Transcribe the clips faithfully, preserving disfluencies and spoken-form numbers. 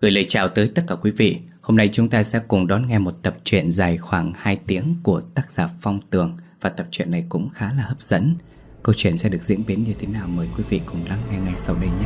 Gửi lời chào tới tất cả quý vị. Hôm nay chúng ta sẽ cùng đón nghe một tập truyện dài khoảng hai tiếng của tác giả Phong Tường. Và tập truyện này cũng khá là hấp dẫn. Câu chuyện sẽ được diễn biến như thế nào mời quý vị cùng lắng nghe ngay sau đây nhé.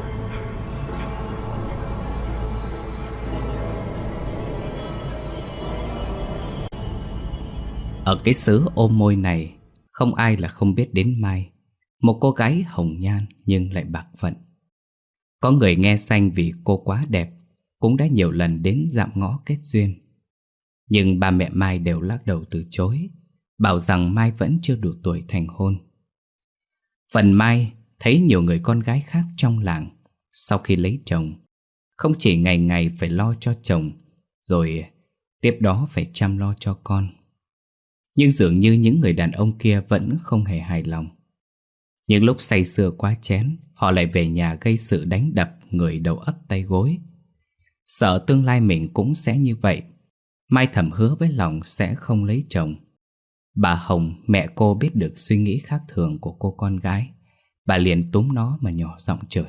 Ở cái xứ ôm môi này, không ai là không biết đến Mai, một cô gái hồng nhan nhưng lại bạc phận. Có người nghe danh vì cô quá đẹp, cũng đã nhiều lần đến dạm ngõ kết duyên. Nhưng ba mẹ Mai đều lắc đầu từ chối, bảo rằng Mai vẫn chưa đủ tuổi thành hôn. Phần Mai thấy nhiều người con gái khác trong làng, sau khi lấy chồng, không chỉ ngày ngày phải lo cho chồng, rồi tiếp đó phải chăm lo cho con. Nhưng dường như những người đàn ông kia vẫn không hề hài lòng. Những lúc say sưa quá chén, họ lại về nhà gây sự đánh đập người đầu ấp tay gối. Sợ tương lai mình cũng sẽ như vậy, Mai thầm hứa với lòng sẽ không lấy chồng. Bà Hồng, mẹ cô biết được suy nghĩ khác thường của cô con gái. Bà liền túm nó mà nhỏ giọng chửi: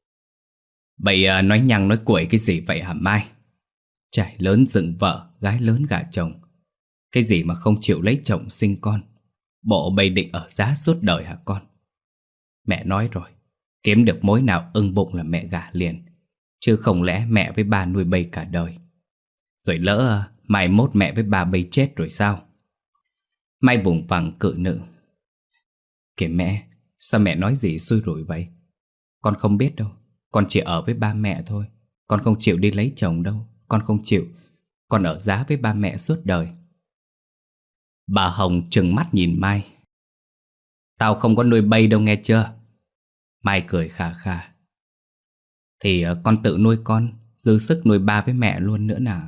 "Bậy à, nói nhăng nói cuội cái gì vậy hả Mai? Trai lớn dựng vợ, gái lớn gả chồng. Cái gì mà không chịu lấy chồng sinh con? Bộ bày định ở giá suốt đời hả con? Mẹ nói rồi, kiếm được mối nào ưng bụng là mẹ gả liền, chứ không lẽ mẹ với ba nuôi bầy cả đời. Rồi lỡ mai mốt mẹ với ba bầy chết rồi sao?" Mai vùng vằng cự nữ: "Kìa mẹ, sao mẹ nói gì xui rủi vậy? Con không biết đâu, con chỉ ở với ba mẹ thôi. Con không chịu đi lấy chồng đâu, con không chịu. Con ở giá với ba mẹ suốt đời." Bà Hồng trừng mắt nhìn Mai: "Tao không có nuôi bầy đâu nghe chưa?" Mai cười khà khà: "Thì con tự nuôi con, dư sức nuôi ba với mẹ luôn nữa nào."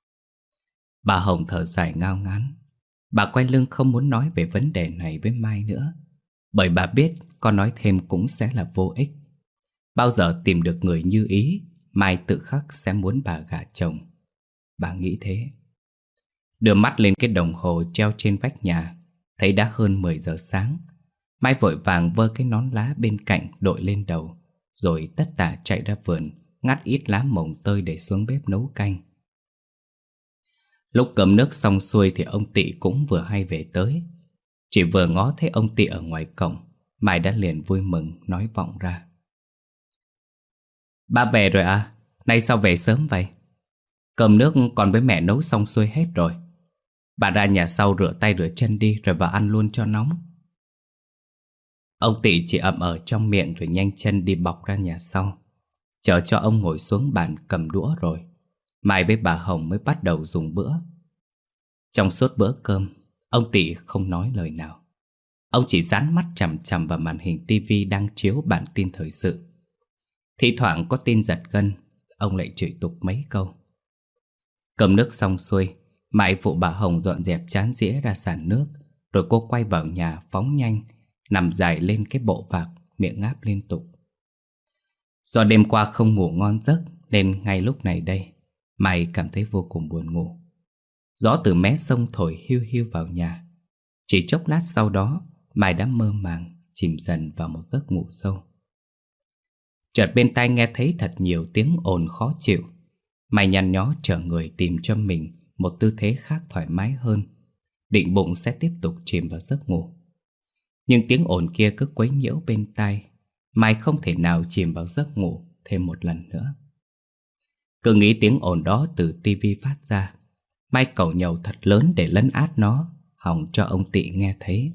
Bà Hồng thở dài ngao ngán. Bà quay lưng không muốn nói về vấn đề này với Mai nữa, bởi bà biết con nói thêm cũng sẽ là vô ích. Bao giờ tìm được người như ý, Mai tự khắc sẽ muốn bà gả chồng. Bà nghĩ thế. Đưa mắt lên cái đồng hồ treo trên vách nhà, thấy đã hơn mười giờ sáng. Mai vội vàng vơ cái nón lá bên cạnh đội lên đầu, rồi tất tả chạy ra vườn, ngắt ít lá mồng tơi để xuống bếp nấu canh. Lúc cơm nước xong xuôi thì ông Tị cũng vừa hay về tới. Chỉ vừa ngó thấy ông Tị ở ngoài cổng, Mai đã liền vui mừng nói vọng ra: "Ba về rồi à? Nay sao về sớm vậy? Cơm nước con với mẹ nấu xong xuôi hết rồi. Bà ra nhà sau rửa tay rửa chân đi rồi vào ăn luôn cho nóng." Ông Tị chỉ ậm ở trong miệng rồi nhanh chân đi bọc ra nhà sau, chờ cho ông ngồi xuống bàn cầm đũa rồi Mai với bà Hồng mới bắt đầu dùng bữa. Trong suốt bữa cơm, ông Tị không nói lời nào. Ông chỉ dán mắt chằm chằm vào màn hình tivi đang chiếu bản tin thời sự. Thi thoảng có tin giật gân, ông lại chửi tục mấy câu. Cơm nước xong xuôi, Mai phụ bà Hồng dọn dẹp chén dĩa ra sàn nước, rồi cô quay vào nhà phóng nhanh, nằm dài lên cái bộ bạc, miệng ngáp liên tục. Do đêm qua không ngủ ngon giấc nên ngay lúc này đây, Mai cảm thấy vô cùng buồn ngủ. Gió từ mé sông thổi hiu hiu vào nhà. Chỉ chốc lát sau đó, Mai đã mơ màng chìm dần vào một giấc ngủ sâu. Chợt bên tai nghe thấy thật nhiều tiếng ồn khó chịu. Mai nhăn nhó trở người tìm cho mình một tư thế khác thoải mái hơn, định bụng sẽ tiếp tục chìm vào giấc ngủ. Nhưng tiếng ồn kia cứ quấy nhiễu bên tai, Mai không thể nào chìm vào giấc ngủ thêm một lần nữa. Cứ nghĩ tiếng ồn đó từ tivi phát ra, Mai cẩu nhàu thật lớn để lấn át nó, hòng cho ông Tị nghe thấy.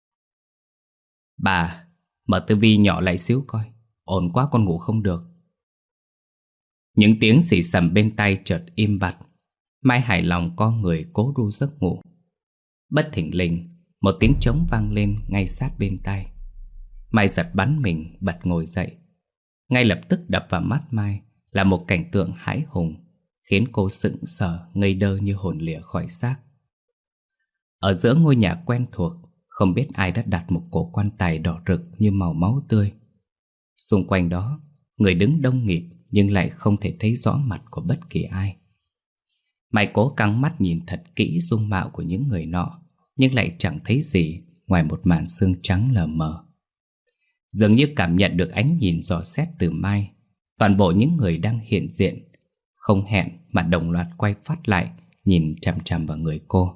"Bà, mở tivi nhỏ lại xíu coi, ồn quá con ngủ không được." Những tiếng xì xầm bên tai chợt im bặt. Mai hài lòng co người cố ru giấc ngủ. Bất thình lình, một tiếng trống vang lên ngay sát bên tai. Mai giật bắn mình bật ngồi dậy. Ngay lập tức đập vào mắt Mai là một cảnh tượng hãi hùng, khiến cô sững sờ ngây đơ như hồn lìa khỏi xác. Ở giữa ngôi nhà quen thuộc, không biết ai đã đặt một cổ quan tài đỏ rực như màu máu tươi. Xung quanh đó, người đứng đông nghịt nhưng lại không thể thấy rõ mặt của bất kỳ ai. Mai cố căng mắt nhìn thật kỹ dung mạo của những người nọ, nhưng lại chẳng thấy gì ngoài một màn xương trắng lờ mờ. Dường như cảm nhận được ánh nhìn dò xét từ Mai, toàn bộ những người đang hiện diện không hẹn mà đồng loạt quay phát lại, nhìn chằm chằm vào người cô.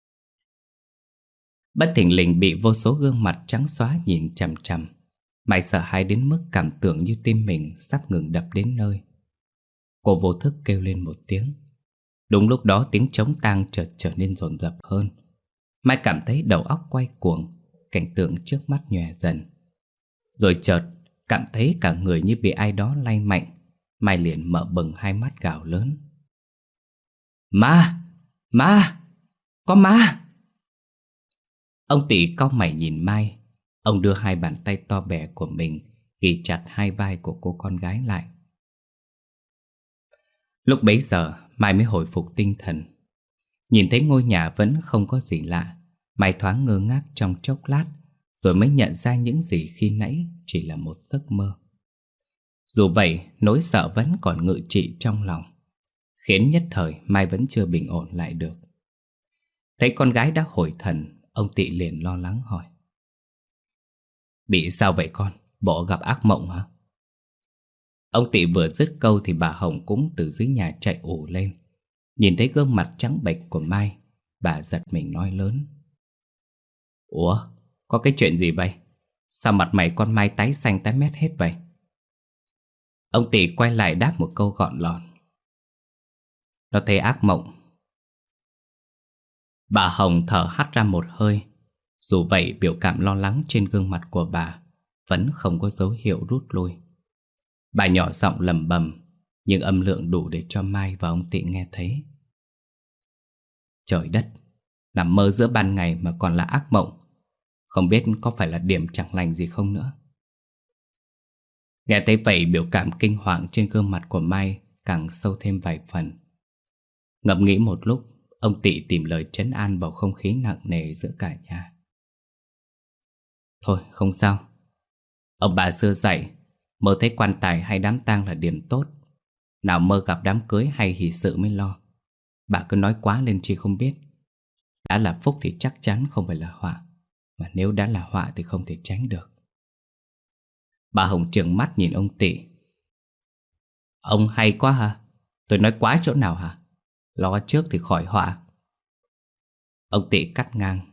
Bất thình lình bị vô số gương mặt trắng xóa nhìn chằm chằm, Mai sợ hãi đến mức cảm tưởng như tim mình sắp ngừng đập đến nơi. Cô vô thức kêu lên một tiếng. Đúng lúc đó tiếng trống tang chợt trở nên dồn dập hơn. Mai cảm thấy đầu óc quay cuồng, cảnh tượng trước mắt nhòe dần. Rồi chợt cảm thấy cả người như bị ai đó lay mạnh. Mai liền mở bừng hai mắt gào lớn. Ma! Ma! Có ma! Ông Tị cau mày nhìn Mai. Ông đưa hai bàn tay to bè của mình ghì chặt hai vai của cô con gái lại. Lúc bấy giờ Mai mới hồi phục tinh thần. Nhìn thấy ngôi nhà vẫn không có gì lạ, Mai thoáng ngơ ngác trong chốc lát, rồi mới nhận ra những gì khi nãy chỉ là một giấc mơ. Dù vậy, nỗi sợ vẫn còn ngự trị trong lòng, khiến nhất thời Mai vẫn chưa bình ổn lại được. Thấy con gái đã hồi thần, ông Tị liền lo lắng hỏi. Bị sao vậy con? Bộ gặp ác mộng hả? Ông Tị vừa dứt câu thì bà Hồng cũng từ dưới nhà chạy ù lên. Nhìn thấy gương mặt trắng bệch của Mai, bà giật mình nói lớn. Ủa, có cái chuyện gì vậy? Sao mặt mày con Mai tái xanh tái mét hết vậy? Ông Tị quay lại đáp một câu gọn lọn. Nó thấy ác mộng. Bà Hồng thở hắt ra một hơi. Dù vậy biểu cảm lo lắng trên gương mặt của bà vẫn không có dấu hiệu rút lui. Bà nhỏ giọng lẩm bẩm, nhưng âm lượng đủ để cho Mai và ông Tị nghe thấy. Trời đất, nằm mơ giữa ban ngày mà còn là ác mộng. Không biết có phải là điểm chẳng lành gì không nữa. Nghe thấy vậy, biểu cảm kinh hoàng trên gương mặt của Mai càng sâu thêm vài phần. Ngẫm nghĩ một lúc, ông Tị tìm lời trấn an bầu không khí nặng nề giữa cả nhà. Thôi không sao. Ông bà xưa dạy, mơ thấy quan tài hay đám tang là điểm tốt. Nào mơ gặp đám cưới hay hỷ sự mới lo. Bà cứ nói quá lên chi không biết. Đã là phúc thì chắc chắn không phải là họa, mà nếu đã là họa thì không thể tránh được. Bà Hồng trừng mắt nhìn ông Tị. Ông hay quá hả? Tôi nói quá chỗ nào hả? Lo trước thì khỏi họa. Ông Tị cắt ngang.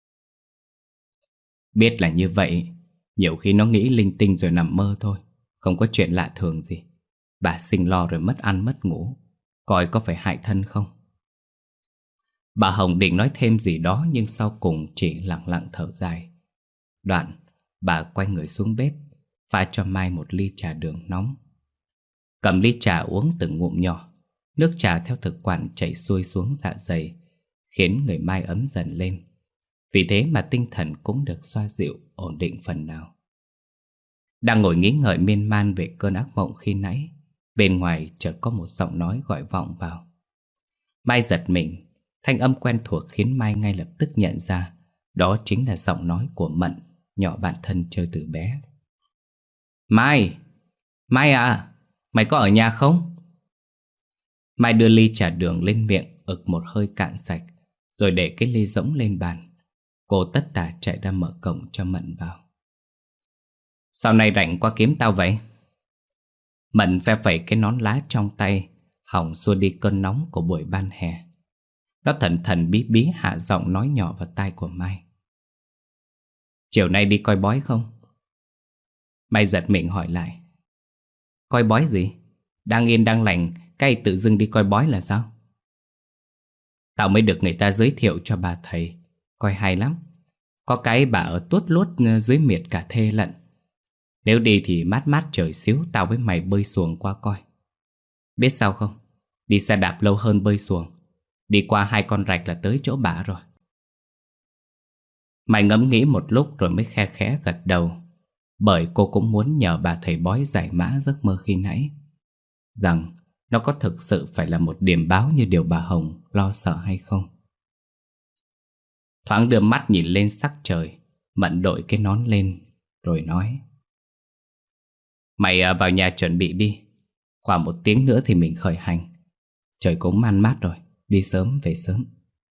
Biết là như vậy, nhiều khi nó nghĩ linh tinh rồi nằm mơ thôi, không có chuyện lạ thường gì. Bà sinh lo rồi mất ăn mất ngủ, coi có phải hại thân không? Bà Hồng định nói thêm gì đó, nhưng sau cùng chỉ lặng lặng thở dài. Đoạn bà quay người xuống bếp, pha cho Mai một ly trà đường nóng. Cầm ly trà uống từng ngụm nhỏ. Nước trà theo thực quản chảy xuôi xuống dạ dày, khiến người Mai ấm dần lên. Vì thế mà tinh thần cũng được xoa dịu, ổn định phần nào. Đang ngồi nghĩ ngợi miên man về cơn ác mộng khi nãy, bên ngoài chợt có một giọng nói gọi vọng vào. Mai giật mình. Thanh âm quen thuộc khiến Mai ngay lập tức nhận ra đó chính là giọng nói của Mận, nhỏ bạn thân chơi từ bé. Mai! Mai à! Mày có ở nhà không? Mai đưa ly trà đường lên miệng, ực một hơi cạn sạch, rồi để cái ly rỗng lên bàn. Cô tất tả chạy ra mở cổng cho Mận vào. Sao nay rảnh qua kiếm tao vậy? Mận phe phẩy cái nón lá trong tay, hòng xua đi cơn nóng của buổi ban hè. Nó thần thần bí bí hạ giọng nói nhỏ vào tai của Mai. Chiều nay đi coi bói không? Mai giật mình hỏi lại. Coi bói gì? Đang yên đang lành, cái tự dưng đi coi bói là sao? Tao mới được người ta giới thiệu cho bà thầy, coi hay lắm. Có cái bà ở tuốt luốt dưới miệt cả thê lận. Nếu đi thì mát mát trời xíu, tao với mày bơi xuồng qua coi. Biết sao không? Đi xe đạp lâu hơn bơi xuồng. Đi qua hai con rạch là tới chỗ bà rồi. Mày ngẫm nghĩ một lúc rồi mới khe khẽ gật đầu, bởi cô cũng muốn nhờ bà thầy bói giải mã giấc mơ khi nãy, rằng nó có thực sự phải là một điềm báo như điều bà Hồng lo sợ hay không. Thoáng đưa mắt nhìn lên sắc trời, Mận đội cái nón lên rồi nói. Mày vào nhà chuẩn bị đi. Khoảng một tiếng nữa thì mình khởi hành. Trời cũng man mát rồi, đi sớm về sớm.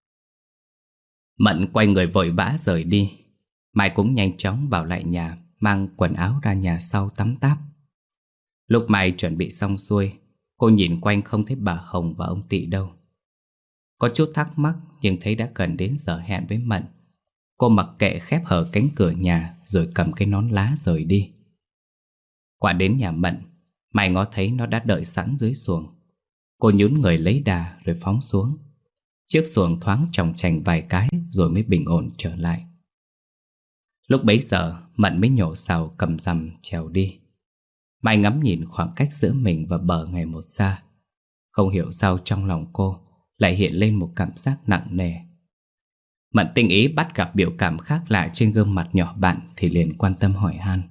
Mận quay người vội vã rời đi. Mai cũng nhanh chóng vào lại nhà, mang quần áo ra nhà sau tắm táp. Lúc Mai chuẩn bị xong xuôi, Cô nhìn quanh không thấy bà Hồng và ông Tị đâu. Có chút thắc mắc nhưng thấy đã gần đến giờ hẹn với Mận. Cô mặc kệ khép hờ cánh cửa nhà rồi cầm cái nón lá rời đi. Qua đến nhà Mận, Mai ngó thấy nó đã đợi sẵn dưới xuồng. Cô nhún người lấy đà rồi phóng xuống. Chiếc xuồng thoáng chòng chành vài cái rồi mới bình ổn trở lại. Lúc bấy giờ Mận mới nhổ sào cầm rằm trèo đi. Mai ngắm nhìn khoảng cách giữa mình và bờ ngày một xa. Không hiểu sao trong lòng cô lại hiện lên một cảm giác nặng nề. Mận tinh ý bắt gặp biểu cảm khác lạ trên gương mặt nhỏ bạn thì liền quan tâm hỏi han.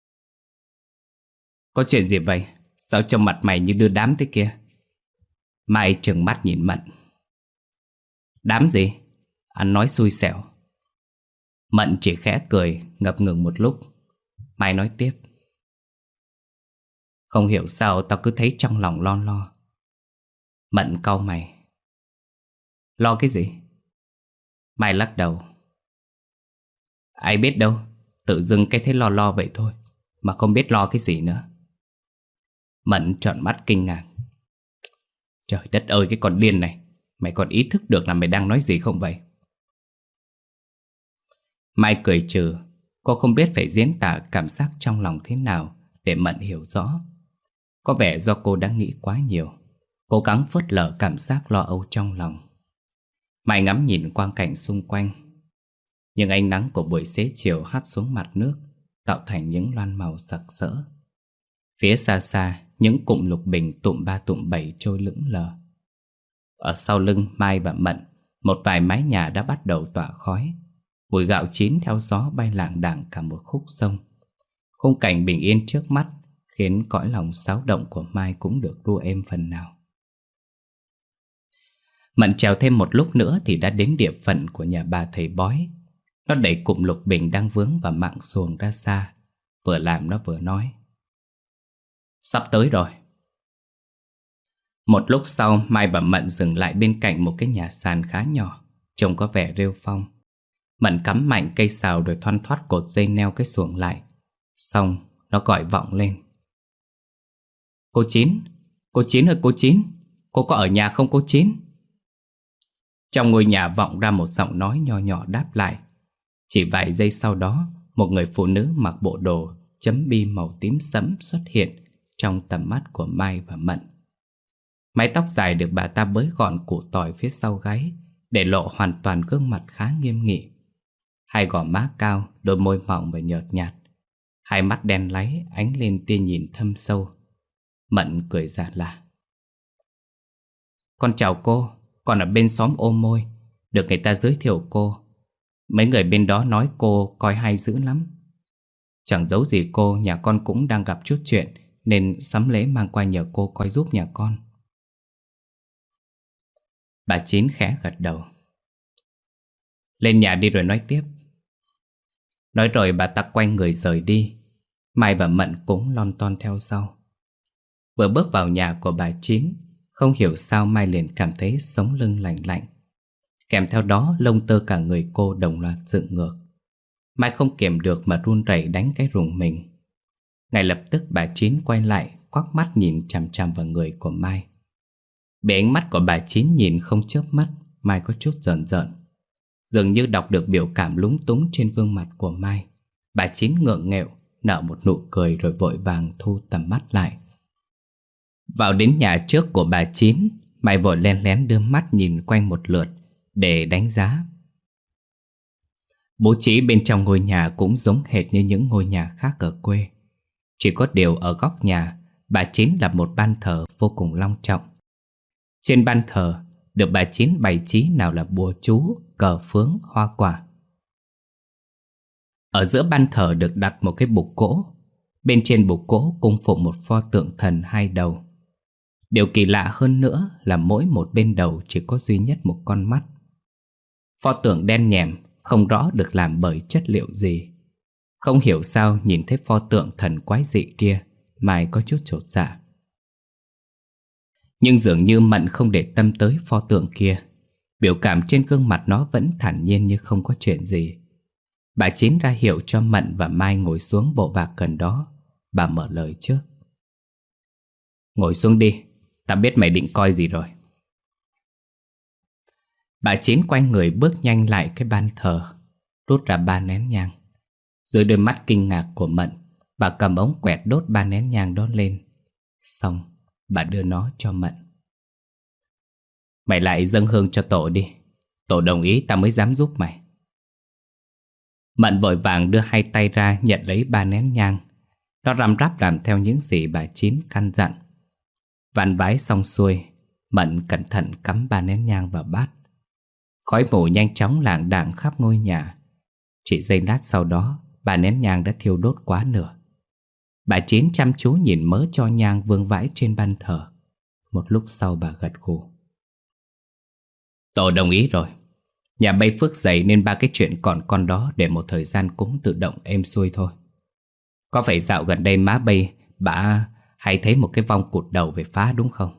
Có chuyện gì vậy? Sao trông mặt mày như đưa đám thế kia? Mai trừng mắt nhìn Mận. Đám gì? Anh nói xui xẻo. Mận chỉ khẽ cười, ngập ngừng một lúc. Mai nói tiếp. Không hiểu sao tao cứ thấy trong lòng lo lo. Mận cau mày. Lo cái gì? Mai lắc đầu. Ai biết đâu, tự dưng cái thế lo lo vậy thôi, mà không biết lo cái gì nữa. Mận trợn mắt kinh ngạc. Trời đất ơi, cái con điên này, mày còn ý thức được là mày đang nói gì không vậy? Mai cười trừ. Cô không biết phải diễn tả cảm giác trong lòng thế nào để Mận hiểu rõ. Có vẻ do cô đã nghĩ quá nhiều, cố gắng phớt lờ cảm giác lo âu trong lòng. Mai ngắm nhìn quang cảnh xung quanh. Những ánh nắng của buổi xế chiều hắt xuống mặt nước, tạo thành những loan màu sặc sỡ. Phía xa xa, những cụm lục bình tụm ba tụm bảy trôi lững lờ. Ở sau lưng Mai và Mận, một vài mái nhà đã bắt đầu tỏa khói. Mùi gạo chín theo gió bay lảng đảng cả một khúc sông. Khung cảnh bình yên trước mắt khiến cõi lòng xáo động của Mai cũng được ru êm phần nào. Mận trèo thêm một lúc nữa thì đã đến địa phận của nhà bà thầy bói. Nó đẩy cụm lục bình đang vướng vào mặng xuồng ra xa. Vừa làm nó vừa nói. Sắp tới rồi. Một lúc sau, Mai và Mận dừng lại bên cạnh một cái nhà sàn khá nhỏ, trông có vẻ rêu phong. Mận cắm mạnh cây sào rồi thoăn thoắt cột dây neo cái xuồng lại. Xong, nó gọi vọng lên. Cô Chín, cô Chín ơi cô Chín, cô có ở nhà không cô Chín? Trong ngôi nhà vọng ra một giọng nói nho nhỏ đáp lại. Chỉ vài giây sau đó, một người phụ nữ mặc bộ đồ chấm bi màu tím sẫm xuất hiện trong tầm mắt của Mai và Mận. Mái tóc dài được bà ta bới gọn củ tỏi phía sau gáy, để lộ hoàn toàn gương mặt khá nghiêm nghị. Hai gò má cao, đôi môi mỏng và nhợt nhạt, hai mắt đen láy ánh lên tia nhìn thâm sâu. Mận cười giả lạ. Con chào cô, con ở bên xóm Ô Môi, được người ta giới thiệu cô. Mấy người bên đó nói cô coi hay dữ lắm. Chẳng giấu gì cô, nhà con cũng đang gặp chút chuyện, nên sắm lễ mang qua nhờ cô coi giúp nhà con. Bà Chín khẽ gật đầu. Lên nhà đi rồi nói tiếp. Nói rồi bà ta quay người rời đi. Mai và Mận cũng lon ton theo sau. Vừa bước vào nhà của bà Chín, không hiểu sao Mai liền cảm thấy sống lưng lạnh lạnh. Kèm theo đó lông tơ cả người cô đồng loạt dựng ngược. Mai không kiềm được mà run rẩy đánh cái rùng mình. Ngay lập tức bà Chín quay lại, quắc mắt nhìn chằm chằm vào người của Mai. Bị ánh mắt của bà Chín nhìn không chớp mắt, Mai có chút rờn rợn. Dường như đọc được biểu cảm lúng túng trên gương mặt của Mai. Bà Chín ngượng nghẹo, nở một nụ cười rồi vội vàng thu tầm mắt lại. Vào đến nhà trước của bà Chín, Mai vội len lén đưa mắt nhìn quanh một lượt để đánh giá. Bố trí bên trong ngôi nhà cũng giống hệt như những ngôi nhà khác ở quê. Chỉ có điều ở góc nhà, bà Chín lập một ban thờ vô cùng long trọng. Trên ban thờ được bà Chín bày trí nào là bùa chú, cờ phướng, hoa quả. Ở giữa ban thờ được đặt một cái bục gỗ. Bên trên bục gỗ cung phụng một pho tượng thần hai đầu. Điều kỳ lạ hơn nữa là mỗi một bên đầu chỉ có duy nhất một con mắt. Pho tượng đen nhèm, không rõ được làm bởi chất liệu gì. Không hiểu sao nhìn thấy pho tượng thần quái dị kia, Mai có chút chột dạ. Nhưng dường như Mận không để tâm tới pho tượng kia. Biểu cảm trên gương mặt nó vẫn thản nhiên như không có chuyện gì. Bà Chín ra hiệu cho Mận và Mai ngồi xuống bộ bạc gần đó. Bà mở lời trước. Ngồi xuống đi, Ta biết mày định coi gì rồi. Bà Chín quay người bước nhanh lại cái ban thờ, rút ra ba nén nhang. Dưới đôi mắt kinh ngạc của Mận, bà cầm ống quẹt đốt ba nén nhang đó lên. Xong, bà đưa nó cho Mận. Mày lại dâng hương cho tổ đi. Tổ đồng ý ta mới dám giúp mày. Mận vội vàng đưa hai tay ra nhận lấy ba nén nhang. Nó răm rắp làm theo những gì bà Chín căn dặn. Vạn vái xong xuôi, Mận cẩn thận cắm ba nén nhang vào bát. Khói mù nhanh chóng lảng đảng khắp ngôi nhà. Chỉ giây lát sau đó, ba nén nhang đã thiêu đốt quá nửa. Bà Chín chăm chú nhìn mớ tro nhang vương vãi trên ban thờ. Một lúc sau bà gật gù. Tổ đồng ý rồi. Nhà bay phước dày nên ba cái chuyện còn con đó để một thời gian cũng tự động êm xuôi thôi. Có phải dạo gần đây má bay bà hay thấy một cái vong cụt đầu về phá đúng không?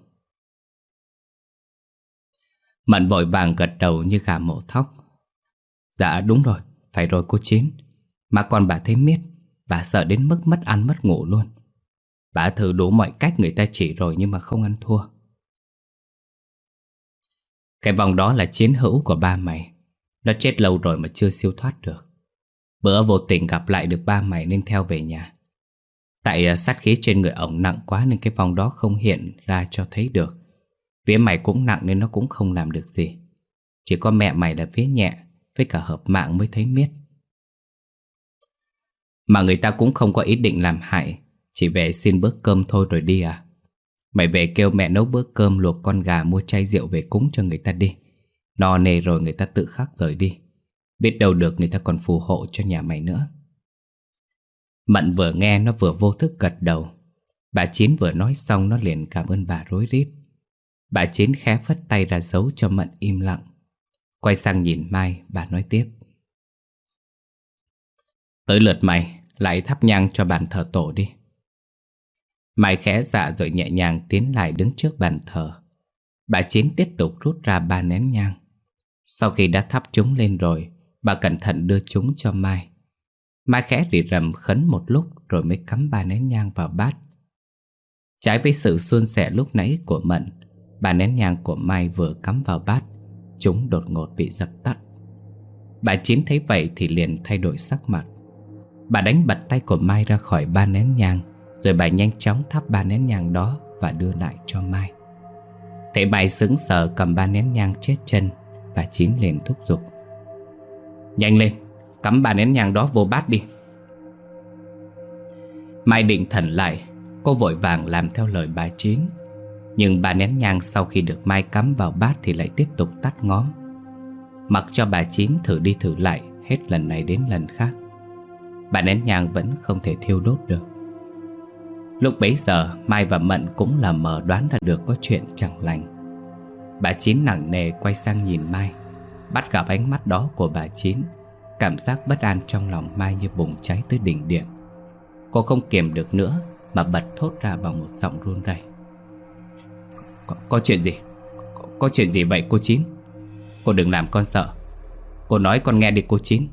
Mận vội vàng gật đầu như gà mổ thóc. Dạ đúng rồi, phải rồi cô Chín. Mà con bà thấy miết, bà sợ đến mức mất ăn mất ngủ luôn. Bà thử đủ mọi cách người ta chỉ rồi nhưng mà không ăn thua. Cái vong đó là chiến hữu của ba mày. Nó chết lâu rồi mà chưa siêu thoát được. Bữa vô tình gặp lại được ba mày nên theo về nhà. Tại sát khí trên người ổng nặng quá nên cái vong đó không hiện ra cho thấy được. Vía mày cũng nặng nên nó cũng không làm được gì. Chỉ có mẹ mày là vía nhẹ, với cả hợp mạng mới thấy miết. Mà người ta cũng không có ý định làm hại, chỉ về xin bữa cơm thôi rồi đi à? Mày về kêu mẹ nấu bữa cơm, luộc con gà, mua chai rượu về cúng cho người ta đi. No nê rồi người ta tự khắc rời đi. Biết đâu được người ta còn phù hộ cho nhà mày nữa. Mận vừa nghe nó vừa vô thức gật đầu. Bà Chín vừa nói xong nó liền cảm ơn bà rối rít. Bà Chín khẽ phất tay ra dấu cho Mận im lặng. Quay sang nhìn Mai, bà nói tiếp. Tới lượt mày, lại thắp nhang cho bàn thờ tổ đi. Mai khẽ dạ rồi nhẹ nhàng tiến lại đứng trước bàn thờ. Bà Chín tiếp tục rút ra ba nén nhang. Sau khi đã thắp chúng lên rồi, bà cẩn thận đưa chúng cho Mai. Mai khẽ rì rầm khấn một lúc rồi mới cắm ba nén nhang vào bát. Trái với sự suôn sẻ lúc nãy của Mận, ba nén nhang của Mai vừa cắm vào bát, chúng đột ngột bị dập tắt. Bà Chín thấy vậy thì liền thay đổi sắc mặt. Bà đánh bật tay của Mai ra khỏi ba nén nhang, rồi bà nhanh chóng thắp ba nén nhang đó và đưa lại cho Mai. Thấy Mai sững sờ cầm ba nén nhang chết chân, bà Chín liền thúc giục. Nhanh lên, cắm ba nén nhang đó vô bát đi. Mai định thần lại, cô vội vàng làm theo lời bà Chín. Nhưng ba nén nhang sau khi được Mai cắm vào bát thì lại tiếp tục tắt ngóm. Mặc cho bà Chín thử đi thử lại hết lần này đến lần khác, ba nén nhang vẫn không thể thiêu đốt được. Lúc bấy giờ Mai và Mận cũng là mờ đoán ra được có chuyện chẳng lành. Bà Chín nặng nề quay sang nhìn Mai. Bắt gặp ánh mắt đó của bà Chín, cảm giác bất an trong lòng Mai như bùng cháy tới đỉnh điểm. Cô không kiềm được nữa mà bật thốt ra bằng một giọng run rẩy. Có, có chuyện gì? Có, có chuyện gì vậy cô Chín? Cô đừng làm con sợ. Cô nói con nghe đi cô Chín.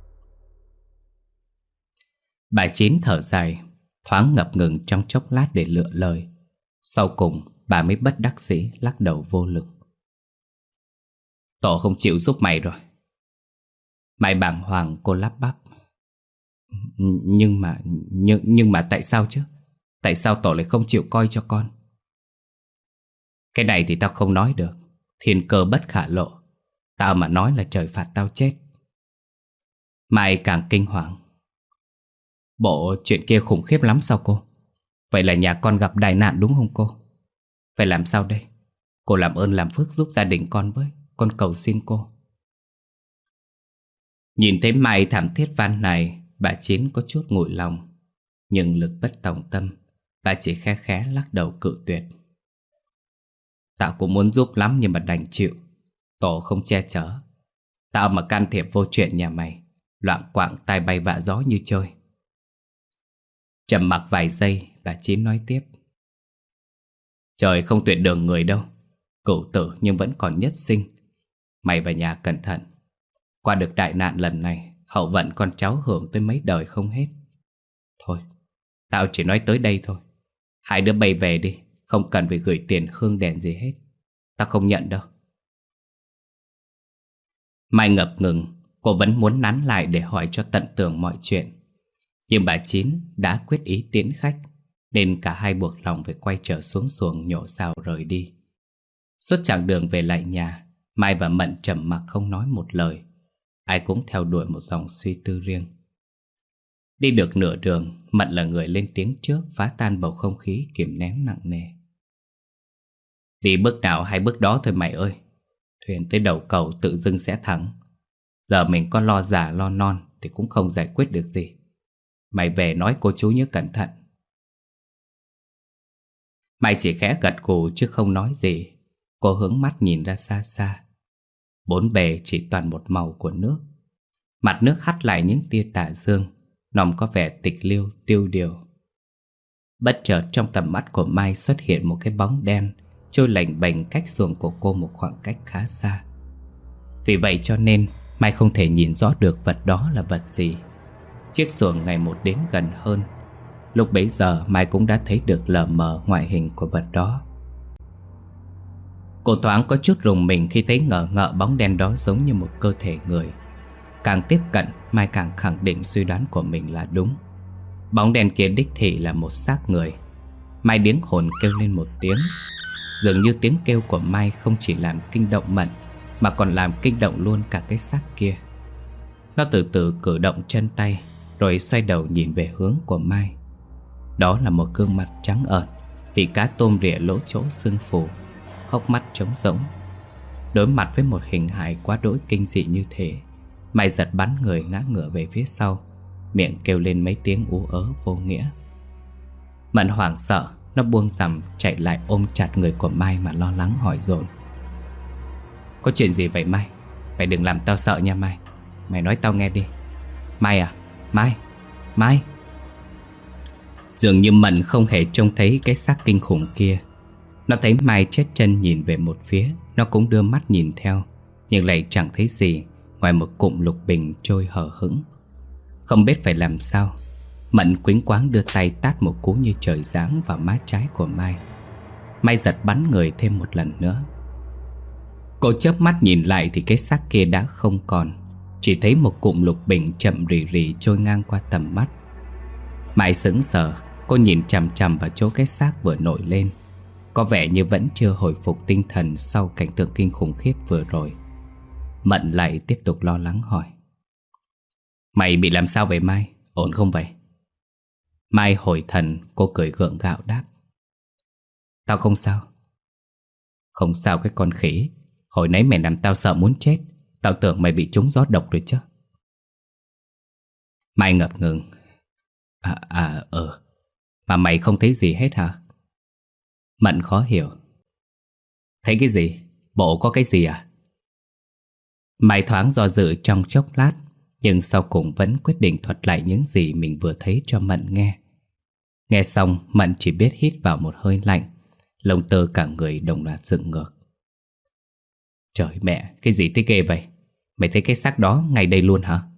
Bà Chín thở dài, thoáng ngập ngừng trong chốc lát để lựa lời. Sau cùng bà mới bất đắc dĩ lắc đầu vô lực. Tổ không chịu giúp mày rồi. Mai bàng hoàng cô lắp bắp. Nhưng mà nhưng, nhưng mà tại sao chứ? Tại sao tổ lại không chịu coi cho con? Cái này thì tao không nói được. Thiên cơ bất khả lộ. Tao mà nói là trời phạt tao chết. Mai càng kinh hoàng. Bộ chuyện kia khủng khiếp lắm sao cô? Vậy là nhà con gặp đại nạn đúng không cô? Phải làm sao đây? Cô làm ơn làm phước giúp gia đình con với. Con cầu xin cô. Nhìn thấy Mai thảm thiết van này, bà Chín có chút nguội lòng. Nhưng lực bất tòng tâm, bà chỉ khẽ khẽ lắc đầu cự tuyệt. Tao cũng muốn giúp lắm nhưng mà đành chịu. Tổ không che chở. Tao mà can thiệp vô chuyện nhà mày, loạng quạng tai bay vạ gió như chơi. Trầm mặc vài giây, bà Chín nói tiếp. Trời không tuyệt đường người đâu. Cửu tử nhưng vẫn còn nhất sinh. Mày và nhà cẩn thận. Qua được đại nạn lần này, hậu vận con cháu hưởng tới mấy đời không hết. Thôi, tao chỉ nói tới đây thôi. Hai đứa bay về đi, Không cần phải gửi tiền hương đèn gì hết. Tao không nhận đâu. Mai ngập ngừng. Cô vẫn muốn nán lại để hỏi cho tận tường mọi chuyện. Nhưng bà Chín đã quyết ý tiễn khách, nên cả hai buộc lòng phải quay trở xuống xuồng nhổ sào rời đi. Suốt chặng đường về lại nhà, Mai và Mận trầm mặc không nói một lời. Ai cũng theo đuổi một dòng suy tư riêng. Đi được nửa đường, Mận là người lên tiếng trước, phá tan bầu không khí kìm nén nặng nề. Đi bước nào hay bước đó thôi mày ơi. Thuyền tới đầu cầu tự dưng sẽ thắng. Giờ mình có lo già lo non thì cũng không giải quyết được gì. Mày về nói cô chú nhớ cẩn thận. Mày chỉ khẽ gật gù chứ không nói gì. Cô hướng mắt nhìn ra xa xa. Bốn bề chỉ toàn một màu của nước. Mặt nước hắt lại những tia tà dương, nòng có vẻ tịch liêu tiêu điều. Bất chợt trong tầm mắt của Mai xuất hiện một cái bóng đen trôi lềnh bềnh cách xuồng của cô một khoảng cách khá xa. Vì vậy cho nên Mai không thể nhìn rõ được vật đó là vật gì. Chiếc xuồng ngày một đến gần hơn. Lúc bấy giờ Mai cũng đã thấy được lờ mờ ngoại hình của vật đó. Cô thoáng có chút rùng mình khi thấy ngờ ngợ bóng đen đó giống như một cơ thể người. Càng tiếp cận, Mai càng khẳng định suy đoán của mình là đúng. Bóng đen kia đích thị là một xác người. Mai điếng hồn kêu lên một tiếng. Dường như tiếng kêu của Mai không chỉ làm kinh động Mận, mà còn làm kinh động luôn cả cái xác kia. Nó từ từ cử động chân tay, rồi xoay đầu nhìn về hướng của Mai. Đó là một gương mặt trắng ợn, bị cá tôm rỉa lỗ chỗ sưng phù, hốc mắt trống rỗng. Đối mặt với một hình hài quá đỗi kinh dị như thế, Mai giật bắn người ngã ngửa về phía sau, miệng kêu lên mấy tiếng ú ớ vô nghĩa. Mận hoảng sợ, nó buông rằm chạy lại ôm chặt người của Mai mà lo lắng hỏi dồn. Có chuyện gì vậy Mai? Mày đừng làm tao sợ nha Mai. Mày nói tao nghe đi. Mai à? Mai? Mai? Dường như Mận không hề trông thấy cái xác kinh khủng kia. Nó thấy Mai chết chân nhìn về một phía, nó cũng đưa mắt nhìn theo, nhưng lại chẳng thấy gì ngoài một cụm lục bình trôi hờ hững. Không biết phải làm sao, Mận quýnh quáng đưa tay tát một cú như trời giáng vào má trái của Mai. Mai giật bắn người thêm một lần nữa. Cô chớp mắt nhìn lại thì cái xác kia đã không còn, chỉ thấy một cụm lục bình chậm rì rì trôi ngang qua tầm mắt. Mai sững sờ, cô nhìn chằm chằm vào chỗ cái xác vừa nổi lên, có vẻ như vẫn chưa hồi phục tinh thần sau cảnh tượng kinh khủng khiếp vừa rồi. Mận lại tiếp tục lo lắng hỏi. Mày bị làm sao vậy Mai? Ổn không vậy? Mai hồi thần, cô cười gượng gạo đáp. Tao không sao. Không sao cái con khỉ. Hồi nãy mày làm tao sợ muốn chết. Tao tưởng mày bị trúng gió độc rồi chứ. Mai ngập ngừng. À, à, ờ Mà mày không thấy gì hết hả? Mận khó hiểu. Thấy cái gì? Bộ có cái gì à? Mai thoáng do dự trong chốc lát, nhưng sau cùng vẫn quyết định thuật lại những gì mình vừa thấy cho Mận nghe. Nghe xong, Mận chỉ biết hít vào một hơi lạnh, lông tơ cả người đồng loạt dựng ngược. Trời mẹ, cái gì thế ghê vậy? Mày thấy cái xác đó ngay đây luôn hả?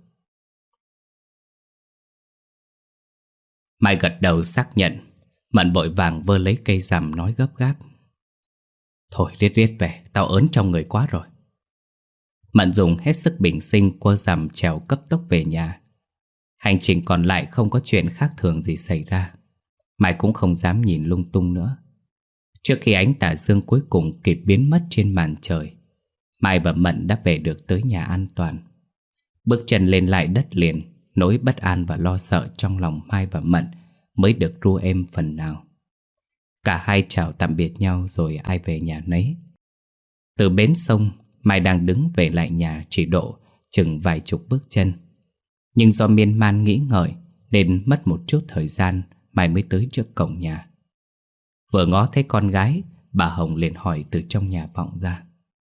Mai gật đầu xác nhận. Mận vội vàng vơ lấy cây rằm nói gấp gáp. Thôi riết riết về, tao ớn trong người quá rồi. Mận dùng hết sức bình sinh cua rằm trèo cấp tốc về nhà. Hành trình còn lại không có chuyện khác thường gì xảy ra. Mai cũng không dám nhìn lung tung nữa. Trước khi ánh tà dương cuối cùng kịp biến mất trên màn trời, Mai và Mận đã về được tới nhà an toàn. Bước chân lên lại đất liền, nỗi bất an và lo sợ trong lòng Mai và Mận mới được ru êm phần nào. Cả hai chào tạm biệt nhau rồi ai về nhà nấy. Từ bến sông, Mai đang đứng về lại nhà chỉ độ chừng vài chục bước chân. Nhưng do miên man nghĩ ngợi nên mất một chút thời gian Mai mới tới trước cổng nhà. Vừa ngó thấy con gái, bà Hồng liền hỏi từ trong nhà vọng ra.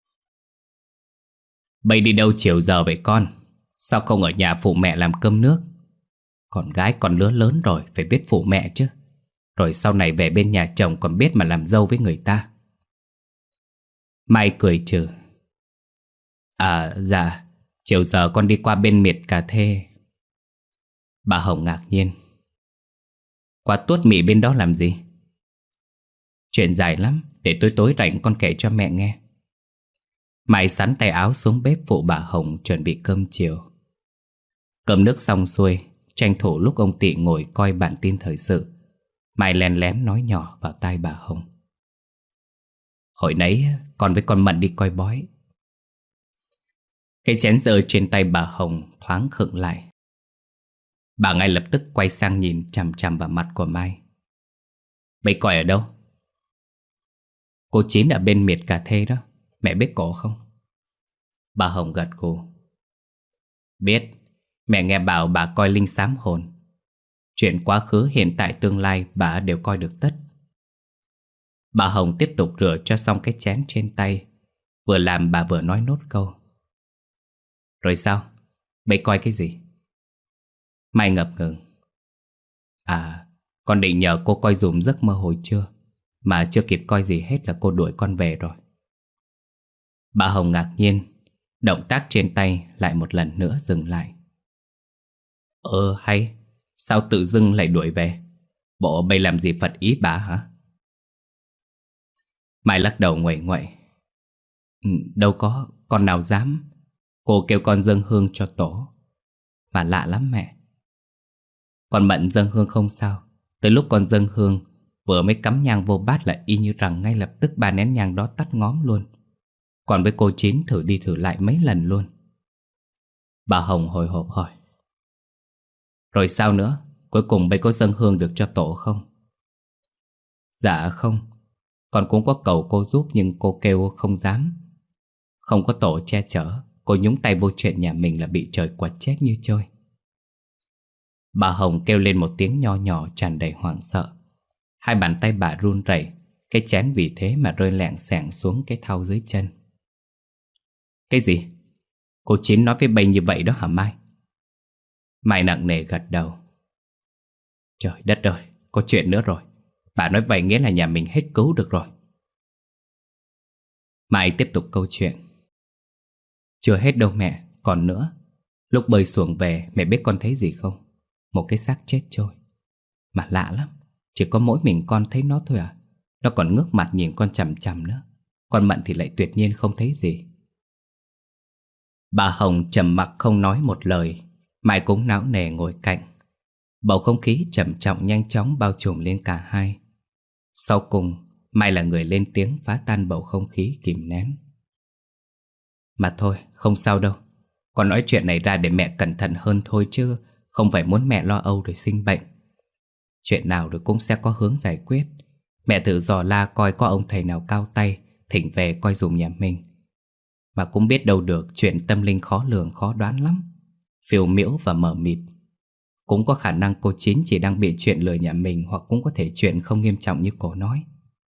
Bây đi đâu chiều giờ vậy con? Sao không ở nhà phụ mẹ làm cơm nước? Con gái còn lứa lớn rồi, phải biết phụ mẹ chứ. Rồi sau này về bên nhà chồng còn biết mà làm dâu với người ta. Mai cười trừ. À dạ, chiều giờ con đi qua bên miệt cà thê. Bà Hồng ngạc nhiên. Qua Tuốt Mị bên đó làm gì? Chuyện dài lắm, để tối tối rảnh con kể cho mẹ nghe. Mai sắn tay áo xuống bếp phụ bà Hồng chuẩn bị cơm chiều. Cơm nước xong xuôi, tranh thủ lúc ông Tị ngồi coi bản tin thời sự, Mai lén lén nói nhỏ vào tai bà Hồng. Hồi nãy con với con Mận đi coi bói. Cái chén rơi trên tay bà Hồng thoáng khựng lại. Bà ngay lập tức quay sang nhìn chằm chằm vào mặt của Mai. Mày coi ở đâu? Cô Chín ở bên miệt cà thê đó. Mẹ biết cổ không? Bà Hồng gật gù. Biết. Mẹ nghe bảo bà coi linh sám hồn. Chuyện quá khứ, hiện tại, tương lai bà đều coi được tất. Bà Hồng tiếp tục rửa cho xong cái chén trên tay. Vừa làm bà vừa nói nốt câu. Rồi sao? Mày coi cái gì? Mai ngập ngừng. À, con định nhờ cô coi dùm giấc mơ hồi trưa, mà chưa kịp coi gì hết là cô đuổi con về rồi. Bà Hồng ngạc nhiên. Động tác trên tay lại một lần nữa dừng lại. Ờ hay. Sao tự dưng lại đuổi về? Bộ bây làm gì phật ý bà hả? Mai lắc đầu nguậy nguậy. Ừ, đâu có, con nào dám. Cô kêu con dâng hương cho tổ. Mà lạ lắm mẹ. Con Mận dâng hương không sao. Tới lúc con dâng hương, vừa mới cắm nhang vô bát là y như rằng ngay lập tức ba nén nhang đó tắt ngóm luôn. Còn với cô Chín thử đi thử lại mấy lần luôn. Bà Hồng hồi hộp hỏi. Rồi sao nữa? Cuối cùng bây có dâng hương được cho tổ không? Dạ không. Con cũng có cầu cô giúp nhưng cô kêu không dám. Không có tổ che chở, cô nhúng tay vô chuyện nhà mình là bị trời quật chết như chơi. Bà Hồng kêu lên một tiếng nho nhỏ tràn đầy hoảng sợ. Hai bàn tay bà run rẩy, cái chén vì thế mà rơi lẹng xẹng xuống cái thau dưới chân. Cái gì? Cô Chín nói với bây như vậy đó hả Mai? Mai nặng nề gật đầu. Trời đất ơi, có chuyện nữa rồi. Bà nói vậy nghĩa là nhà mình hết cứu được rồi. Mai tiếp tục câu chuyện. Chưa hết đâu mẹ, còn nữa. Lúc bơi xuồng về, mẹ biết con thấy gì không? Một cái xác chết trôi. Mà lạ lắm, chỉ có mỗi mình con thấy nó thôi à. Nó còn ngước mặt nhìn con chằm chằm nữa. Con Mận thì lại tuyệt nhiên không thấy gì. Bà Hồng trầm mặc không nói một lời. Mai cũng não nề ngồi cạnh. Bầu không khí trầm trọng nhanh chóng bao trùm lên cả hai. Sau cùng, Mai là người lên tiếng phá tan bầu không khí kìm nén. Mà thôi, không sao đâu. Con nói chuyện này ra để mẹ cẩn thận hơn thôi chứ không phải muốn mẹ lo âu rồi sinh bệnh. Chuyện nào rồi cũng sẽ có hướng giải quyết. Mẹ thử dò la coi có ông thầy nào cao tay thỉnh về coi dùm nhà mình. Mà cũng biết đâu được, chuyện tâm linh khó lường khó đoán lắm, phiêu miễu và mờ mịt. Cũng có khả năng cô Chín chỉ đang bị chuyện lừa nhà mình, hoặc cũng có thể chuyện không nghiêm trọng như cô nói.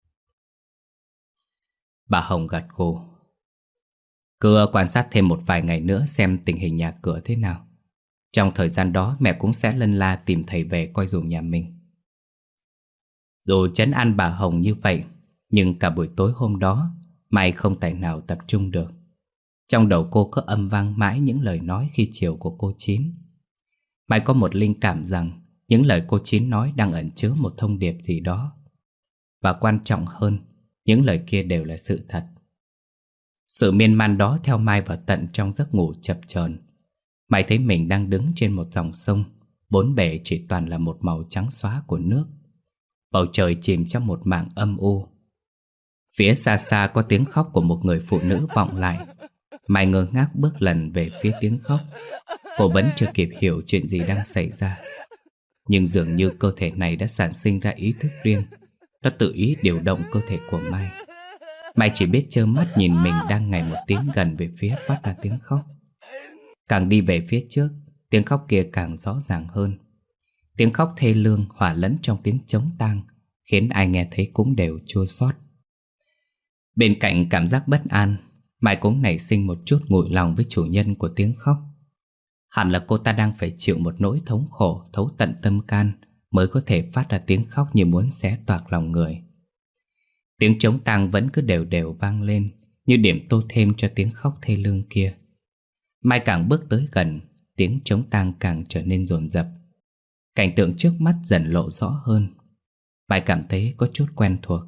Bà Hồng gật gù. Cứ quan sát thêm một vài ngày nữa xem tình hình nhà cửa thế nào. Trong thời gian đó mẹ cũng sẽ lân la tìm thầy về coi dùm nhà mình. Dù trấn an bà Hồng như vậy, nhưng cả buổi tối hôm đó Mai không tài nào tập trung được. Trong đầu cô cứ âm vang mãi những lời nói khi chiều của cô Chín. Mai có một linh cảm rằng những lời cô Chín nói đang ẩn chứa một thông điệp gì đó. Và quan trọng hơn, những lời kia đều là sự thật. Sự miên man đó theo Mai vào tận trong giấc ngủ chập chờn. Mai thấy mình đang đứng trên một dòng sông, bốn bề chỉ toàn là một màu trắng xóa của nước. Bầu trời chìm trong một mảng âm u. Phía xa xa có tiếng khóc của một người phụ nữ vọng lại. Mai ngơ ngác bước lần về phía tiếng khóc. Cô vẫn chưa kịp hiểu chuyện gì đang xảy ra. Nhưng dường như cơ thể này đã sản sinh ra ý thức riêng. Nó tự ý điều động cơ thể của Mai. Mai chỉ biết trơ mắt nhìn mình đang ngày một tiến gần về phía phát ra tiếng khóc. Càng đi về phía trước, tiếng khóc kia càng rõ ràng hơn. Tiếng khóc thê lương hòa lẫn trong tiếng trống tang, khiến ai nghe thấy cũng đều chua xót. Bên cạnh cảm giác bất an, Mai cũng nảy sinh một chút nguội lòng với chủ nhân của tiếng khóc. Hẳn là cô ta đang phải chịu một nỗi thống khổ thấu tận tâm can mới có thể phát ra tiếng khóc như muốn xé toạc lòng người. Tiếng trống tang vẫn cứ đều đều vang lên, như điểm tô thêm cho tiếng khóc thê lương kia. Mai càng bước tới gần, tiếng trống tang càng trở nên dồn dập. Cảnh tượng trước mắt dần lộ rõ hơn. Mai cảm thấy có chút quen thuộc,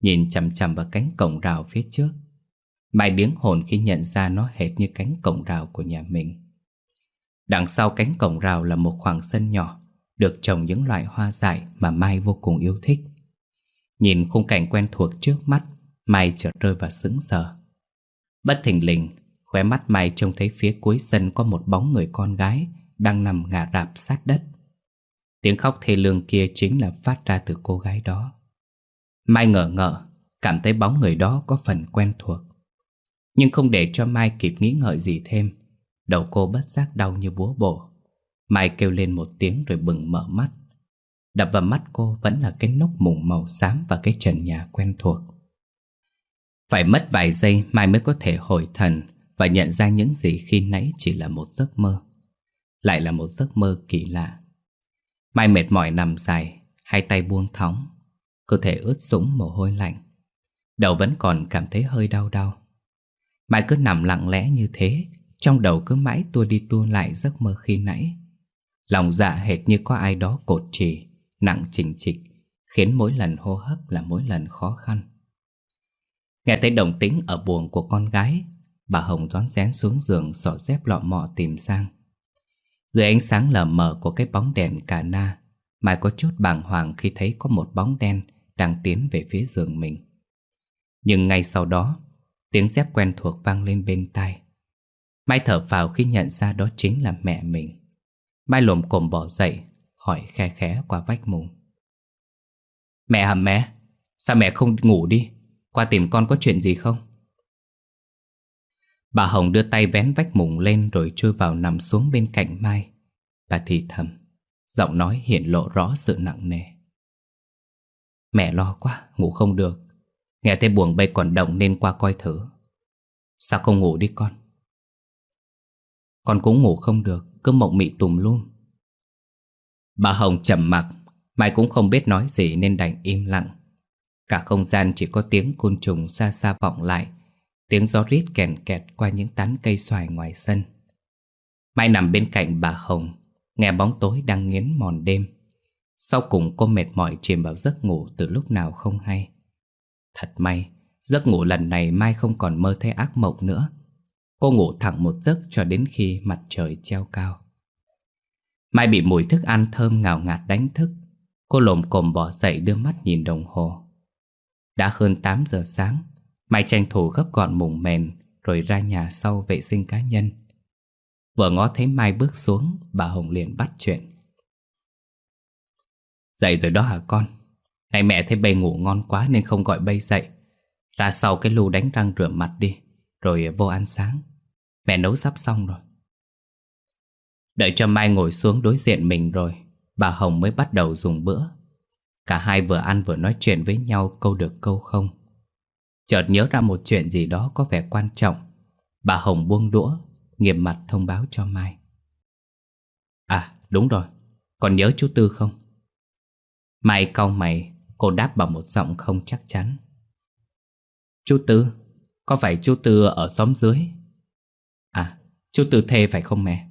nhìn chằm chằm vào cánh cổng rào phía trước. Mai điếng hồn khi nhận ra nó hệt như cánh cổng rào của nhà mình. Đằng sau cánh cổng rào là một khoảng sân nhỏ, được trồng những loại hoa dại mà Mai vô cùng yêu thích. Nhìn khung cảnh quen thuộc trước mắt, Mai chợt rơi vào sững sờ. Bất thình lình, khóe mắt Mai trông thấy phía cuối sân có một bóng người con gái đang nằm ngả rạp sát đất. Tiếng khóc thê lương kia chính là phát ra từ cô gái đó. Mai ngờ ngợ, cảm thấy bóng người đó có phần quen thuộc. Nhưng không để cho Mai kịp nghĩ ngợi gì thêm, đầu cô bất giác đau như búa bổ. Mai kêu lên một tiếng rồi bừng mở mắt. Đập vào mắt cô vẫn là cái nóc mùng màu xám và cái trần nhà quen thuộc. Phải mất vài giây Mai mới có thể hồi thần và nhận ra những gì khi nãy chỉ là một giấc mơ. Lại là một giấc mơ kỳ lạ. Mai mệt mỏi nằm dài, hai tay buông thõng, cơ thể ướt sũng mồ hôi lạnh. Đầu vẫn còn cảm thấy hơi đau đau. Mai cứ nằm lặng lẽ như thế, trong đầu cứ mãi tua đi tua lại giấc mơ khi nãy. Lòng dạ hệt như có ai đó cột chì, nặng chình chịch, khiến mỗi lần hô hấp là mỗi lần khó khăn. Nghe thấy động tĩnh ở buồng của con gái, bà Hồng rón rén xuống giường xỏ dép lọ mọ tìm sang. Dưới ánh sáng lờ mờ của cái bóng đèn cà na, Mai có chút bàng hoàng khi thấy có một bóng đen đang tiến về phía giường mình. Nhưng ngay sau đó, tiếng dép quen thuộc vang lên bên tai. Mai thở phào khi nhận ra đó chính là mẹ mình. Mai lồm cồm bỏ dậy, hỏi khe khẽ qua vách mùng: Mẹ hả mẹ? Sao mẹ không ngủ đi? Qua tìm con có chuyện gì không? Bà Hồng đưa tay vén vách mùng lên rồi chui vào nằm xuống bên cạnh Mai. Bà thì thầm, giọng nói hiện lộ rõ sự nặng nề: Mẹ lo quá, ngủ không được. Nghe thấy buồng bây còn động nên qua coi thử. Sao không ngủ đi con? Con cũng ngủ không được, cứ mộng mị tùm lum. Bà Hồng trầm mặc, Mai cũng không biết nói gì nên đành im lặng. Cả không gian chỉ có tiếng côn trùng xa xa vọng lại, tiếng gió rít kèn kẹt qua những tán cây xoài ngoài sân. Mai nằm bên cạnh bà Hồng, nghe bóng tối đang nghiến mòn đêm. Sau cùng cô mệt mỏi chìm vào giấc ngủ từ lúc nào không hay. Thật may, giấc ngủ lần này Mai không còn mơ thấy ác mộng nữa. Cô ngủ thẳng một giấc cho đến khi mặt trời treo cao. Mai bị mùi thức ăn thơm ngào ngạt đánh thức. Cô lồm cồm bò dậy đưa mắt nhìn đồng hồ. Đã hơn tám giờ sáng. Mai tranh thủ gấp gọn mùng mền rồi ra nhà sau vệ sinh cá nhân. Vừa ngó thấy Mai bước xuống, bà Hồng liền bắt chuyện: Dậy rồi đó hả con? Này mẹ thấy bây ngủ ngon quá nên không gọi bây dậy. Ra sau cái lu đánh răng rửa mặt đi, rồi vô ăn sáng. Mẹ nấu sắp xong rồi. Đợi cho Mai ngồi xuống đối diện mình rồi, bà Hồng mới bắt đầu dùng bữa. Cả hai vừa ăn vừa nói chuyện với nhau câu được câu không. Chợt nhớ ra một chuyện gì đó có vẻ quan trọng, bà Hồng buông đũa, nghiêm mặt thông báo cho Mai: À đúng rồi, còn nhớ chú Tư không? Mai cau mày, cô đáp bằng một giọng không chắc chắn: Chú Tư? Có phải chú Tư ở xóm dưới? À, chú Tư Thê phải không mẹ?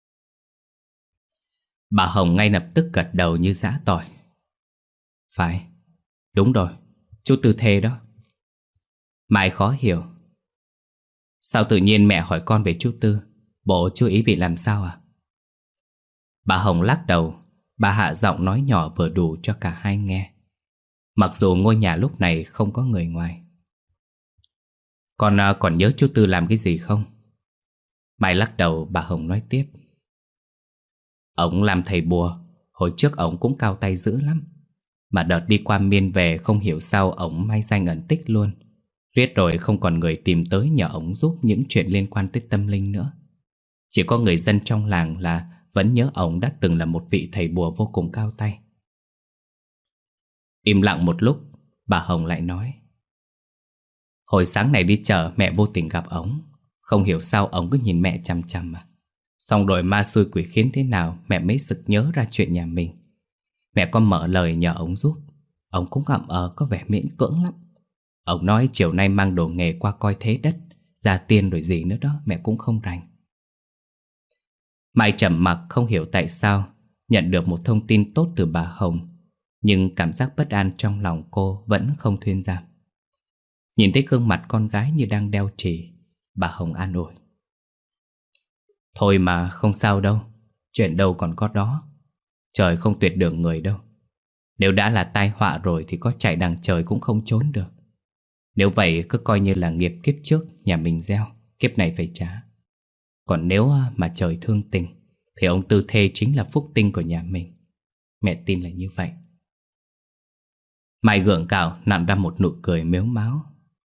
Bà Hồng ngay lập tức gật đầu như giã tỏi: Phải, đúng rồi, chú Tư Thê đó. Mai khó hiểu: Sao tự nhiên mẹ hỏi con về chú Tư? Bộ chú ý bị làm sao à? Bà Hồng lắc đầu. Bà hạ giọng nói nhỏ vừa đủ cho cả hai nghe. Mặc dù ngôi nhà lúc này không có người ngoài. Con à, còn nhớ chú Tư làm cái gì không? Mai lắc đầu. Bà Hồng nói tiếp: Ông làm thầy bùa. Hồi trước ông cũng cao tay dữ lắm. Mà đợt đi qua Miên về không hiểu sao ông may danh ẩn tích luôn. Riết rồi không còn người tìm tới nhờ ông giúp những chuyện liên quan tới tâm linh nữa. Chỉ có người dân trong làng là vẫn nhớ ông đã từng là một vị thầy bùa vô cùng cao tay. Im lặng một lúc, bà Hồng lại nói: Hồi sáng này đi chợ mẹ vô tình gặp ổng. Không hiểu sao ổng cứ nhìn mẹ chằm chằm mà. Xong rồi ma xui quỷ khiến thế nào mẹ mới sực nhớ ra chuyện nhà mình. Mẹ có mở lời nhờ ổng giúp. Ổng cũng ậm ờ có vẻ miễn cưỡng lắm. Ổng nói chiều nay mang đồ nghề qua coi thế đất, ra tiên rồi gì nữa đó, mẹ cũng không rành. Mai trầm mặc không hiểu tại sao nhận được một thông tin tốt từ bà Hồng, nhưng cảm giác bất an trong lòng cô vẫn không thuyên giảm. Nhìn thấy gương mặt con gái như đang đeo chì, bà Hồng an ủi. Thôi mà không sao đâu, chuyện đâu còn có đó. Trời không tuyệt đường người đâu. Nếu đã là tai họa rồi thì có chạy đằng trời cũng không trốn được. Nếu vậy cứ coi như là nghiệp kiếp trước nhà mình gieo, kiếp này phải trả. Còn nếu mà trời thương tình thì ông Tư Thê chính là phúc tinh của nhà mình. Mẹ tin là như vậy. Mai gượng gạo nặn ra một nụ cười mếu máo.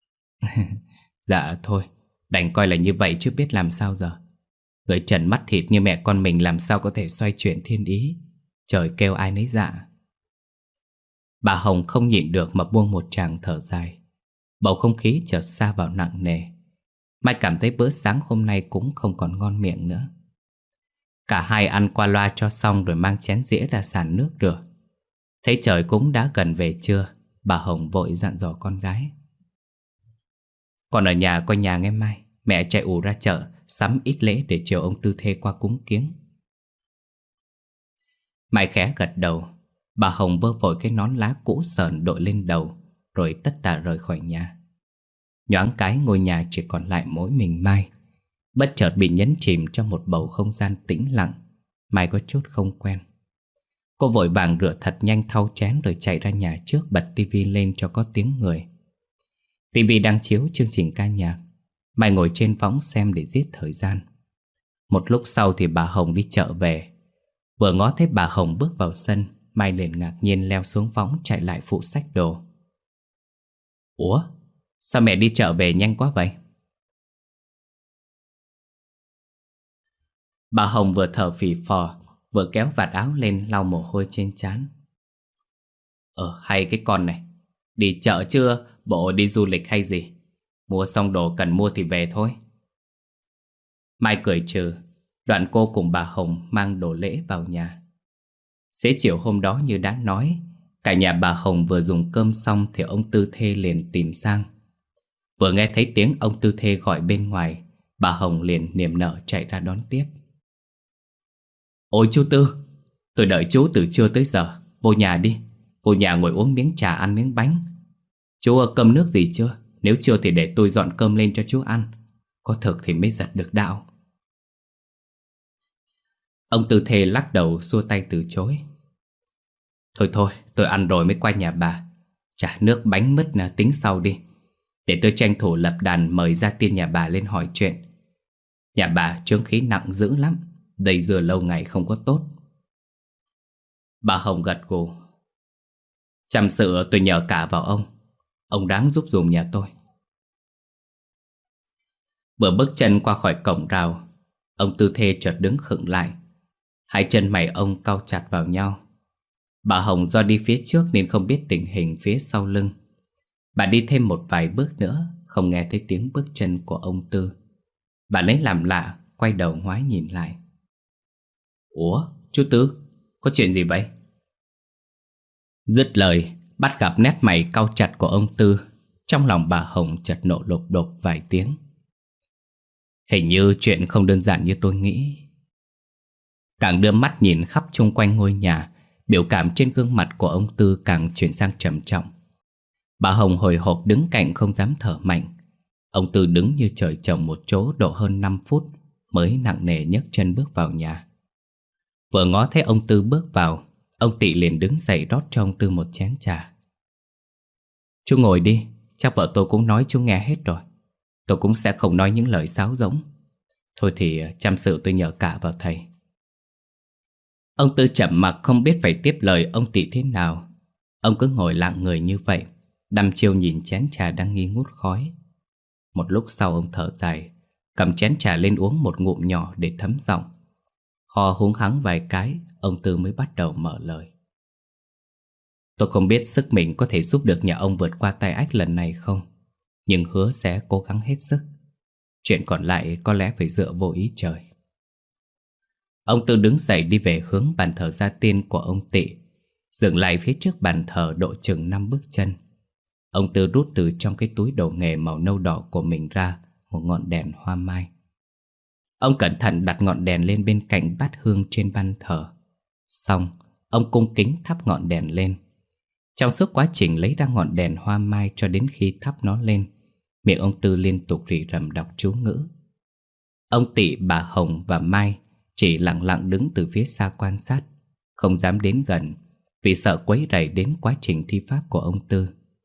Dạ thôi, đành coi là như vậy chứ biết làm sao giờ. Người trần mắt thịt như mẹ con mình làm sao có thể xoay chuyển thiên ý. Trời kêu ai nấy dạ. Bà Hồng không nhịn được mà buông một tràng thở dài. Bầu không khí chợt sa vào nặng nề. Mai cảm thấy bữa sáng hôm nay cũng không còn ngon miệng nữa. Cả hai ăn qua loa cho xong rồi mang chén dĩa ra sàn nước rửa. Thấy trời cũng đã gần về trưa, bà Hồng vội dặn dò con gái. Còn ở nhà coi nhà nghe Mai. Mẹ chạy ù ra chợ sắm ít lễ để chiều ông Tư Thê qua cúng kiếng. Mai khẽ gật đầu. Bà Hồng vơ vội cái nón lá cũ sờn đội lên đầu, rồi tất tả rời khỏi nhà. Nhoáng cái ngôi nhà chỉ còn lại mỗi mình Mai. Bất chợt bị nhấn chìm trong một bầu không gian tĩnh lặng. Mai có chút không quen. Cô vội vàng rửa thật nhanh thau chén rồi chạy ra nhà trước bật tivi lên cho có tiếng người. Tivi đang chiếu chương trình ca nhạc. Mai ngồi trên võng xem để giết thời gian. Một lúc sau thì bà Hồng đi chợ về. Vừa ngó thấy bà Hồng bước vào sân, Mai liền ngạc nhiên leo xuống võng chạy lại phụ xách đồ. Ủa? Sao mẹ đi chợ về nhanh quá vậy? Bà Hồng vừa thở phì phò, vừa kéo vạt áo lên lau mồ hôi trên trán. Ờ, hay cái con này. Đi chợ chưa? Bộ đi du lịch hay gì? Mua xong đồ cần mua thì về thôi. Mai cười trừ. Đoạn cô cùng bà Hồng mang đồ lễ vào nhà. Xế chiều hôm đó như đã nói, cả nhà bà Hồng vừa dùng cơm xong thì ông Tư Thê liền tìm sang. Vừa nghe thấy tiếng ông Tư Thê gọi bên ngoài, bà Hồng liền niềm nở chạy ra đón tiếp. Ôi chú Tư, tôi đợi chú từ trưa tới giờ. Vô nhà đi. Vô nhà ngồi uống miếng trà ăn miếng bánh. Chú cơm nước gì chưa? Nếu chưa thì để tôi dọn cơm lên cho chú ăn. Có thực thì mới giật được đạo. Ông Tư Thê lắc đầu xua tay từ chối. Thôi thôi, tôi ăn rồi mới qua nhà bà. Trà nước bánh mứt là tính sau đi. Để tôi tranh thủ lập đàn mời gia tiên nhà bà lên hỏi chuyện. Nhà bà chướng khí nặng dữ lắm. Dây dưa lâu ngày không có tốt. Bà Hồng gật gù. Chăm sự tôi nhờ cả vào ông. Ông đáng giúp dùm nhà tôi. Vừa bước chân qua khỏi cổng rào, ông Tư Thê chợt đứng khựng lại. Hai chân mày ông cau chặt vào nhau. Bà Hồng do đi phía trước nên không biết tình hình phía sau lưng. Bà đi thêm một vài bước nữa, không nghe thấy tiếng bước chân của ông Tư. Bà lấy làm lạ, quay đầu ngoái nhìn lại. Ủa, chú Tư, có chuyện gì vậy? Dứt lời, bắt gặp nét mày cau chặt của ông Tư. Trong lòng bà Hồng chợt nộ lục đột vài tiếng. Hình như chuyện không đơn giản như tôi nghĩ. Càng đưa mắt nhìn khắp chung quanh ngôi nhà, biểu cảm trên gương mặt của ông Tư càng chuyển sang trầm trọng. Bà Hồng hồi hộp đứng cạnh không dám thở mạnh. Ông Tư đứng như trời trồng một chỗ độ hơn năm phút mới nặng nề nhấc chân bước vào nhà. Vừa ngó thấy ông Tư bước vào, ông Tị liền đứng dậy rót cho ông Tư một chén trà. Chú ngồi đi, chắc vợ tôi cũng nói chú nghe hết rồi. Tôi cũng sẽ không nói những lời sáo rỗng. Thôi thì chăm sự tôi nhờ cả vào thầy. Ông Tư chậm mặc không biết phải tiếp lời ông Tị thế nào. Ông cứ ngồi lặng người như vậy, đăm chiêu nhìn chén trà đang nghi ngút khói. Một lúc sau ông thở dài, cầm chén trà lên uống một ngụm nhỏ để thấm giọng. Ho húng hắng vài cái, ông Tư mới bắt đầu mở lời. Tôi không biết sức mình có thể giúp được nhà ông vượt qua tai ách lần này không, nhưng hứa sẽ cố gắng hết sức. Chuyện còn lại có lẽ phải dựa vô ý trời. Ông Tư đứng dậy đi về hướng bàn thờ gia tiên của ông Tị, dừng lại phía trước bàn thờ độ chừng năm bước chân. Ông Tư rút từ trong cái túi đồ nghề màu nâu đỏ của mình ra một ngọn đèn hoa mai. Ông cẩn thận đặt ngọn đèn lên bên cạnh bát hương trên ban thờ. Xong, ông cung kính thắp ngọn đèn lên. Trong suốt quá trình lấy ra ngọn đèn hoa mai cho đến khi thắp nó lên, miệng ông Tư liên tục rỉ rầm đọc chú ngữ. Ông Tị, bà Hồng và Mai chỉ lặng lặng đứng từ phía xa quan sát, không dám đến gần vì sợ quấy rầy đến quá trình thi pháp của ông Tư.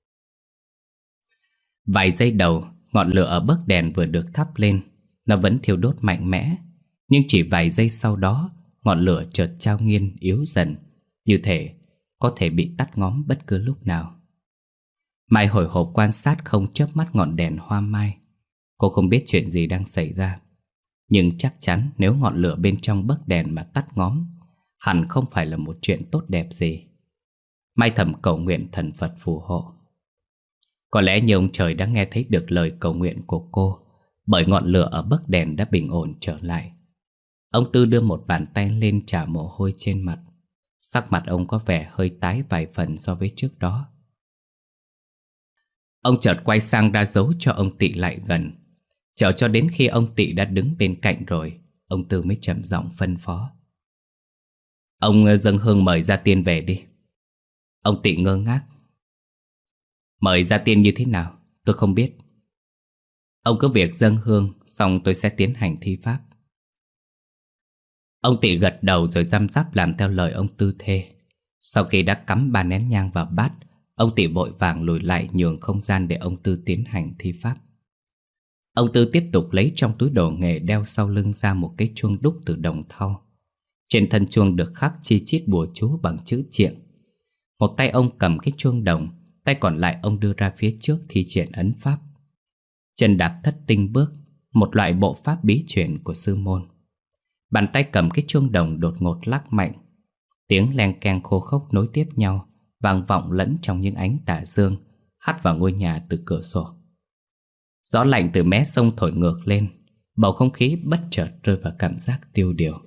Vài giây đầu, ngọn lửa ở bấc đèn vừa được thắp lên, nó vẫn thiêu đốt mạnh mẽ. Nhưng chỉ vài giây sau đó, ngọn lửa chợt chao nghiêng yếu dần, như thể có thể bị tắt ngóm bất cứ lúc nào. Mai hồi hộp quan sát không chớp mắt ngọn đèn hoa mai. Cô không biết chuyện gì đang xảy ra, nhưng chắc chắn nếu ngọn lửa bên trong bấc đèn mà tắt ngóm, hẳn không phải là một chuyện tốt đẹp gì. Mai thầm cầu nguyện thần Phật phù hộ. Có lẽ như ông trời đã nghe thấy được lời cầu nguyện của cô, bởi ngọn lửa ở bấc đèn đã bình ổn trở lại. Ông Tư đưa một bàn tay lên chà mồ hôi trên mặt. Sắc mặt ông có vẻ hơi tái vài phần so với trước đó. Ông chợt quay sang ra dấu cho ông Tị lại gần. Chờ cho đến khi ông Tị đã đứng bên cạnh rồi, ông Tư mới trầm giọng phân phó: "Ông dâng hương mời gia tiên về đi." Ông Tị ngơ ngác: "Mời gia tiên như thế nào? Tôi không biết." "Ông cứ việc dâng hương, xong tôi sẽ tiến hành thi pháp." Ông Tị gật đầu rồi răm rắp làm theo lời ông Tư thê. Sau khi đã cắm ba nén nhang vào bát, ông Tị vội vàng lùi lại nhường không gian để ông Tư tiến hành thi pháp. Ông Tư tiếp tục lấy trong túi đồ nghề đeo sau lưng ra một cái chuông đúc từ đồng thau. Trên thân chuông được khắc chi chít bùa chú bằng chữ Triện. Một tay ông cầm cái chuông đồng, tay còn lại ông đưa ra phía trước thi triển ấn pháp. Chân đạp thất tinh bước, một loại bộ pháp bí truyền của sư môn. Bàn tay cầm cái chuông đồng đột ngột lắc mạnh. Tiếng leng keng khô khốc nối tiếp nhau, vang vọng lẫn trong những ánh tà dương hắt vào ngôi nhà từ cửa sổ. Gió lạnh từ mé sông thổi ngược lên, bầu không khí bất chợt rơi vào cảm giác tiêu điều.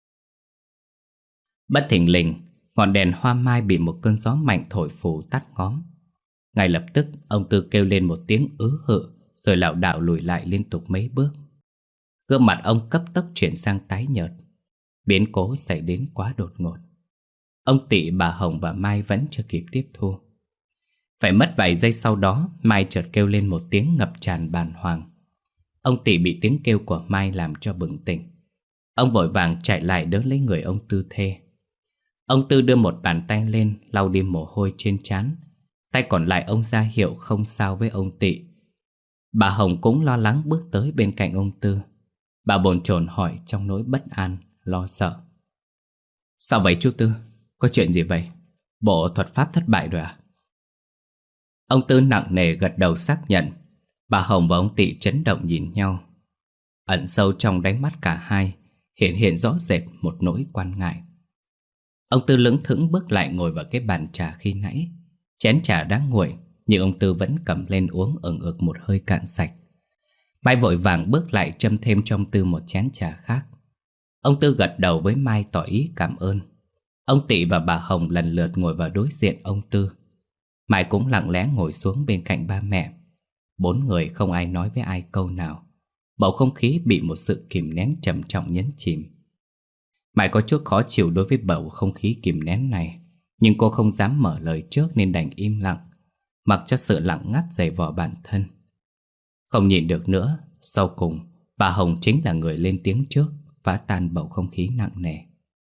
Bất thình lình, ngọn đèn hoa mai bị một cơn gió mạnh thổi phù tắt ngóm. Ngay lập tức, ông Tư kêu lên một tiếng ứ hự, rồi lảo đảo lùi lại liên tục mấy bước. Gương mặt ông cấp tốc chuyển sang tái nhợt. Biến cố xảy đến quá đột ngột. Ông Tị, bà Hồng và Mai vẫn chưa kịp tiếp thu. Phải mất vài giây sau đó, Mai chợt kêu lên một tiếng ngập tràn bàng hoàng. Ông Tị bị tiếng kêu của Mai làm cho bừng tỉnh. Ông vội vàng chạy lại đỡ lấy người ông Tư thê. Ông Tư đưa một bàn tay lên lau đi mồ hôi trên trán. Tay còn lại ông ra hiệu không sao với ông Tị. Bà Hồng cũng lo lắng bước tới bên cạnh ông Tư. Bà bồn chồn hỏi trong nỗi bất an, lo sợ: "Sao vậy chú Tư? Có chuyện gì vậy? Bộ thuật pháp thất bại rồi à?" Ông Tư nặng nề gật đầu xác nhận. Bà Hồng và ông Tị chấn động nhìn nhau. Ẩn sâu trong đáy mắt cả hai hiện hiện rõ rệt một nỗi quan ngại. Ông Tư lững thững bước lại ngồi vào cái bàn trà khi nãy. Chén trà đã nguội, nhưng ông Tư vẫn cầm lên uống ừng ực một hơi cạn sạch. Mai vội vàng bước lại châm thêm cho ông Tư một chén trà khác. Ông Tư gật đầu với Mai tỏ ý cảm ơn. Ông Tị và bà Hồng lần lượt ngồi vào đối diện ông Tư. Mai cũng lặng lẽ ngồi xuống bên cạnh ba mẹ. Bốn người không ai nói với ai câu nào. Bầu không khí bị một sự kìm nén trầm trọng nhấn chìm. Mai có chút khó chịu đối với bầu không khí kìm nén này, nhưng cô không dám mở lời trước nên đành im lặng, mặc cho sự lặng ngắt dày vò bản thân. Không nhịn được nữa, sau cùng bà Hồng chính là người lên tiếng trước, phá tan bầu không khí nặng nề.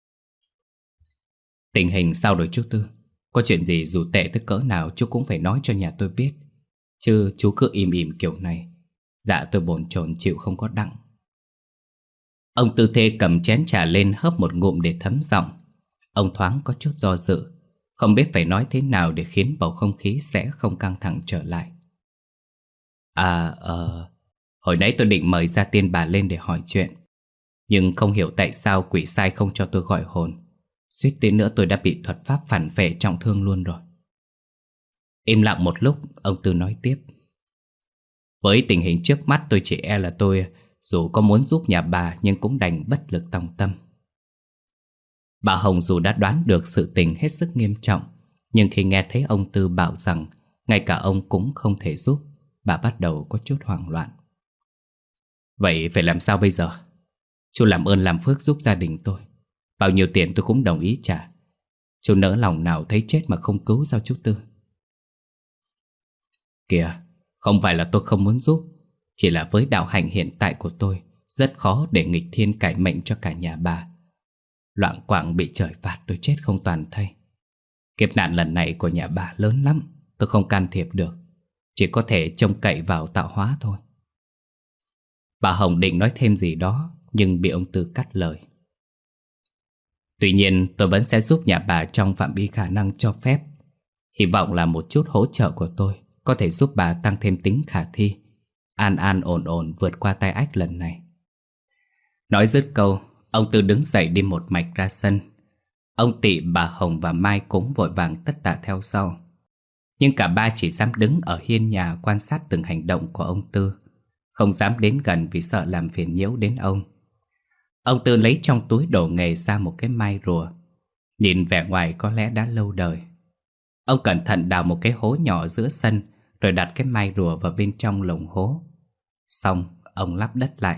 "Tình hình sao rồi chú Tư? Có chuyện gì dù tệ tới cỡ nào chú cũng phải nói cho nhà tôi biết, chứ chú cứ im im kiểu này, dạ tôi bồn chồn chịu không có đặng." Ông Tư thê cầm chén trà lên hớp một ngụm để thấm giọng. Ông thoáng có chút do dự, không biết phải nói thế nào để khiến bầu không khí sẽ không căng thẳng trở lại. À, ờ, hồi nãy tôi định mời gia tiên bà lên để hỏi chuyện, nhưng không hiểu tại sao quỷ sai không cho tôi gọi hồn. Suýt tí nữa tôi đã bị thuật pháp phản phệ trọng thương luôn rồi. Im lặng một lúc, ông Tư nói tiếp: "Với tình hình trước mắt tôi chỉ e là tôi dù có muốn giúp nhà bà nhưng cũng đành bất lực tòng tâm." Bà Hồng dù đã đoán được sự tình hết sức nghiêm trọng, nhưng khi nghe thấy ông Tư bảo rằng ngay cả ông cũng không thể giúp, bà bắt đầu có chút hoảng loạn. "Vậy phải làm sao bây giờ? Chú làm ơn làm phước giúp gia đình tôi. Bao nhiêu tiền tôi cũng đồng ý trả. Chú nỡ lòng nào thấy chết mà không cứu sao chú Tư?" Kìa, không phải là tôi không muốn giúp, chỉ là với đạo hạnh hiện tại của tôi rất khó để nghịch thiên cải mệnh cho cả nhà bà. Loạng quạng bị trời phạt tôi chết không toàn thây. Kiếp nạn lần này của nhà bà lớn lắm, tôi không can thiệp được, chỉ có thể trông cậy vào tạo hóa thôi. Bà Hồng định nói thêm gì đó nhưng bị ông Tư cắt lời. Tuy nhiên tôi vẫn sẽ giúp nhà bà trong phạm vi khả năng cho phép. Hy vọng là một chút hỗ trợ của tôi có thể giúp bà tăng thêm tính khả thi, an an ổn ổn vượt qua tai ách lần này. Nói dứt câu, ông Tư đứng dậy đi một mạch ra sân. Ông Tị, bà Hồng và Mai cũng vội vàng tất tả theo sau. Nhưng cả ba chỉ dám đứng ở hiên nhà quan sát từng hành động của ông Tư, không dám đến gần vì sợ làm phiền nhiễu đến ông. Ông Tư lấy trong túi đồ nghề ra một cái mai rùa. Nhìn vẻ ngoài có lẽ đã lâu đời. Ông cẩn thận đào một cái hố nhỏ giữa sân, rồi đặt cái mai rùa vào bên trong lồng hố. Xong, ông lắp đất lại.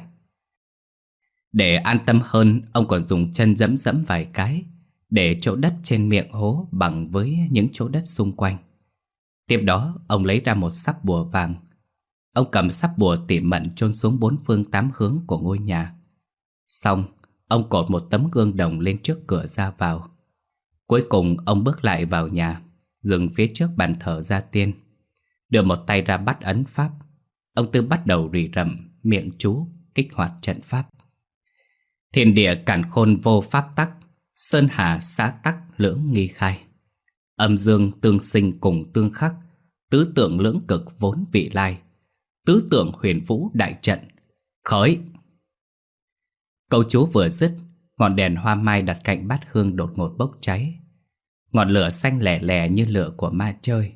Để an tâm hơn, ông còn dùng chân dẫm dẫm vài cái, để chỗ đất trên miệng hố bằng với những chỗ đất xung quanh. Tiếp đó, ông lấy ra một sắp bùa vàng. Ông cầm sắp bùa tỉ mẩn chôn xuống bốn phương tám hướng của ngôi nhà. Xong, ông cột một tấm gương đồng lên trước cửa ra vào. Cuối cùng, ông bước lại vào nhà, dừng phía trước bàn thờ gia tiên, đưa một tay ra bắt ấn pháp. Ông Tư bắt đầu rì rầm miệng chú kích hoạt trận pháp. Thiên địa càn khôn vô pháp tắc, sơn hà xã tắc lưỡng nghi khai. Âm dương tương sinh cùng tương khắc, tứ tượng lưỡng cực vốn vị lai. Tứ tượng huyền vũ đại trận, khởi! Câu chú vừa dứt, ngọn đèn hoa mai đặt cạnh bát hương đột ngột bốc cháy. Ngọn lửa xanh lè lè như lửa của ma chơi.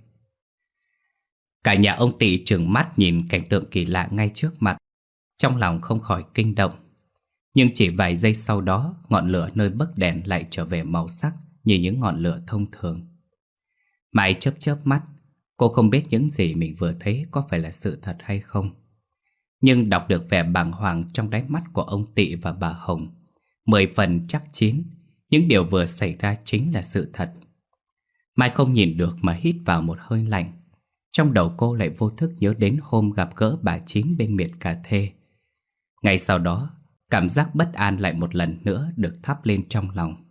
Cả nhà ông Tị trừng mắt nhìn cảnh tượng kỳ lạ ngay trước mặt, trong lòng không khỏi kinh động. Nhưng chỉ vài giây sau đó, ngọn lửa nơi bấc đèn lại trở về màu sắc như những ngọn lửa thông thường. Mai chớp chớp mắt, cô không biết những gì mình vừa thấy có phải là sự thật hay không. Nhưng đọc được vẻ bàng hoàng trong đáy mắt của ông Tị và bà Hồng, mười phần chắc chín những điều vừa xảy ra chính là sự thật. Mai không nhìn được mà hít vào một hơi lạnh. Trong đầu cô lại vô thức nhớ đến hôm gặp gỡ bà Chín bên miệt cà thê. Ngay sau đó, cảm giác bất an lại một lần nữa được thắp lên trong lòng.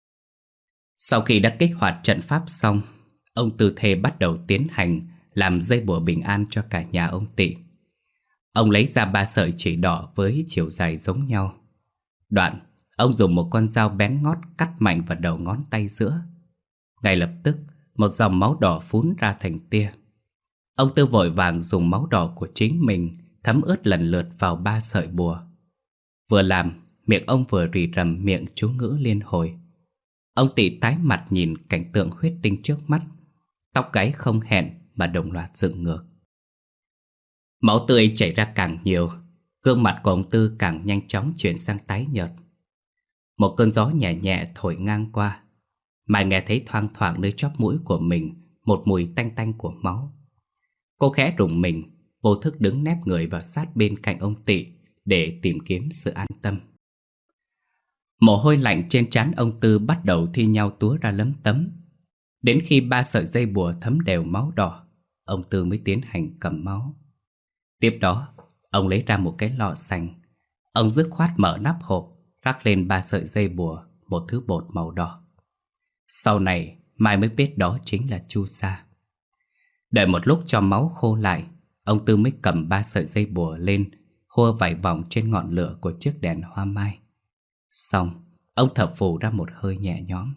Sau khi đã kích hoạt trận pháp xong, ông Tư Thê bắt đầu tiến hành làm dây bùa bình an cho cả nhà ông Tị. Ông lấy ra ba sợi chỉ đỏ với chiều dài giống nhau. Đoạn, ông dùng một con dao bén ngót cắt mạnh vào đầu ngón tay giữa. Ngay lập tức, một dòng máu đỏ phún ra thành tia. Ông Tư vội vàng dùng máu đỏ của chính mình thấm ướt lần lượt vào ba sợi bùa. Vừa làm, miệng ông vừa rì rầm miệng chú ngữ liên hồi. Ông Tị tái mặt nhìn cảnh tượng huyết tinh trước mắt. Tóc gáy không hẹn mà đồng loạt dựng ngược. Máu tươi chảy ra càng nhiều, gương mặt của ông Tư càng nhanh chóng chuyển sang tái nhợt. Một cơn gió nhẹ nhẹ thổi ngang qua. Mai nghe thấy thoang thoảng nơi chóp mũi của mình một mùi tanh tanh của máu. Cô khẽ rùng mình, vô thức đứng nép người vào sát bên cạnh ông Tị để tìm kiếm sự an tâm. Mồ hôi lạnh trên trán ông Tư bắt đầu thi nhau túa ra lấm tấm. Đến khi ba sợi dây bùa thấm đều máu đỏ, ông Tư mới tiến hành cầm máu. Tiếp đó, ông lấy ra một cái lọ xanh. Ông dứt khoát mở nắp hộp, rắc lên ba sợi dây bùa một thứ bột màu đỏ. Sau này, Mai mới biết đó chính là chu sa. Đợi một lúc cho máu khô lại, ông Tư mới cầm ba sợi dây bùa lên, hua vài vòng trên ngọn lửa của chiếc đèn hoa mai. Xong, ông thở phù ra một hơi nhẹ nhõm.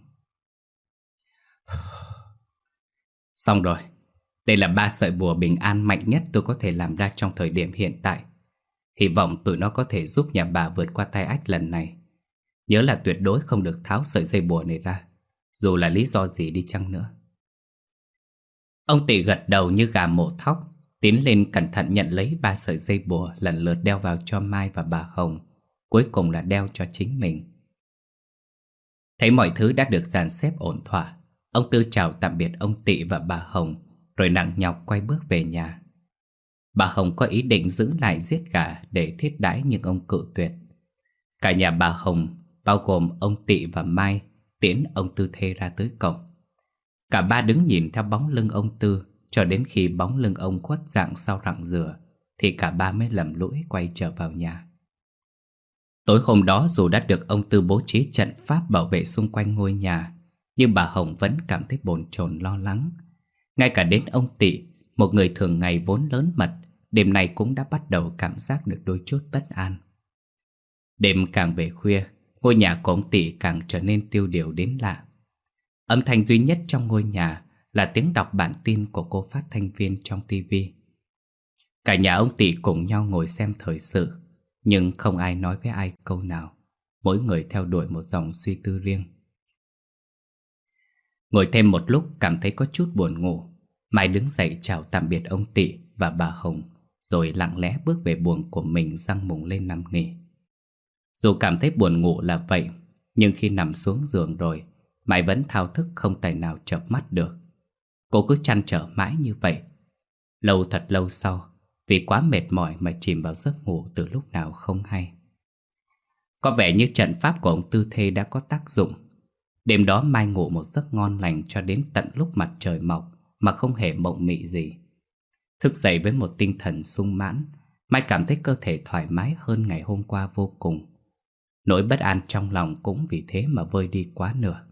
Xong rồi, đây là ba sợi bùa bình an mạnh nhất tôi có thể làm ra trong thời điểm hiện tại. Hy vọng tụi nó có thể giúp nhà bà vượt qua tai ách lần này. Nhớ là tuyệt đối không được tháo sợi dây bùa này ra, dù là lý do gì đi chăng nữa. Ông Tị gật đầu như gà mổ thóc, tiến lên cẩn thận nhận lấy ba sợi dây bùa lần lượt đeo vào cho Mai và bà Hồng, cuối cùng là đeo cho chính mình. Thấy mọi thứ đã được dàn xếp ổn thỏa, ông Tư chào tạm biệt ông Tị và bà Hồng, rồi nặng nhọc quay bước về nhà. Bà Hồng có ý định giữ lại giết gà để thiết đãi nhưng ông cự tuyệt. Cả nhà bà Hồng, bao gồm ông Tị và Mai, tiễn ông Tư Thê ra tới cổng. Cả ba đứng nhìn theo bóng lưng ông Tư, cho đến khi bóng lưng ông khuất dạng sau rặng dừa thì cả ba mới lầm lũi quay trở vào nhà. Tối hôm đó dù đã được ông Tư bố trí trận pháp bảo vệ xung quanh ngôi nhà, nhưng bà Hồng vẫn cảm thấy bồn chồn lo lắng. Ngay cả đến ông Tị, một người thường ngày vốn lớn mật, đêm nay cũng đã bắt đầu cảm giác được đôi chút bất an. Đêm càng về khuya, ngôi nhà của ông Tị càng trở nên tiêu điều đến lạ. Âm thanh duy nhất trong ngôi nhà là tiếng đọc bản tin của cô phát thanh viên trong tivi. Cả nhà ông Tị cùng nhau ngồi xem thời sự, nhưng không ai nói với ai câu nào. Mỗi người theo đuổi một dòng suy tư riêng. Ngồi thêm một lúc cảm thấy có chút buồn ngủ, Mai đứng dậy chào tạm biệt ông Tị và bà Hồng, rồi lặng lẽ bước về buồng của mình răng mùng lên nằm nghỉ. Dù cảm thấy buồn ngủ là vậy, nhưng khi nằm xuống giường rồi, Mai vẫn thao thức không tài nào chợp mắt được. Cô cứ trăn trở mãi như vậy. Lâu thật lâu sau, vì quá mệt mỏi mà chìm vào giấc ngủ từ lúc nào không hay. Có vẻ như trận pháp của ông Tư Thê đã có tác dụng. Đêm đó Mai ngủ một giấc ngon lành cho đến tận lúc mặt trời mọc mà không hề mộng mị gì. Thức dậy với một tinh thần sung mãn, Mai cảm thấy cơ thể thoải mái hơn ngày hôm qua vô cùng. Nỗi bất an trong lòng cũng vì thế mà vơi đi quá nửa.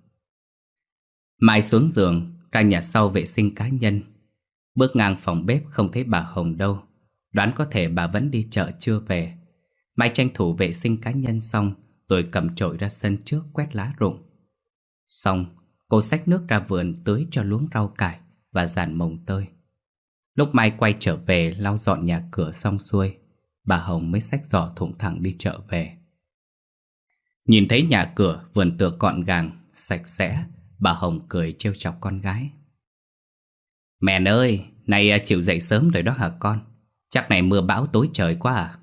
Mai xuống giường, ra nhà sau vệ sinh cá nhân. Bước ngang phòng bếp không thấy bà Hồng đâu, đoán có thể bà vẫn đi chợ chưa về. Mai tranh thủ vệ sinh cá nhân xong rồi cầm chổi ra sân trước quét lá rụng. Xong, cô xách nước ra vườn tưới cho luống rau cải và dàn mồng tơi. Lúc Mai quay trở về lau dọn nhà cửa xong xuôi, bà Hồng mới xách giỏ thủng thẳng đi chợ về. Nhìn thấy nhà cửa vườn tược gọn gàng, sạch sẽ, bà Hồng cười trêu chọc con gái. Mẹ ơi, nay chịu dậy sớm rồi đó hả con? Chắc này mưa bão tối trời quá à?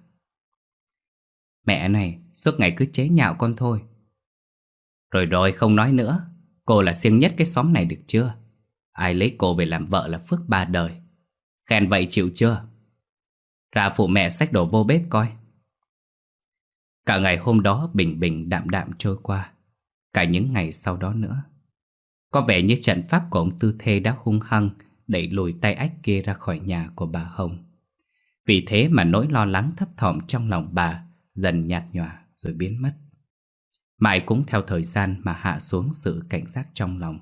Mẹ này, suốt ngày cứ chế nhạo con thôi. Rồi rồi, không nói nữa. Cô là siêng nhất cái xóm này được chưa? Ai lấy cô về làm vợ là phước ba đời. Khen vậy chịu chưa? Ra phụ mẹ xách đồ vô bếp coi. Cả ngày hôm đó bình bình đạm đạm trôi qua. Cả những ngày sau đó nữa. Có vẻ như trận pháp của ông Tư Thê đã hung hăng đẩy lùi tay ách kia ra khỏi nhà của bà Hồng. Vì thế mà nỗi lo lắng thấp thỏm trong lòng bà dần nhạt nhòa rồi biến mất. Mai cũng theo thời gian mà hạ xuống sự cảnh giác trong lòng.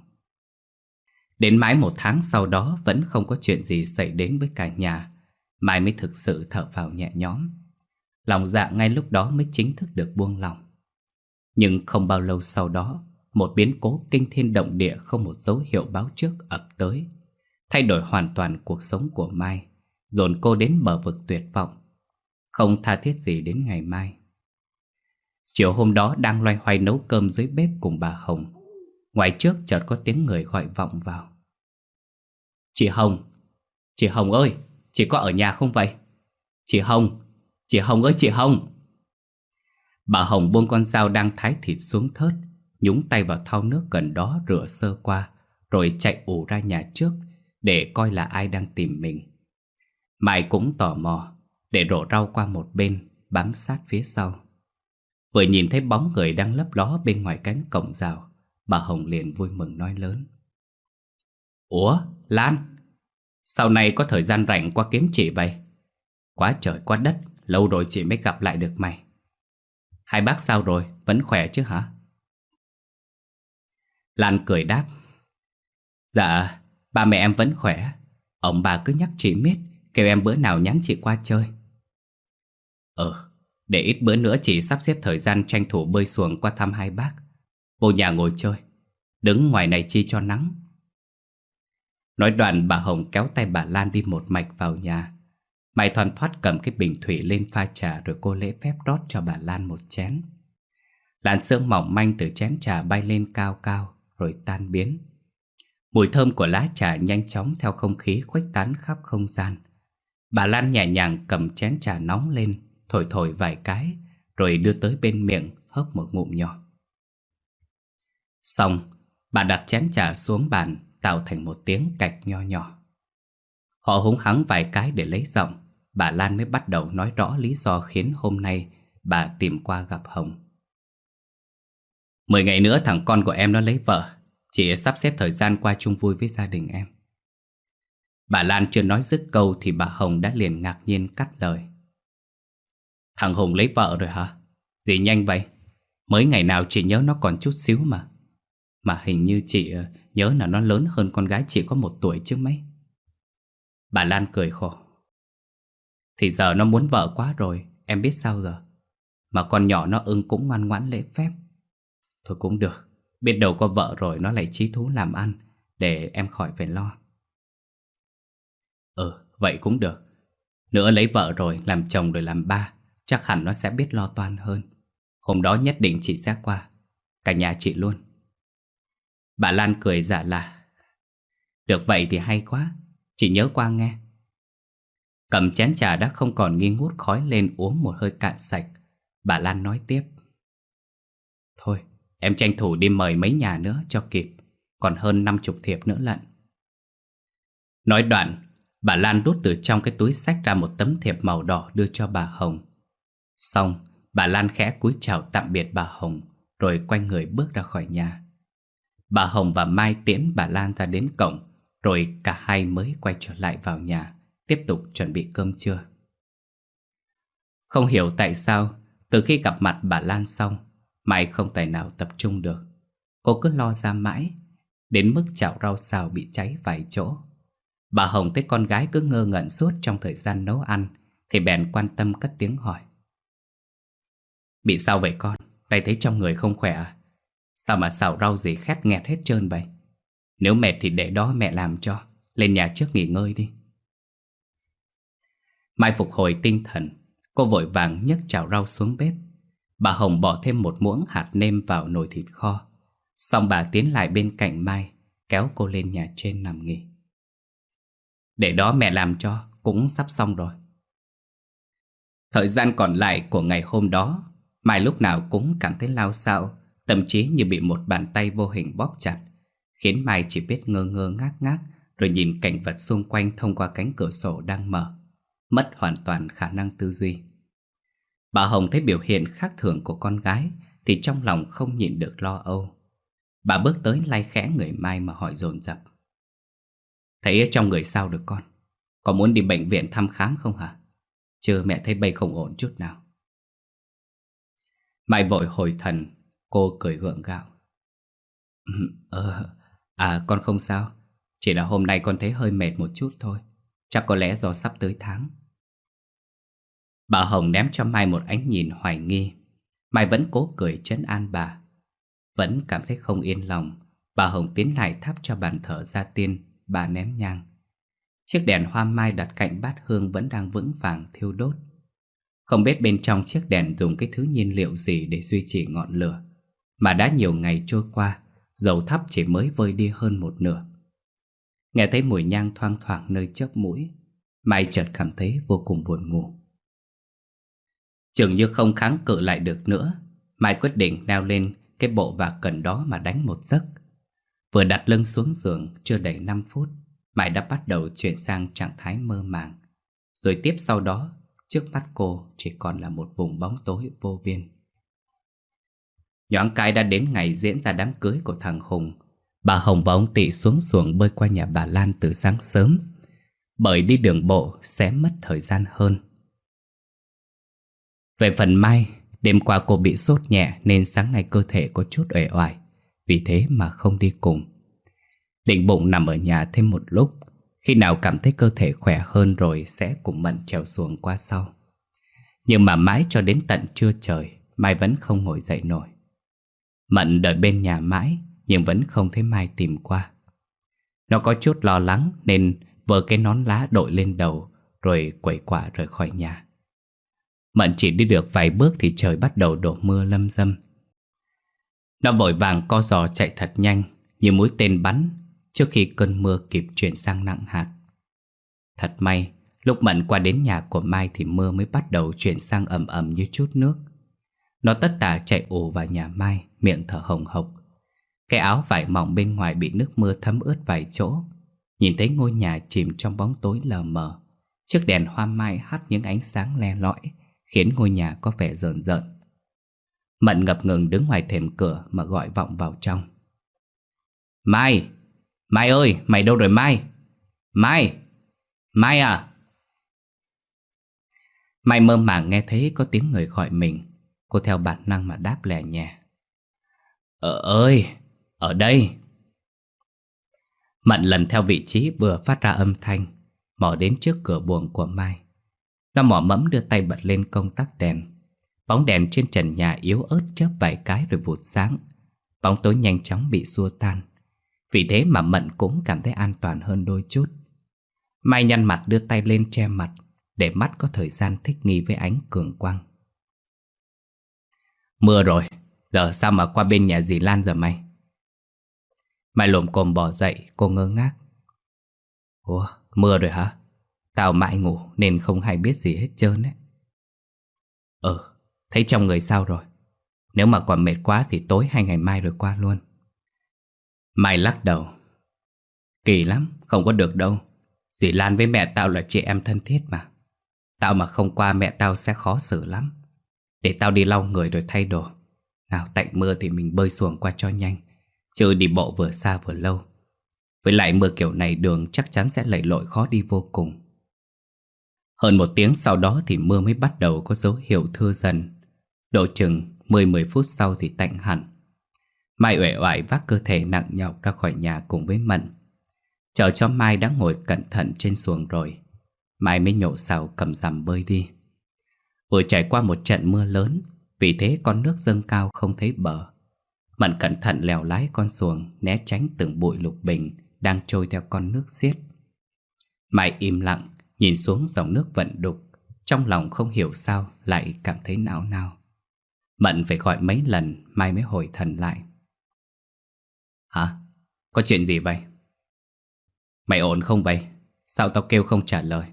Đến mãi một tháng sau đó vẫn không có chuyện gì xảy đến với cả nhà, Mai mới thực sự thở phào nhẹ nhõm. Lòng dạ ngay lúc đó mới chính thức được buông lỏng. Nhưng không bao lâu sau đó, một biến cố kinh thiên động địa không một dấu hiệu báo trước ập tới, thay đổi hoàn toàn cuộc sống của Mai, dồn cô đến bờ vực tuyệt vọng, không tha thiết gì đến ngày mai. Chiều hôm đó đang loay hoay nấu cơm dưới bếp cùng bà Hồng, ngoài trước chợt có tiếng người gọi vọng vào. Chị Hồng, chị Hồng ơi, chị có ở nhà không vậy? Chị Hồng, chị Hồng ơi chị Hồng. Bà Hồng buông con dao đang thái thịt xuống thớt, nhúng tay vào thau nước gần đó rửa sơ qua, rồi chạy ù ra nhà trước để coi là ai đang tìm mình. Mai cũng tò mò, để rổ rau qua một bên, bám sát phía sau. Vừa nhìn thấy bóng người đang lấp ló bên ngoài cánh cổng rào, bà Hồng liền vui mừng nói lớn. Ủa, Lan, sau này có thời gian rảnh qua kiếm chị vậy? Quá trời quá đất, lâu rồi chị mới gặp lại được mày. Hai bác sao rồi, vẫn khỏe chứ hả? Lan cười đáp. Dạ, ba mẹ em vẫn khỏe. Ông bà cứ nhắc chị miết, kêu em bữa nào nhắn chị qua chơi. Ừ, để ít bữa nữa chị sắp xếp thời gian tranh thủ bơi xuồng qua thăm hai bác. Vô nhà ngồi chơi, đứng ngoài này chi cho nắng. Nói đoạn bà Hồng kéo tay bà Lan đi một mạch vào nhà. Mai thoăn thoắt cầm cái bình thủy lên pha trà, rồi cô lễ phép rót cho bà Lan một chén. Làn sương mỏng manh từ chén trà bay lên cao cao rồi tan biến. Mùi thơm của lá trà nhanh chóng theo không khí khuếch tán khắp không gian. Bà Lan nhẹ nhàng cầm chén trà nóng lên, thổi thổi vài cái, rồi đưa tới bên miệng hớp một ngụm nhỏ. Xong, bà đặt chén trà xuống bàn, tạo thành một tiếng cạch nho nhỏ. Họ húng hắng vài cái để lấy giọng, bà Lan mới bắt đầu nói rõ lý do khiến hôm nay bà tìm qua gặp Hồng. Mười ngày nữa thằng con của em nó lấy vợ, chị sắp xếp thời gian qua chung vui với gia đình em. Bà Lan chưa nói dứt câu thì bà Hồng đã liền ngạc nhiên cắt lời. Thằng Hùng lấy vợ rồi hả? Gì nhanh vậy? Mới ngày nào chị nhớ nó còn chút xíu mà. Mà hình như chị nhớ là nó lớn hơn con gái chị có một tuổi chứ mấy. Bà Lan cười khổ. Thì giờ nó muốn vợ quá rồi, em biết sao giờ. Mà con nhỏ nó ưng cũng ngoan ngoãn lễ phép. Thôi cũng được, biết đâu có vợ rồi nó lại chí thú làm ăn, để em khỏi phải lo. Ừ, vậy cũng được. Nữa lấy vợ rồi, làm chồng rồi làm ba, chắc hẳn nó sẽ biết lo toan hơn. Hôm đó nhất định chị sẽ qua, cả nhà chị luôn. Bà Lan cười dạ là. Được vậy thì hay quá, chị nhớ qua nghe. Cầm chén trà đã không còn nghi ngút khói lên uống một hơi cạn sạch. Bà Lan nói tiếp. Thôi, em tranh thủ đi mời mấy nhà nữa cho kịp, còn hơn năm chục thiệp nữa lận. Nói đoạn, bà Lan đút từ trong cái túi xách ra một tấm thiệp màu đỏ đưa cho bà Hồng. Xong, bà Lan khẽ cúi chào tạm biệt bà Hồng, rồi quay người bước ra khỏi nhà. Bà Hồng và Mai tiễn bà Lan ra đến cổng, rồi cả hai mới quay trở lại vào nhà, tiếp tục chuẩn bị cơm trưa. Không hiểu tại sao, từ khi gặp mặt bà Lan xong, Mai không tài nào tập trung được. Cô cứ lo ra mãi, đến mức chảo rau xào bị cháy vài chỗ. Bà Hồng thấy con gái cứ ngơ ngẩn suốt trong thời gian nấu ăn, thì bèn quan tâm cất tiếng hỏi. Bị sao vậy con? Đây thấy trong người không khỏe à? Sao mà xào rau gì khét nghẹt hết trơn vậy? Nếu mệt thì để đó mẹ làm cho. Lên nhà trước nghỉ ngơi đi. Mai phục hồi tinh thần, cô vội vàng nhấc chảo rau xuống bếp. Bà Hồng bỏ thêm một muỗng hạt nêm vào nồi thịt kho. Xong bà tiến lại bên cạnh Mai, kéo cô lên nhà trên nằm nghỉ. Để đó mẹ làm cho, cũng sắp xong rồi. Thời gian còn lại của ngày hôm đó, Mai lúc nào cũng cảm thấy lao xao, thậm chí như bị một bàn tay vô hình bóp chặt, khiến Mai chỉ biết ngơ ngơ ngác ngác, rồi nhìn cảnh vật xung quanh thông qua cánh cửa sổ đang mở, mất hoàn toàn khả năng tư duy. Bà Hồng thấy biểu hiện khác thường của con gái thì trong lòng không nhịn được lo âu. Bà bước tới lay khẽ người Mai mà hỏi dồn dập. Thấy trong người sao được con? Có muốn đi bệnh viện thăm khám không hả? Chứ mẹ thấy bây không ổn chút nào. Mai vội hồi thần, cô cười gượng gạo. Ờ, à con không sao. Chỉ là hôm nay con thấy hơi mệt một chút thôi. Chắc có lẽ do sắp tới tháng. Bà Hồng ném cho Mai một ánh nhìn hoài nghi. Mai vẫn cố cười trấn an bà. Vẫn cảm thấy không yên lòng, bà Hồng tiến lại thắp cho bàn thờ gia tiên ba nén nhang. Chiếc đèn hoa mai đặt cạnh bát hương vẫn đang vững vàng thiêu đốt. Không biết bên trong chiếc đèn dùng cái thứ nhiên liệu gì để duy trì ngọn lửa, mà đã nhiều ngày trôi qua, dầu thắp chỉ mới vơi đi hơn một nửa. Nghe thấy mùi nhang thoang thoảng nơi chóp mũi, Mai chợt cảm thấy vô cùng buồn ngủ. Chừng như không kháng cự lại được nữa, Mai quyết định leo lên cái bộ vạc cần đó mà đánh một giấc. Vừa đặt lưng xuống giường chưa đầy năm phút, Mai đã bắt đầu chuyển sang trạng thái mơ màng. Rồi tiếp sau đó, trước mắt cô chỉ còn là một vùng bóng tối vô biên. Nhoáng cái đã đến ngày diễn ra đám cưới của thằng Hùng. Bà Hồng và ông Tị xuống xuồng bơi qua nhà bà Lan từ sáng sớm, bởi đi đường bộ sẽ mất thời gian hơn. Về phần Mai, đêm qua cô bị sốt nhẹ nên sáng nay cơ thể có chút uể oải, vì thế mà không đi cùng. Định bụng nằm ở nhà thêm một lúc, khi nào cảm thấy cơ thể khỏe hơn rồi sẽ cùng Mận trèo xuồng qua sau. Nhưng mà mãi cho đến tận trưa trời, Mai vẫn không ngồi dậy nổi. Mận đợi bên nhà mãi nhưng vẫn không thấy Mai tìm qua. Nó có chút lo lắng nên vơ cái nón lá đội lên đầu rồi quẩy quả rời khỏi nhà. Mận chỉ đi được vài bước thì trời bắt đầu đổ mưa lâm râm. Nó vội vàng co giò chạy thật nhanh như mũi tên bắn trước khi cơn mưa kịp chuyển sang nặng hạt. Thật may, lúc Mận qua đến nhà của Mai thì mưa mới bắt đầu chuyển sang ầm ầm như chút nước. Nó tất tả chạy ù vào nhà Mai, miệng thở hồng hộc. Cái áo vải mỏng bên ngoài bị nước mưa thấm ướt vài chỗ. Nhìn thấy ngôi nhà chìm trong bóng tối lờ mờ, chiếc đèn hoa mai hắt những ánh sáng le lói, khiến ngôi nhà có vẻ rợn rợn. Mận ngập ngừng đứng ngoài thềm cửa mà gọi vọng vào trong. Mai! Mai ơi! Mày đâu rồi Mai? Mai! Mai à! Mai mơ màng nghe thấy có tiếng người gọi mình. Cô theo bản năng mà đáp lè nhẹ. Ờ ơi, ở đây. Mận lần theo vị trí vừa phát ra âm thanh, mò đến trước cửa buồng của Mai. Nó mò mẫm đưa tay bật lên công tắc đèn. Bóng đèn trên trần nhà yếu ớt chớp vài cái rồi vụt sáng. Bóng tối nhanh chóng bị xua tan. Vì thế mà Mận cũng cảm thấy an toàn hơn đôi chút. Mai nhăn mặt đưa tay lên che mặt, để mắt có thời gian thích nghi với ánh cường quang. Mưa rồi, giờ sao mà qua bên nhà dì Lan giờ mày? Mai lồm cồm bò dậy, cô ngơ ngác. Ủa, mưa rồi hả? Tao mãi ngủ nên không hay biết gì hết trơn ấy. Ừ, thấy trong người sao rồi? Nếu mà còn mệt quá thì tối hay ngày mai rồi qua luôn. Mai lắc đầu. Kỳ lắm, không có được đâu. Dì Lan với mẹ tao là chị em thân thiết mà. Tao mà không qua mẹ tao sẽ khó xử lắm. Để tao đi lau người rồi thay đồ. Nào tạnh mưa thì mình bơi xuồng qua cho nhanh, chứ đi bộ vừa xa vừa lâu. Với lại mưa kiểu này đường chắc chắn sẽ lầy lội khó đi vô cùng. Hơn một tiếng sau đó thì mưa mới bắt đầu có dấu hiệu thưa dần. Độ chừng mười mười phút sau thì tạnh hẳn. Mai uể oải vác cơ thể nặng nhọc ra khỏi nhà cùng với Mận. Chờ cho Mai đã ngồi cẩn thận trên xuồng rồi, Mai mới nhổ sào cầm rằm bơi đi. Vừa trải qua một trận mưa lớn, vì thế con nước dâng cao không thấy bờ. Mận cẩn thận lèo lái con xuồng, né tránh từng bụi lục bình đang trôi theo con nước xiết. Mai im lặng nhìn xuống dòng nước vận đục, trong lòng không hiểu sao lại cảm thấy não nao. Mận phải gọi mấy lần Mai mới hồi thần lại. Hả? Có chuyện gì vậy? Mày ổn không vậy? Sao tao kêu không trả lời?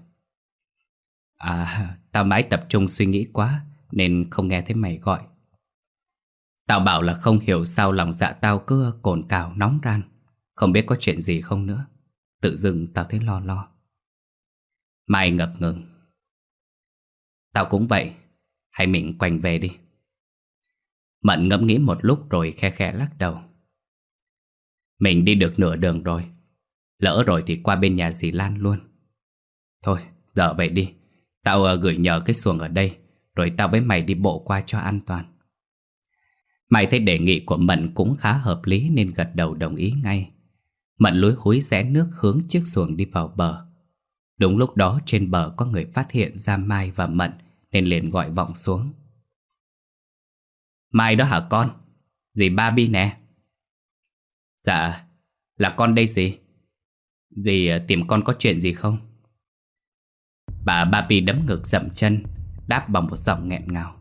À, tao mãi tập trung suy nghĩ quá nên không nghe thấy mày gọi. Tao bảo là không hiểu sao lòng dạ tao cứ cồn cào nóng ran, không biết có chuyện gì không nữa. Tự dưng tao thấy lo lo. Mai ngập ngừng. Tao cũng vậy, hay mình quành về đi. Mận ngẫm nghĩ một lúc rồi khe khẽ lắc đầu. Mình đi được nửa đường rồi, lỡ rồi thì qua bên nhà dì Lan luôn. Thôi, giờ vậy đi. Tao uh, gửi nhờ cái xuồng ở đây, rồi tao với mày đi bộ qua cho an toàn. Mày thấy đề nghị của Mận cũng khá hợp lý nên gật đầu đồng ý ngay. Mận lúi húi rẽ nước hướng chiếc xuồng đi vào bờ. Đúng lúc đó trên bờ có người phát hiện ra Mai và Mận nên liền gọi vọng xuống. Mai đó hả con? Dì Baby nè. Dạ, là con đây dì. Dì tìm con có chuyện gì không? Bà Baby đấm ngực dậm chân, đáp bằng một giọng nghẹn ngào.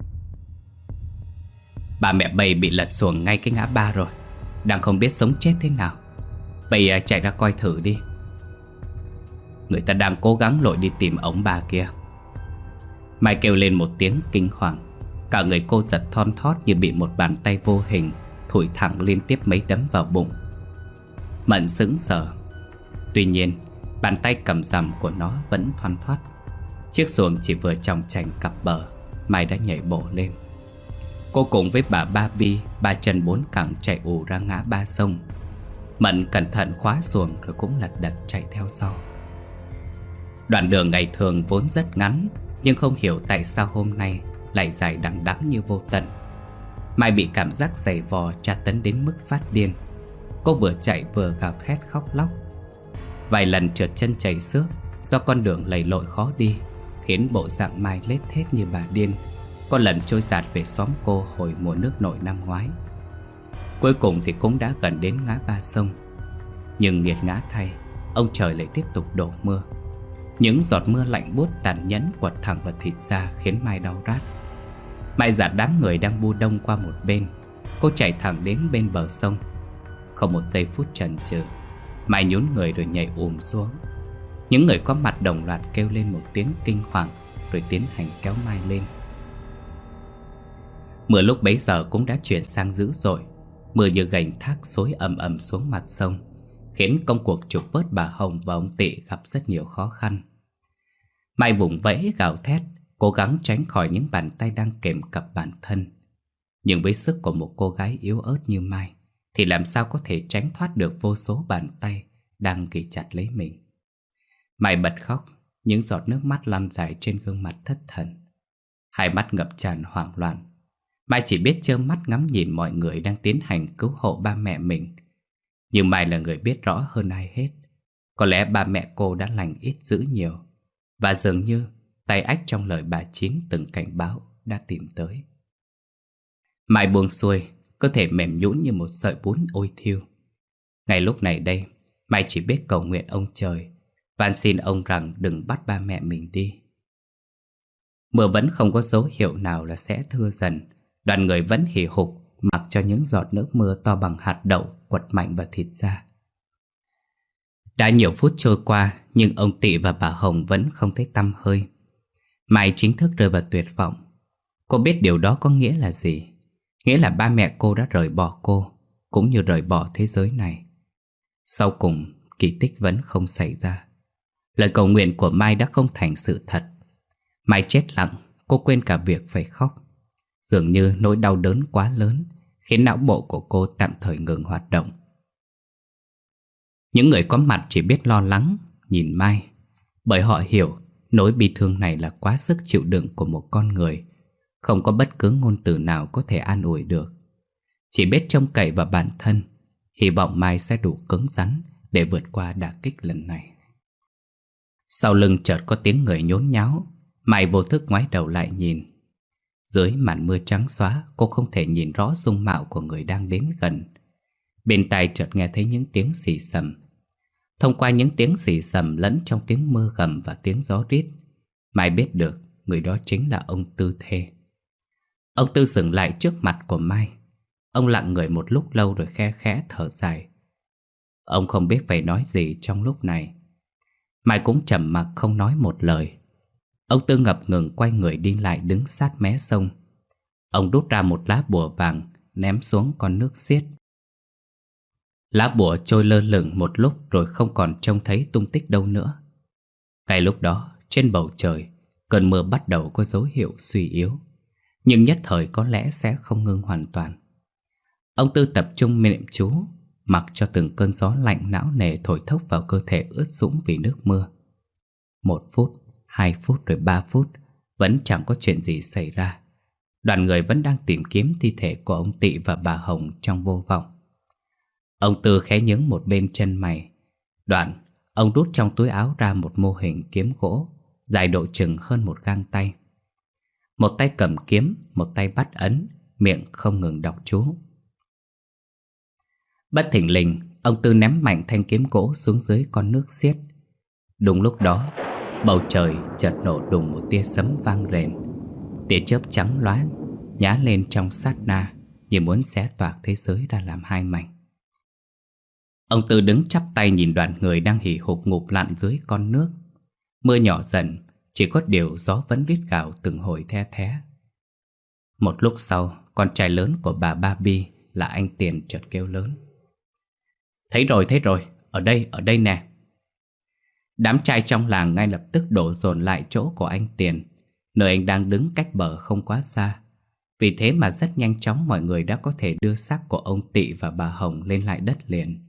Bà mẹ Bầy bị lật xuồng ngay cái ngã ba rồi, đang không biết sống chết thế nào. Bầy chạy ra coi thử đi. Người ta đang cố gắng lội đi tìm ống bà kia. Mai kêu lên một tiếng kinh hoàng. Cả người cô giật thon thót như bị một bàn tay vô hình thổi thẳng liên tiếp mấy đấm vào bụng. Mận sững sờ. Tuy nhiên bàn tay cầm rằm của nó vẫn thoăn thoắt. Chiếc xuồng chỉ vừa chòng chành cặp bờ, Mai đã nhảy bổ lên. Cô cùng với bà Baby ba chân bốn cẳng chạy ù ra ngã ba sông. Mận cẩn thận khóa xuồng rồi cũng lật đật chạy theo sau. Đoạn đường ngày thường vốn rất ngắn, nhưng không hiểu tại sao hôm nay lại dài đằng đẵng như vô tận. Mai bị cảm giác giày vò tra tấn đến mức phát điên. Cô vừa chạy vừa gào thét khóc lóc. Vài lần trượt chân chảy xước do con đường lầy lội khó đi, khiến bộ dạng Mai lết thết như bà điên. Có lần trôi dạt về xóm cô hồi mùa nước nổi năm ngoái. Cuối cùng thì cũng đã gần đến ngã ba sông. Nhưng nghiệt ngã thay, ông trời lại tiếp tục đổ mưa. Những giọt mưa lạnh buốt tàn nhẫn quật thẳng vào thịt da khiến Mai đau rát. Mai dạt đám người đang bu đông qua một bên. Cô chạy thẳng đến bên bờ sông. Không một giây phút chần chừ, Mai nhún người rồi nhảy ùm xuống. Những người có mặt đồng loạt kêu lên một tiếng kinh hoàng, rồi tiến hành kéo Mai lên. Mưa lúc bấy giờ cũng đã chuyển sang dữ dội. Mưa như gành thác xối ầm ầm xuống mặt sông, khiến công cuộc trục vớt bà Hồng và ông Tị gặp rất nhiều khó khăn. Mai vùng vẫy gào thét, cố gắng tránh khỏi những bàn tay đang kềm cặp bản thân. Nhưng với sức của một cô gái yếu ớt như Mai thì làm sao có thể tránh thoát được vô số bàn tay đang ghì chặt lấy mình. Mai bật khóc, những giọt nước mắt lăn dài trên gương mặt thất thần. Hai mắt ngập tràn hoảng loạn. Mai chỉ biết trơ mắt ngắm nhìn mọi người đang tiến hành cứu hộ ba mẹ mình. Nhưng Mai là người biết rõ hơn ai hết. Có lẽ ba mẹ cô đã lành ít dữ nhiều. Và dường như tay ách trong lời bà Chín từng cảnh báo đã tìm tới. Mai buông xuôi, cơ thể mềm nhũn như một sợi bún ôi thiêu. Ngay lúc này đây, Mai chỉ biết cầu nguyện ông trời, van xin ông rằng đừng bắt ba mẹ mình đi. Mưa vẫn không có dấu hiệu nào là sẽ thưa dần. Đoàn người vẫn hì hục mặc cho những giọt nước mưa to bằng hạt đậu quật mạnh vào thịt da. Đã nhiều phút trôi qua, nhưng ông Tị và bà Hồng vẫn không thấy tăm hơi. Mai chính thức rơi vào tuyệt vọng. Cô biết điều đó có nghĩa là gì. Nghĩa là ba mẹ cô đã rời bỏ cô, cũng như rời bỏ thế giới này. Sau cùng, kỳ tích vẫn không xảy ra. Lời cầu nguyện của Mai đã không thành sự thật. Mai chết lặng, cô quên cả việc phải khóc. Dường như nỗi đau đớn quá lớn khiến não bộ của cô tạm thời ngừng hoạt động. Những người có mặt chỉ biết lo lắng, nhìn Mai, bởi họ hiểu nỗi bi thương này là quá sức chịu đựng của một con người. Không có bất cứ ngôn từ nào có thể an ủi được. Chỉ biết trông cậy vào bản thân, hy vọng Mai sẽ đủ cứng rắn để vượt qua đả kích lần này. Sau lưng chợt có tiếng người nhốn nháo. Mai vô thức ngoái đầu lại nhìn. Dưới màn mưa trắng xóa, cô không thể nhìn rõ dung mạo của người đang đến gần. Bên tai chợt nghe thấy những tiếng xì xầm. Thông qua những tiếng xì xầm lẫn trong tiếng mưa gầm và tiếng gió rít, Mai biết được người đó chính là ông Tư Thê. Ông Tư dừng lại trước mặt của Mai. Ông lặng người một lúc lâu rồi khe khẽ thở dài. Ông không biết phải nói gì trong lúc này. Mai cũng trầm mặc không nói một lời. Ông Tư ngập ngừng quay người đi lại đứng sát mé sông. Ông đút ra một lá bùa vàng, ném xuống con nước xiết. Lá bùa trôi lơ lửng một lúc rồi không còn trông thấy tung tích đâu nữa. Ngay lúc đó, trên bầu trời, cơn mưa bắt đầu có dấu hiệu suy yếu, nhưng nhất thời có lẽ sẽ không ngưng hoàn toàn. Ông Tư tập trung niệm chú, mặc cho từng cơn gió lạnh não nề thổi thốc vào cơ thể ướt sũng vì nước mưa. Một phút, hai phút rồi ba phút, vẫn chẳng có chuyện gì xảy ra. Đoàn người vẫn đang tìm kiếm thi thể của ông Tị và bà Hồng trong vô vọng. Ông Tư khẽ nhướng một bên chân mày. Đoạn, ông rút trong túi áo ra một mô hình kiếm gỗ, dài độ chừng hơn một gang tay. Một tay cầm kiếm, một tay bắt ấn, miệng không ngừng đọc chú. Bất thình lình, ông Tư ném mạnh thanh kiếm gỗ xuống dưới con nước xiết. Đúng lúc đó, bầu trời chợt nổ đùng một tia sấm vang rền. Tia chớp trắng lóa nhá lên trong sát na, như muốn xé toạc thế giới ra làm hai mảnh. Ông Tư đứng chắp tay nhìn đoàn người đang hì hục ngụp lặn dưới con nước. Mưa nhỏ dần, chỉ có điều gió vẫn rít gào từng hồi the thé. Một lúc sau, con trai lớn của bà Ba Bi là anh Tiền chợt kêu lớn. Thấy rồi, thấy rồi, ở đây, ở đây nè. Đám trai trong làng ngay lập tức đổ dồn lại chỗ của anh Tiền, nơi anh đang đứng cách bờ không quá xa. Vì thế mà rất nhanh chóng mọi người đã có thể đưa xác của ông Tị và bà Hồng lên lại đất liền.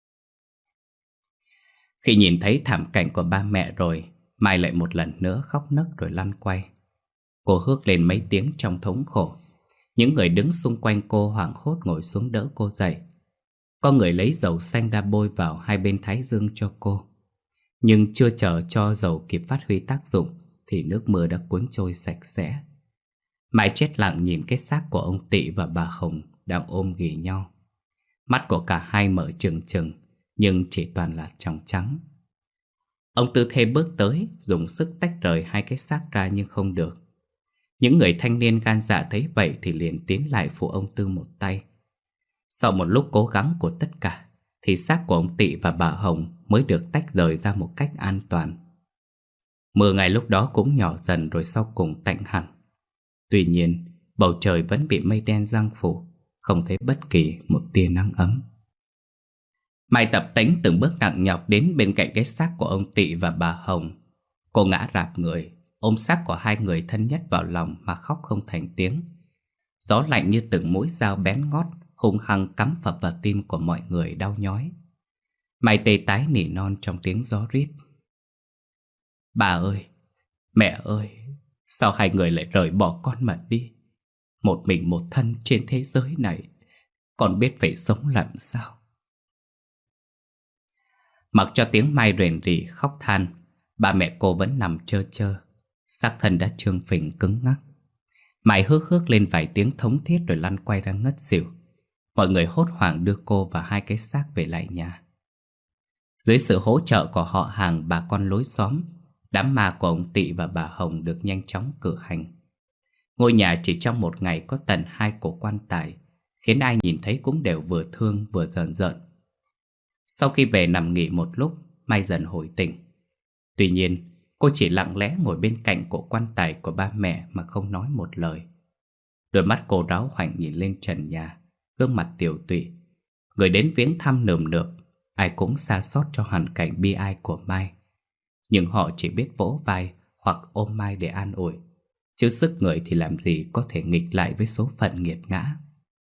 Khi nhìn thấy thảm cảnh của ba mẹ rồi, Mai lại một lần nữa khóc nấc rồi lăn quay. Cô hước lên mấy tiếng trong thống khổ. Những người đứng xung quanh cô hoảng hốt ngồi xuống đỡ cô dậy. Có người lấy dầu xanh ra bôi vào hai bên thái dương cho cô. Nhưng chưa chờ cho dầu kịp phát huy tác dụng thì nước mưa đã cuốn trôi sạch sẽ. Mai chết lặng nhìn cái xác của ông Tị và bà Hồng đang ôm ghì nhau. Mắt của cả hai mở trừng trừng, nhưng chỉ toàn là tròng trắng. Ông Tư Thê bước tới, dùng sức tách rời hai cái xác ra nhưng không được. Những người thanh niên gan dạ thấy vậy thì liền tiến lại phụ ông Tư một tay. Sau một lúc cố gắng của tất cả thì xác của ông Tị và bà Hồng mới được tách rời ra một cách an toàn. Mưa ngay lúc đó cũng nhỏ dần rồi sau cùng tạnh hẳn. Tuy nhiên, bầu trời vẫn bị mây đen giăng phủ, không thấy bất kỳ một tia nắng ấm. Mai tập tễnh từng bước nặng nhọc đến bên cạnh cái xác của ông Tị và bà Hồng. Cô ngã rạp người, ôm xác của hai người thân nhất vào lòng mà khóc không thành tiếng. Gió lạnh như từng mũi dao bén ngót hung hăng cắm phập vào tim của mọi người đau nhói. Mai tê tái nỉ non trong tiếng gió rít. Bà ơi, mẹ ơi, sao hai người lại rời bỏ con mà đi? Một mình một thân trên thế giới này, con biết phải sống làm sao. Mặc cho tiếng Mai rền rỉ khóc than, ba mẹ cô vẫn nằm trơ trơ, xác thân đã trương phình cứng ngắc. Mai hước hước lên vài tiếng thống thiết rồi lăn quay ra ngất xỉu. Mọi người hốt hoảng đưa cô và hai cái xác về lại nhà. Dưới sự hỗ trợ của họ hàng bà con lối xóm, đám ma của ông Tị và bà Hồng được nhanh chóng cử hành. Ngôi nhà chỉ trong một ngày có tận hai cổ quan tài, khiến ai nhìn thấy cũng đều vừa thương vừa rờn rợn. Sau khi về nằm nghỉ một lúc, Mai dần hồi tỉnh. Tuy nhiên, cô chỉ lặng lẽ ngồi bên cạnh cổ quan tài của ba mẹ mà không nói một lời. Đôi mắt cô ráo hoảnh nhìn lên trần nhà, gương mặt tiều tụy. Người đến viếng thăm nườm nượp, ai cũng sa xót cho hoàn cảnh bi ai của Mai. Nhưng họ chỉ biết vỗ vai hoặc ôm Mai để an ủi, chứ sức người thì làm gì có thể nghịch lại với số phận nghiệt ngã.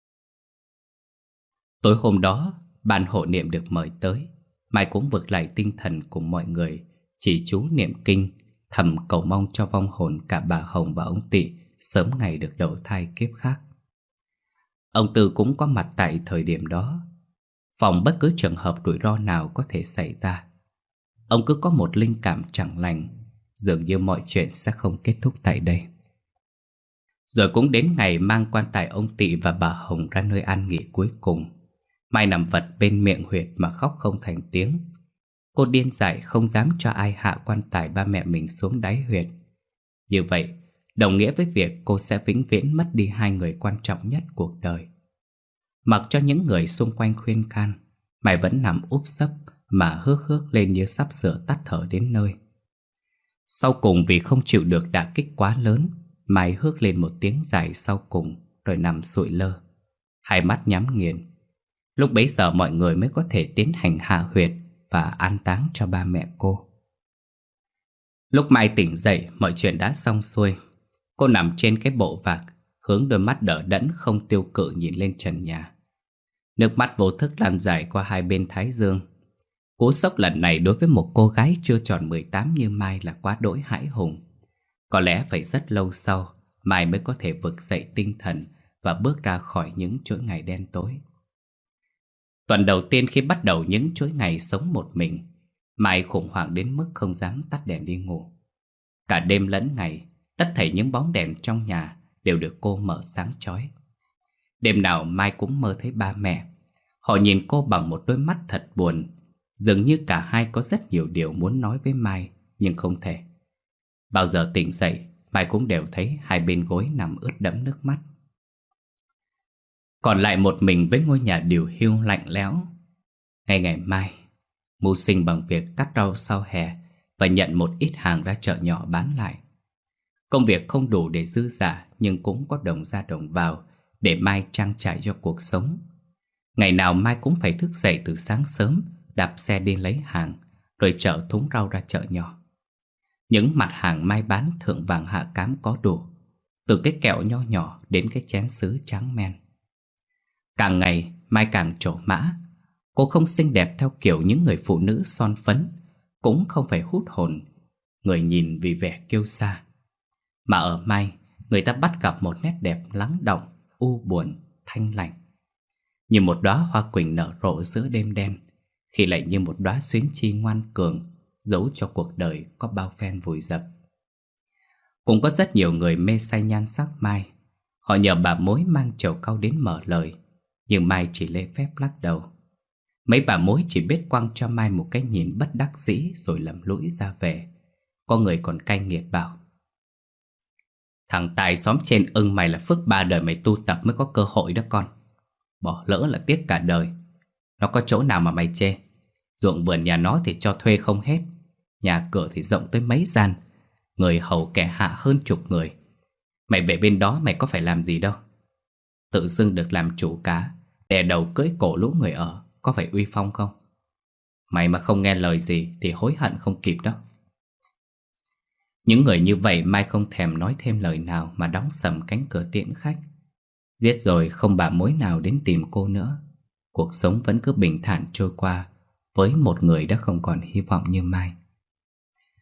Tối hôm đó, ban hộ niệm được mời tới. Mai cũng vực lại tinh thần cùng mọi người, chỉ chú niệm kinh, thầm cầu mong cho vong hồn cả bà Hồng và ông Tị sớm ngày được đầu thai kiếp khác. Ông Tư cũng có mặt tại thời điểm đó, phòng bất cứ trường hợp rủi ro nào có thể xảy ra. Ông cứ có một linh cảm chẳng lành, dường như mọi chuyện sẽ không kết thúc tại đây. Rồi cũng đến ngày mang quan tài ông Tị và bà Hồng ra nơi an nghỉ cuối cùng. Mai nằm vật bên miệng huyệt mà khóc không thành tiếng. Cô điên dại không dám cho ai hạ quan tài ba mẹ mình xuống đáy huyệt. Như vậy, đồng nghĩa với việc cô sẽ vĩnh viễn mất đi hai người quan trọng nhất cuộc đời. Mặc cho những người xung quanh khuyên can, Mai vẫn nằm úp sấp mà hước hước lên như sắp sửa tắt thở đến nơi. Sau cùng vì không chịu được đả kích quá lớn, Mai hước lên một tiếng dài sau cùng rồi nằm sụi lơ, hai mắt nhắm nghiền. Lúc bấy giờ mọi người mới có thể tiến hành hạ huyệt và an táng cho ba mẹ cô. Lúc Mai tỉnh dậy, mọi chuyện đã xong xuôi. Cô nằm trên cái bộ vạc, hướng đôi mắt đờ đẫn không tiêu cự nhìn lên trần nhà. Nước mắt vô thức lan dài qua hai bên thái dương. Cú sốc lần này đối với một cô gái chưa tròn mười tám như Mai là quá đỗi hãi hùng. Có lẽ phải rất lâu sau, Mai mới có thể vực dậy tinh thần và bước ra khỏi những chuỗi ngày đen tối. Tuần đầu tiên khi bắt đầu những chuỗi ngày sống một mình, Mai khủng hoảng đến mức không dám tắt đèn đi ngủ. Cả đêm lẫn ngày, tất thảy những bóng đèn trong nhà đều được cô mở sáng chói. Đêm nào Mai cũng mơ thấy ba mẹ. Họ nhìn cô bằng một đôi mắt thật buồn, dường như cả hai có rất nhiều điều muốn nói với Mai, nhưng không thể. Bao giờ tỉnh dậy, Mai cũng đều thấy hai bên gối nằm ướt đẫm nước mắt. Còn lại một mình với ngôi nhà điều hiu lạnh lẽo. Ngày ngày mai, mưu sinh bằng việc cắt rau sau hè và nhận một ít hàng ra chợ nhỏ bán lại. Công việc không đủ để dư dả nhưng cũng có đồng ra đồng vào để Mai trang trải cho cuộc sống. Ngày nào Mai cũng phải thức dậy từ sáng sớm, đạp xe đi lấy hàng, rồi chở thúng rau ra chợ nhỏ. Những mặt hàng Mai bán thượng vàng hạ cám có đủ, từ cái kẹo nho nhỏ đến cái chén sứ tráng men. Càng ngày Mai càng trổ mã. Cô không xinh đẹp theo kiểu những người phụ nữ son phấn, cũng không phải hút hồn người nhìn vì vẻ kiêu sa. Mà ở Mai, người ta bắt gặp một nét đẹp lắng đọng, u buồn, thanh lạnh. Như một đóa hoa quỳnh nở rộ giữa đêm đen, khi lại như một đóa xuyến chi ngoan cường, giấu cho cuộc đời có bao phen vùi dập. Cũng có rất nhiều người mê say nhan sắc Mai. Họ nhờ bà mối mang chầu cau đến mở lời, nhưng Mai chỉ lễ phép lắc đầu. Mấy bà mối chỉ biết quăng cho Mai một cái nhìn bất đắc dĩ rồi lầm lũi ra về. Có người còn cay nghiệt bảo: "Thằng Tài xóm trên ưng mày là phước ba đời mày tu tập mới có cơ hội đó con. Bỏ lỡ là tiếc cả đời. Nó có chỗ nào mà mày chê. Ruộng vườn nhà nó thì cho thuê không hết. Nhà cửa thì rộng tới mấy gian. Người hầu kẻ hạ hơn chục người. Mày về bên đó mày có phải làm gì đâu. Tự dưng được làm chủ cá, đè đầu cưỡi cổ lũ người ở, có phải uy phong không? Mày mà không nghe lời gì thì hối hận không kịp đó." Những người như vậy Mai không thèm nói thêm lời nào mà đóng sầm cánh cửa tiễn khách. Giết rồi không bà mối nào đến tìm cô nữa. Cuộc sống vẫn cứ bình thản trôi qua với một người đã không còn hy vọng như Mai.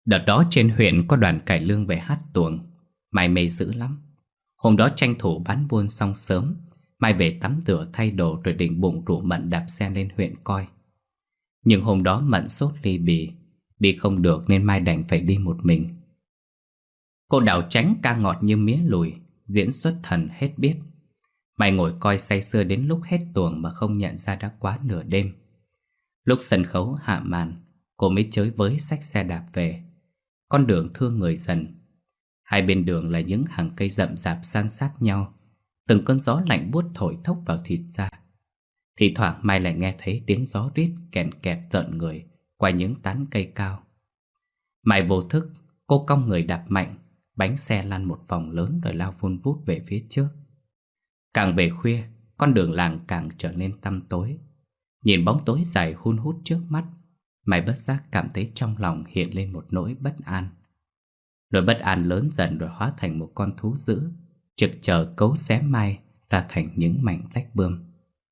Đợt đó trên huyện có đoàn cải lương về hát tuồng. Mai mê dữ lắm. Hôm đó tranh thủ bán buôn xong sớm, Mai về tắm rửa thay đồ rồi định bụng rủ Mận đạp xe lên huyện coi. Nhưng hôm đó Mận sốt ly bì, đi không được nên Mai đành phải đi một mình. Cô Đào Chánh ca ngọt như mía lùi, diễn xuất thần hết biết. Mai ngồi coi say sưa đến lúc hết tuồng mà không nhận ra đã quá nửa đêm. Lúc sân khấu hạ màn, cô mới chới với xách xe đạp về. Con đường thưa người dần. Hai bên đường là những hàng cây rậm rạp san sát nhau. Từng cơn gió lạnh buốt thổi thốc vào thịt da. Thì thoảng Mai lại nghe thấy tiếng gió rít kèn kẹt rợn người qua những tán cây cao. Mai vô thức, cô cong người đạp mạnh, bánh xe lăn một vòng lớn rồi lao vun vút về phía trước. Càng về khuya, con đường làng càng trở nên tăm tối. Nhìn bóng tối dài hun hút trước mắt, Mai bất giác cảm thấy trong lòng hiện lên một nỗi bất an. Nỗi bất an lớn dần rồi hóa thành một con thú dữ, trực chờ cấu xé Mai ra thành những mảnh lách bươm.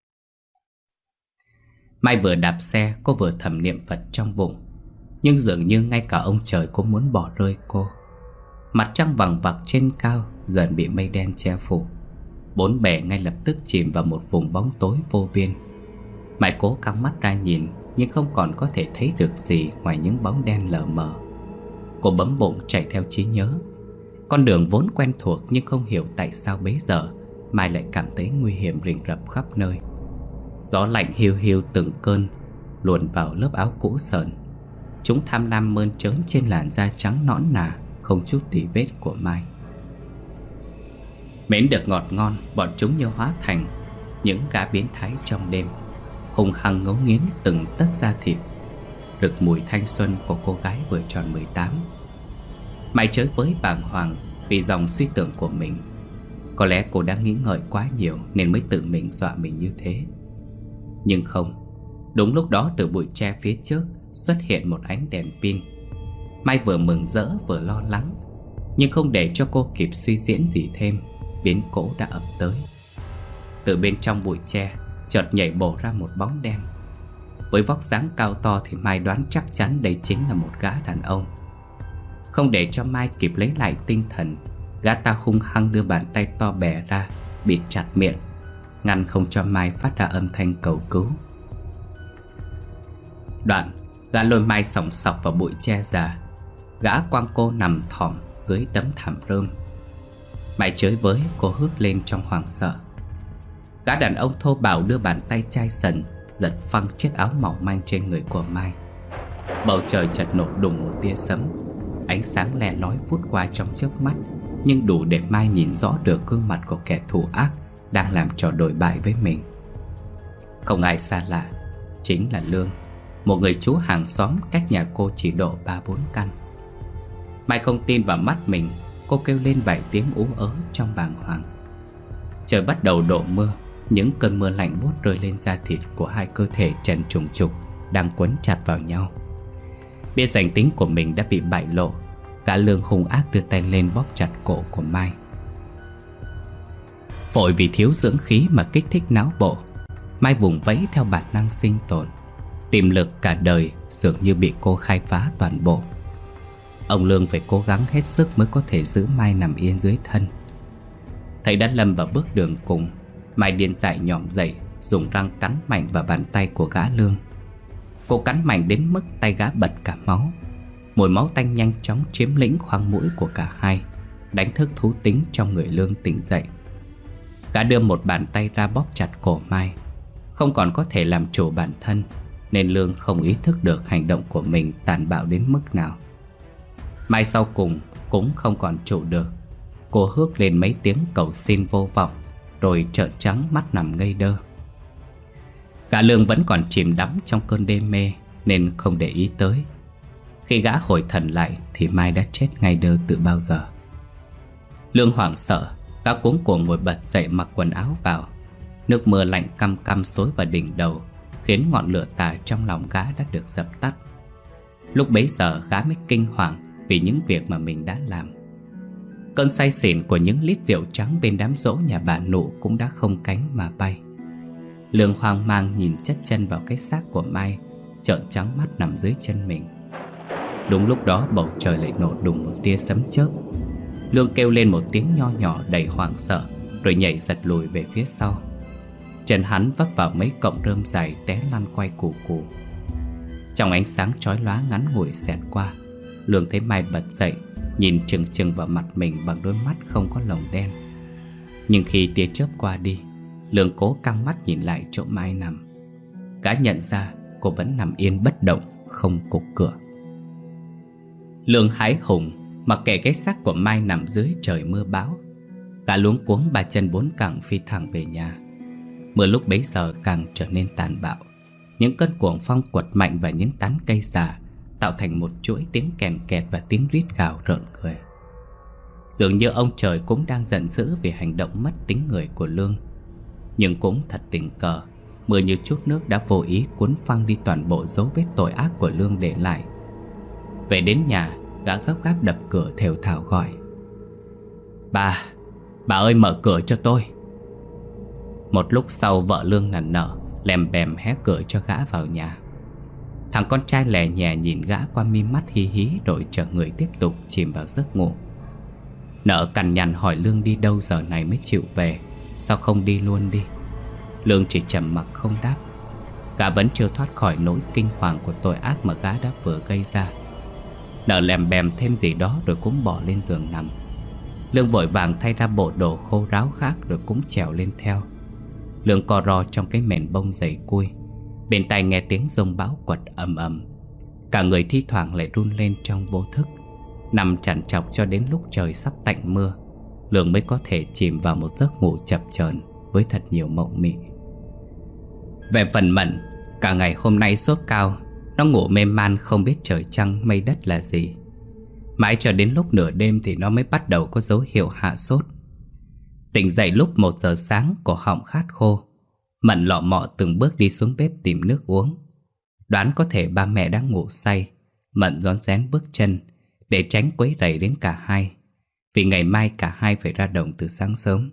Mai vừa đạp xe, cô vừa thầm niệm Phật trong bụng. Nhưng dường như ngay cả ông trời cũng muốn bỏ rơi cô. Mặt trăng vằng vặc trên cao dần bị mây đen che phủ. Bốn bề ngay lập tức chìm vào một vùng bóng tối vô biên. Mai cố căng mắt ra nhìn, nhưng không còn có thể thấy được gì ngoài những bóng đen lờ mờ. Cô bấm bụng chạy theo trí nhớ. Con đường vốn quen thuộc, nhưng không hiểu tại sao bấy giờ Mai lại cảm thấy nguy hiểm rình rập khắp nơi. Gió lạnh hiu hiu từng cơn luồn vào lớp áo cũ sờn. Chúng tham lam mơn trớn trên làn da trắng nõn nà, không chút tì vết của Mai. Mến được ngọt ngon, bọn chúng như hóa thành những gã biến thái trong đêm, hung hăng ngấu nghiến từng tấc da thịt, rực mùi thanh xuân của cô gái vừa tròn mười tám. Mai chới với bàng hoàng vì dòng suy tưởng của mình. Có lẽ cô đã nghĩ ngợi quá nhiều nên mới tự mình dọa mình như thế. Nhưng không, đúng lúc đó từ bụi tre phía trước xuất hiện một ánh đèn pin. Mai vừa mừng rỡ vừa lo lắng, nhưng không để cho cô kịp suy diễn gì thêm, biến cố đã ập tới. Từ bên trong bụi tre chợt nhảy bổ ra một bóng đen. Với vóc dáng cao to thì Mai đoán chắc chắn đây chính là một gã đàn ông. Không để cho Mai kịp lấy lại tinh thần, gã ta hung hăng đưa bàn tay to bè ra, bịt chặt miệng, ngăn không cho Mai phát ra âm thanh cầu cứu. Đoạn, gã lôi Mai sòng sọc vào bụi tre già. Gã quăng cô nằm thõm dưới tấm thảm rơm. Mai chới với, cô hước lên trong hoảng sợ. Gã đàn ông thô bạo đưa bàn tay chai sần giật phăng chiếc áo mỏng manh trên người của Mai. Bầu trời chợt nổ đùng một tia sấm. Ánh sáng le lói vút qua trong chớp mắt, nhưng đủ để Mai nhìn rõ được gương mặt của kẻ thù ác đang làm trò đồi bại với mình. Không ai xa lạ, chính là Lương, một người chú hàng xóm cách nhà cô chỉ độ ba bốn căn. Mai không tin vào mắt mình, cô kêu lên vài tiếng ú ớ trong bàng hoàng. Trời bắt đầu đổ mưa, những cơn mưa lạnh buốt rơi lên da thịt của hai cơ thể trần trùng trục đang quấn chặt vào nhau. Biết danh tính của mình đã bị bại lộ, gã Lương hung ác đưa tay lên bóp chặt cổ của Mai. Vội vì thiếu dưỡng khí mà kích thích não bộ, Mai vùng vẫy theo bản năng sinh tồn. Tiềm lực cả đời dường như bị cô khai phá toàn bộ. Ông Lương phải cố gắng hết sức mới có thể giữ Mai nằm yên dưới thân. Thấy đã lâm vào bước đường cùng, Mai điên dại nhòm dậy, dùng răng cắn mạnh vào bàn tay của gã Lương. Cô cắn mạnh đến mức tay gã bật cả máu. Mùi máu tanh nhanh chóng chiếm lĩnh khoang mũi của cả hai, đánh thức thú tính trong người Lương tỉnh dậy. Gã đưa một bàn tay ra bóp chặt cổ Mai. Không còn có thể làm chủ bản thân, nên Lương không ý thức được hành động của mình tàn bạo đến mức nào. Mai sau cùng cũng không còn chủ được. Cô hước lên mấy tiếng cầu xin vô vọng, rồi trợn trắng mắt nằm ngây đơ. Gã Lương vẫn còn chìm đắm trong cơn đê mê nên không để ý tới. Khi gã hồi thần lại thì Mai đã chết ngay đơ từ bao giờ. Lương hoảng sợ, gã cuống cuồng ngồi bật dậy mặc quần áo vào. Nước mưa lạnh căm căm xối vào đỉnh đầu, khiến ngọn lửa tà trong lòng gã đã được dập tắt. Lúc bấy giờ gã mới kinh hoàng vì những việc mà mình đã làm. Cơn say xỉn của những lít rượu trắng bên đám giỗ nhà bà Nụ cũng đã không cánh mà bay. Lương hoang mang nhìn chất chân vào cái xác của Mai, trợn trắng mắt nằm dưới chân mình. Đúng lúc đó bầu trời lại nổ đùng một tia sấm chớp. Lương kêu lên một tiếng nho nhỏ đầy hoảng sợ, rồi nhảy giật lùi về phía sau. Chân hắn vấp vào mấy cọng rơm dài té lăn quay cù cù. Trong ánh sáng chói lóa ngắn ngủi xẹt qua, Lương thấy Mai bật dậy, nhìn chừng chừng vào mặt mình bằng đôi mắt không có lồng đen. Nhưng khi tia chớp qua đi, Lương cố căng mắt nhìn lại chỗ Mai nằm. Gã nhận ra cô vẫn nằm yên bất động, không cục cửa. Lương hái hùng mặc kệ cái xác của Mai nằm dưới trời mưa bão. Gã luống cuống ba chân bốn cẳng phi thẳng về nhà. Mưa lúc bấy giờ càng trở nên tàn bạo. Những cơn cuồng phong quật mạnh vào những tán cây già, tạo thành một chuỗi tiếng kèn kẹt và tiếng rít gào rợn người. Dường như ông trời cũng đang giận dữ vì hành động mất tính người của Lương. Nhưng cũng thật tình cờ, mưa như chút nước đã vô ý cuốn phăng đi toàn bộ dấu vết tội ác của Lương để lại. Về đến nhà, gã gấp gáp đập cửa thều thào gọi: Bà, bà ơi mở cửa cho tôi. Một lúc sau vợ Lương nằn nở lèm bèm hé cửa cho gã vào nhà. Thằng con trai lè nhè nhìn gã qua mi mắt hí hí, rồi chờ người tiếp tục chìm vào giấc ngủ. Nợ cằn nhằn hỏi Lương đi đâu giờ này mới chịu về, sao không đi luôn đi. Lương chỉ trầm mặc không đáp. Gã vẫn chưa thoát khỏi nỗi kinh hoàng của tội ác mà gã đã vừa gây ra. Nợ lèm bèm thêm gì đó rồi cũng bỏ lên giường nằm. Lương vội vàng thay ra bộ đồ khô ráo khác rồi cũng trèo lên theo. Lương co ro trong cái mền bông dày cui, bên tai nghe tiếng giông bão quật ầm ầm. Cả người thi thoảng lại run lên trong vô thức. Nằm trằn trọc cho đến lúc trời sắp tạnh mưa, Lương mới có thể chìm vào một giấc ngủ chập chờn với thật nhiều mộng mị. Về phần Mận, cả ngày hôm nay sốt cao. Nó ngủ mê man không biết trời trăng mây đất là gì. Mãi cho đến lúc nửa đêm thì nó mới bắt đầu có dấu hiệu hạ sốt. Tỉnh dậy lúc một giờ sáng, cổ họng khát khô. Mận lọ mọ từng bước đi xuống bếp tìm nước uống. Đoán có thể ba mẹ đang ngủ say, Mận rón rén bước chân để tránh quấy rầy đến cả hai, vì ngày mai cả hai phải ra đồng từ sáng sớm.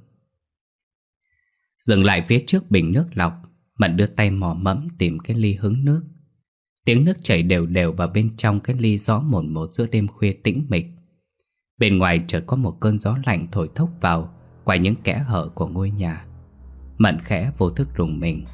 Dừng lại phía trước bình nước lọc, Mận đưa tay mò mẫm tìm cái ly hứng nước. Tiếng nước chảy đều đều vào bên trong cái ly gió mồn một giữa đêm khuya tĩnh mịch. Bên ngoài chợt có một cơn gió lạnh thổi thốc vào qua những kẽ hở của ngôi nhà. Mận khẽ vô thức rùng mình.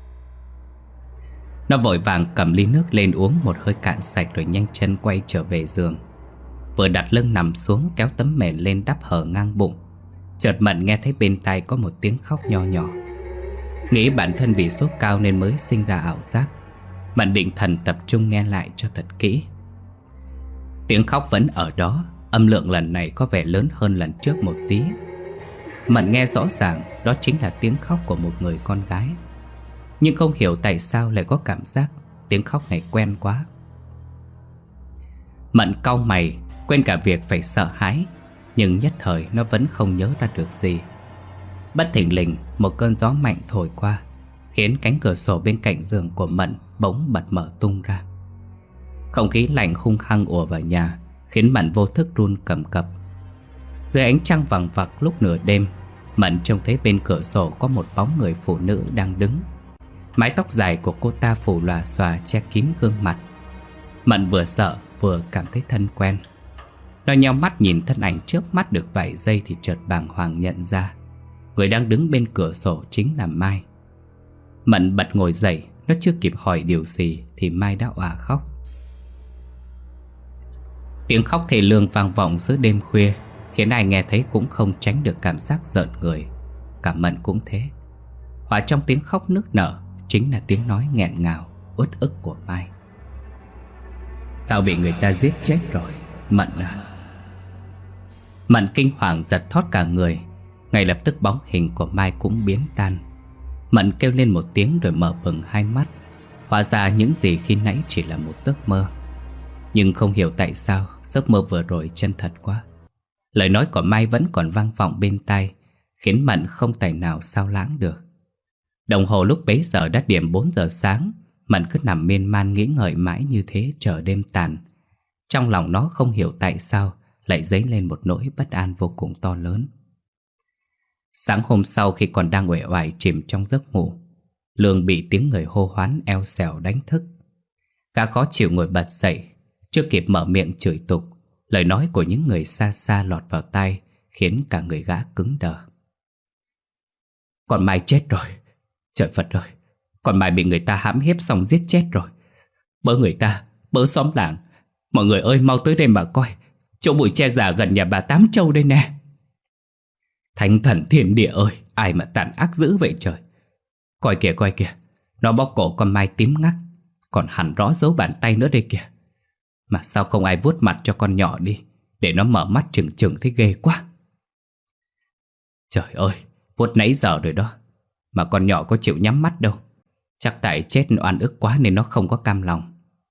Nó vội vàng cầm ly nước lên uống một hơi cạn sạch rồi nhanh chân quay trở về giường. Vừa đặt lưng nằm xuống kéo tấm mền lên đắp hở ngang bụng, chợt Mận nghe thấy bên tai có một tiếng khóc nho nhỏ. Nghĩ bản thân bị sốt cao nên mới sinh ra ảo giác, Mận định thần tập trung nghe lại cho thật kỹ. Tiếng khóc vẫn ở đó, âm lượng lần này có vẻ lớn hơn lần trước một tí. Mận nghe rõ ràng đó chính là tiếng khóc của một người con gái. Nhưng không hiểu tại sao lại có cảm giác tiếng khóc này quen quá. Mận cau mày, quên cả việc phải sợ hãi, nhưng nhất thời nó vẫn không nhớ ra được gì. Bất thình lình một cơn gió mạnh thổi qua, khiến cánh cửa sổ bên cạnh giường của Mận bỗng bật mở tung ra. Không khí lạnh hung hăng ùa vào nhà, khiến Mận vô thức run cầm cập. Dưới ánh trăng vằng vặc lúc nửa đêm, Mận trông thấy bên cửa sổ có một bóng người phụ nữ đang đứng. Mái tóc dài của cô ta phủ lòa xòa che kín gương mặt. Mận vừa sợ vừa cảm thấy thân quen. Nó nheo mắt nhìn thân ảnh trước mắt được vài giây thì chợt bàng hoàng nhận ra người đang đứng bên cửa sổ chính là Mai. Mận bật ngồi dậy, nó chưa kịp hỏi điều gì thì Mai đã òa khóc. Tiếng khóc thê lương vang vọng giữa đêm khuya, khiến ai nghe thấy cũng không tránh được cảm giác rợn người. Cả Mận cũng thế. Hòa trong tiếng khóc nức nở chính là tiếng nói nghẹn ngào, uất ức của Mai. Tao bị người ta giết chết rồi, Mận à. Mận kinh hoàng giật thót cả người. Ngay lập tức bóng hình của Mai cũng biến tan. Mận kêu lên một tiếng rồi mở bừng hai mắt. Hóa ra những gì khi nãy chỉ là một giấc mơ. Nhưng không hiểu tại sao giấc mơ vừa rồi chân thật quá. Lời nói của Mai vẫn còn vang vọng bên tai, khiến Mận không tài nào sao lãng được. Đồng hồ lúc bấy giờ đã điểm bốn giờ sáng. Mận cứ nằm miên man nghĩ ngợi mãi như thế chờ đêm tàn. Trong lòng nó không hiểu tại sao lại dấy lên một nỗi bất an vô cùng to lớn. Sáng hôm sau khi còn đang uể oải chìm trong giấc ngủ, Lương bị tiếng người hô hoán eo xèo đánh thức. Gã khó chịu ngồi bật dậy, Chưa kịp mở miệng chửi tục, lời nói của những người xa xa lọt vào tai, khiến cả người gã cứng đờ. Con Mai chết rồi. Trời Phật ơi, con Mai bị người ta hãm hiếp xong giết chết rồi. Bớ người ta, bớ xóm làng. Mọi người ơi, mau tới đây mà coi. Chỗ bụi tre già gần nhà bà Tám Châu đây nè. Thánh thần thiên địa ơi, ai mà tàn ác dữ vậy trời. Coi kìa, coi kìa, nó bóp cổ con Mai tím ngắt, còn hẳn rõ dấu bàn tay nữa đây kìa. Mà sao không ai vuốt mặt cho con nhỏ đi, để nó mở mắt trừng trừng thấy ghê quá. Trời ơi, vuốt nãy giờ rồi đó, mà con nhỏ có chịu nhắm mắt đâu. Chắc tại chết oan ức quá nên nó không có cam lòng.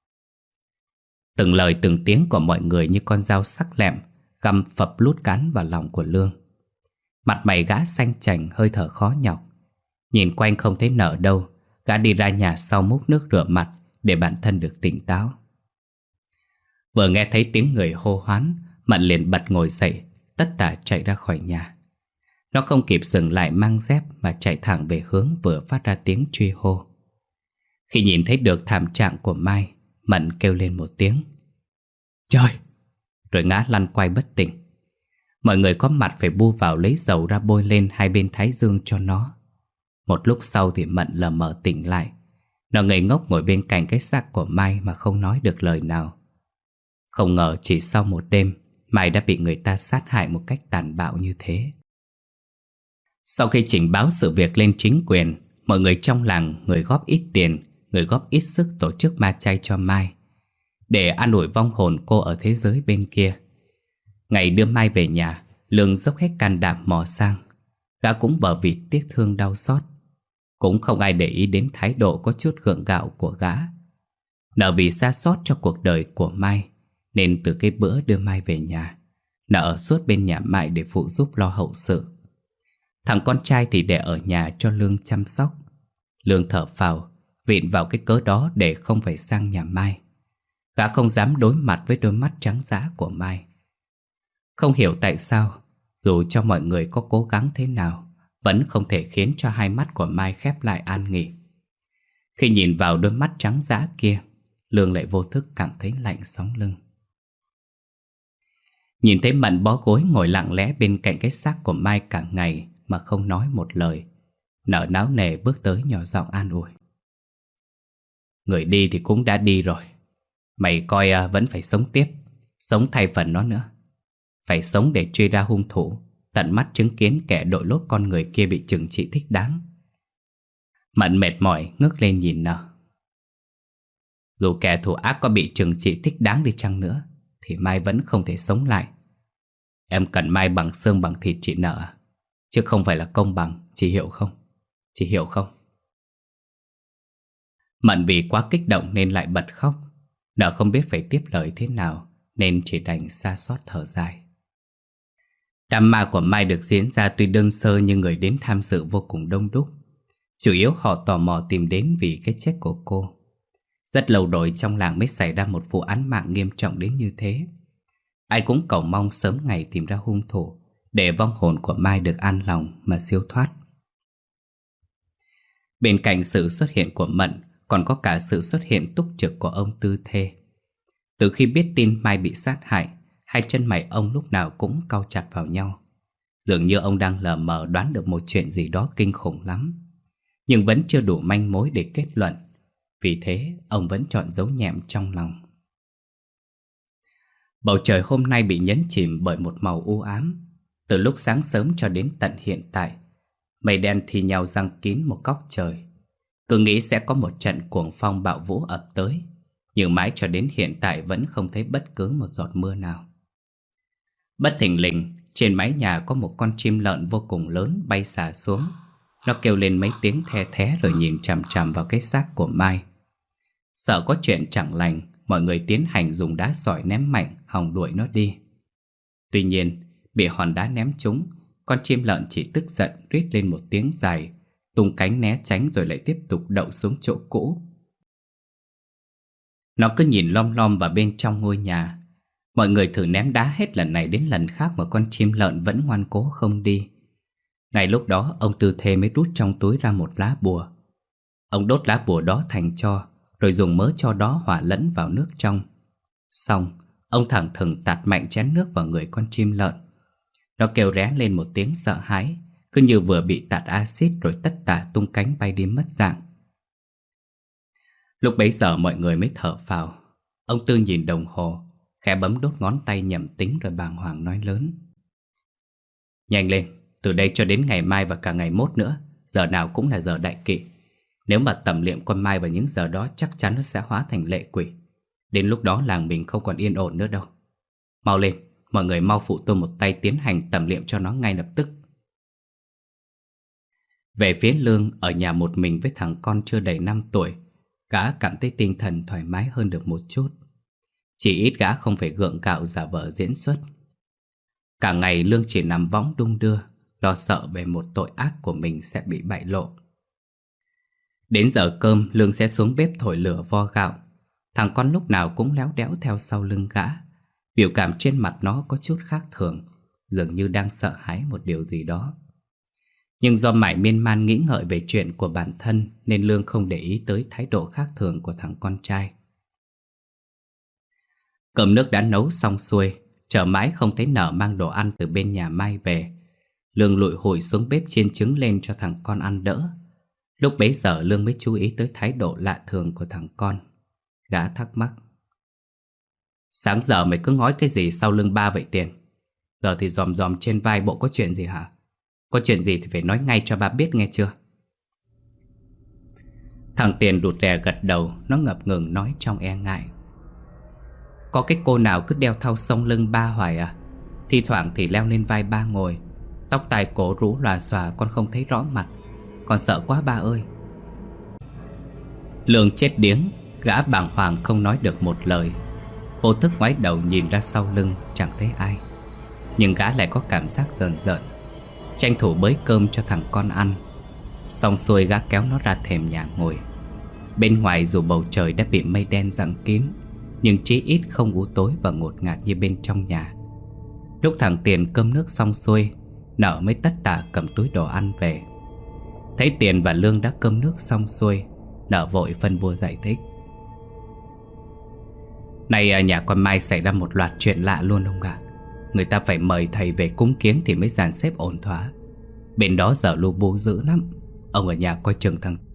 Từng lời từng tiếng của mọi người như con dao sắc lẹm găm phập lút cán vào lòng của Lương. Mặt mày gã xanh chành, hơi thở khó nhọc. Nhìn quanh không thấy nở đâu, gã đi ra nhà sau múc nước rửa mặt để bản thân được tỉnh táo. Vừa nghe thấy tiếng người hô hoán, Mận liền bật ngồi dậy, tất tả chạy ra khỏi nhà. Nó không kịp dừng lại mang dép mà chạy thẳng về hướng vừa phát ra tiếng truy hô. Khi nhìn thấy được thảm trạng của Mai, Mận kêu lên một tiếng trời, rồi ngã lăn quay bất tỉnh. Mọi người có mặt phải bu vào lấy dầu ra bôi lên hai bên thái dương cho nó. Một lúc sau thì Mận lờ mờ tỉnh lại. Nó ngây ngốc ngồi bên cạnh cái xác của Mai mà không nói được lời nào. Không ngờ chỉ sau một đêm, Mai đã bị người ta sát hại một cách tàn bạo như thế. Sau khi trình báo sự việc lên chính quyền, mọi người trong làng, người góp ít tiền, người góp ít sức tổ chức ma chay cho Mai, để an ủi vong hồn cô ở thế giới bên kia. Ngày đưa Mai về nhà, Lương dốc hết can đảm mò sang. Gã cũng bờ vịt tiếc thương đau xót. Cũng không ai để ý đến thái độ có chút gượng gạo của gã. Nợ vì xa xót cho cuộc đời của Mai, nên từ cái bữa đưa Mai về nhà, nó ở suốt bên nhà Mai để phụ giúp lo hậu sự. Thằng con trai thì để ở nhà cho Lương chăm sóc. Lương thở phào, vịn vào cái cớ đó để không phải sang nhà Mai. Gã không dám đối mặt với đôi mắt trắng dã của Mai. Không hiểu tại sao, dù cho mọi người có cố gắng thế nào, vẫn không thể khiến cho hai mắt của Mai khép lại an nghỉ. Khi nhìn vào đôi mắt trắng dã kia, Lương lại vô thức cảm thấy lạnh sống lưng. Nhìn thấy Mận bó gối ngồi lặng lẽ bên cạnh cái xác của Mai cả ngày mà không nói một lời, nở náo nề bước tới nhỏ giọng an ủi. Người đi thì cũng đã đi rồi. Mày coi à, vẫn phải sống tiếp, sống thay phần nó nữa. Phải sống để truy ra hung thủ, tận mắt chứng kiến kẻ đội lốt con người kia bị trừng trị thích đáng. Mận mệt mỏi ngước lên nhìn nó. Dù kẻ thù ác có bị trừng trị thích đáng đi chăng nữa, thì Mai vẫn không thể sống lại. Em cần Mai bằng xương bằng thịt chị nợ à? Chứ không phải là công bằng, chị hiểu không? Chị hiểu không? Mận vì quá kích động nên lại bật khóc. Nợ không biết phải tiếp lời thế nào, nên chỉ đành sa xót thở dài. Đám ma của Mai được diễn ra tuy đơn sơ, nhưng người đến tham dự vô cùng đông đúc. Chủ yếu họ tò mò tìm đến vì cái chết của cô. Rất lâu rồi trong làng mới xảy ra một vụ án mạng nghiêm trọng đến như thế. Ai cũng cầu mong sớm ngày tìm ra hung thủ, để vong hồn của Mai được an lòng mà siêu thoát. Bên cạnh sự xuất hiện của Mận, còn có cả sự xuất hiện túc trực của ông Tư Thê. Từ khi biết tin Mai bị sát hại, hai chân mày ông lúc nào cũng cau chặt vào nhau. Dường như ông đang lờ mờ đoán được một chuyện gì đó kinh khủng lắm, nhưng vẫn chưa đủ manh mối để kết luận. Vì thế ông vẫn chọn giấu nhẹm trong lòng. Bầu trời hôm nay bị nhấn chìm bởi một màu u ám. Từ lúc sáng sớm cho đến tận hiện tại, mây đen thi nhau giăng kín một góc trời. Cứ nghĩ sẽ có một trận cuồng phong bạo vũ ập tới, nhưng mãi cho đến hiện tại vẫn không thấy bất cứ một giọt mưa nào. Bất thình lình, trên mái nhà có một con chim lợn vô cùng lớn bay xả xuống. Nó kêu lên mấy tiếng the thé rồi nhìn chằm chằm vào cái xác của Mai. Sợ có chuyện chẳng lành, mọi người tiến hành dùng đá sỏi ném mạnh hòng đuổi nó đi. Tuy nhiên, bị hòn đá ném trúng, con chim lợn chỉ tức giận rít lên một tiếng dài, tung cánh né tránh rồi lại tiếp tục đậu xuống chỗ cũ. Nó cứ nhìn lom lom vào bên trong ngôi nhà. Mọi người thử ném đá hết lần này đến lần khác mà con chim lợn vẫn ngoan cố không đi. Ngay lúc đó ông Tư Thê mới rút trong túi ra một lá bùa. Ông đốt lá bùa đó thành tro, rồi dùng mớ tro đó hòa lẫn vào nước trong. Xong, ông thẳng thừng tạt mạnh chén nước vào người con chim lợn. Nó kêu ré lên một tiếng sợ hãi, cứ như vừa bị tạt axit rồi tất tả tung cánh bay đi mất dạng. Lúc bấy giờ mọi người mới thở phào. Ông Tư nhìn đồng hồ, khẽ bấm đốt ngón tay nhẩm tính rồi bàng hoàng nói lớn: Nhanh lên, từ đây cho đến ngày mai và cả ngày mốt nữa, giờ nào cũng là giờ đại kỵ. Nếu mà tầm liệm con Mai vào những giờ đó, chắc chắn nó sẽ hóa thành lệ quỷ. Đến lúc đó làng mình không còn yên ổn nữa đâu. Mau lên, mọi người mau phụ tôi một tay tiến hành tầm liệm cho nó ngay lập tức. Về phía Lương, ở nhà một mình với thằng con chưa đầy năm tuổi, gã cảm thấy tinh thần thoải mái hơn được một chút. Chỉ ít gã không phải gượng gạo giả vờ diễn xuất. Cả ngày Lương chỉ nằm võng đung đưa, lo sợ về một tội ác của mình sẽ bị bại lộ. Đến giờ cơm, Lương sẽ xuống bếp thổi lửa vo gạo. Thằng con lúc nào cũng léo đéo theo sau lưng gã. Biểu cảm trên mặt nó có chút khác thường, dường như đang sợ hãi một điều gì đó. Nhưng do mải miên man nghĩ ngợi về chuyện của bản thân nên Lương không để ý tới thái độ khác thường của thằng con trai. Cơm nước đã nấu xong xuôi, chờ mãi không thấy Nở mang đồ ăn từ bên nhà Mai về. Lương lụi hụi xuống bếp chiên trứng lên cho thằng con ăn đỡ. Lúc bấy giờ Lương mới chú ý tới thái độ lạ thường của thằng con. Gã thắc mắc: Sáng giờ mày cứ ngói cái gì sau lưng ba vậy Tiền? Giờ thì dòm dòm trên vai bộ có chuyện gì hả? Có chuyện gì thì phải nói ngay cho ba biết nghe chưa? Thằng Tiền đụt rè gật đầu. Nó ngập ngừng nói trong e ngại: Có cái cô nào cứ đeo thau sông lưng ba hoài à? Thi thoảng thì leo lên vai ba ngồi. Tóc tai cổ rũ lòa xòa, con không thấy rõ mặt. Con sợ quá ba ơi. Lương chết điếng. Gã bàng hoàng không nói được một lời. Vô thức ngoái đầu nhìn ra sau lưng, chẳng thấy ai. Nhưng gã lại có cảm giác rờn rợn. Tranh thủ bới cơm cho thằng con ăn. Xong xuôi gã kéo nó ra thềm nhà ngồi. Bên ngoài dù bầu trời đã bị mây đen giăng kín, nhưng chí ít không u tối và ngột ngạt như bên trong nhà. Lúc thằng Tiền cơm nước xong xuôi, Nở mới tất tả cầm túi đồ ăn về. Thấy Tiền và Lương đã cơm nước xong xuôi, Nở vội phân bua giải thích: Này, nhà con Mai xảy ra một loạt chuyện lạ luôn ông ạ. Người ta phải mời thầy về cúng kiếng thì mới dàn xếp ổn thỏa. Bên đó giờ lu bu dữ lắm. Ông ở nhà coi chừng thằng.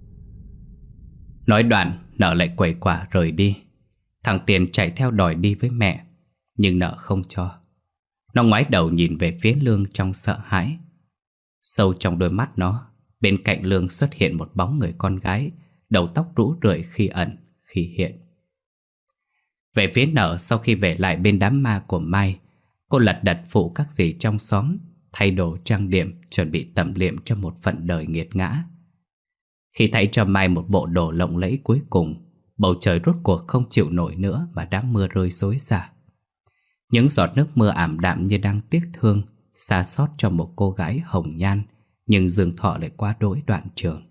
Nói đoạn, Nở lại quẩy quả rời đi. Thằng Tiền chạy theo đòi đi với mẹ, nhưng Nở không cho. Nó ngoái đầu nhìn về phía Lương trong sợ hãi. Sâu trong đôi mắt nó, bên cạnh Lương xuất hiện một bóng người con gái, đầu tóc rũ rượi khi ẩn, khi hiện. Về phía Nở, sau khi về lại bên đám ma của Mai, cô lật đật phụ các dì trong xóm, thay đồ trang điểm, chuẩn bị tẩm liệm cho một phận đời nghiệt ngã. Khi thấy cho Mai một bộ đồ lộng lẫy cuối cùng, bầu trời rốt cuộc không chịu nổi nữa mà đám mưa rơi xối xả. Những giọt nước mưa ảm đạm như đang tiếc thương, xa xót cho một cô gái hồng nhan, nhưng dương thọ lại quá đỗi đoạn trường.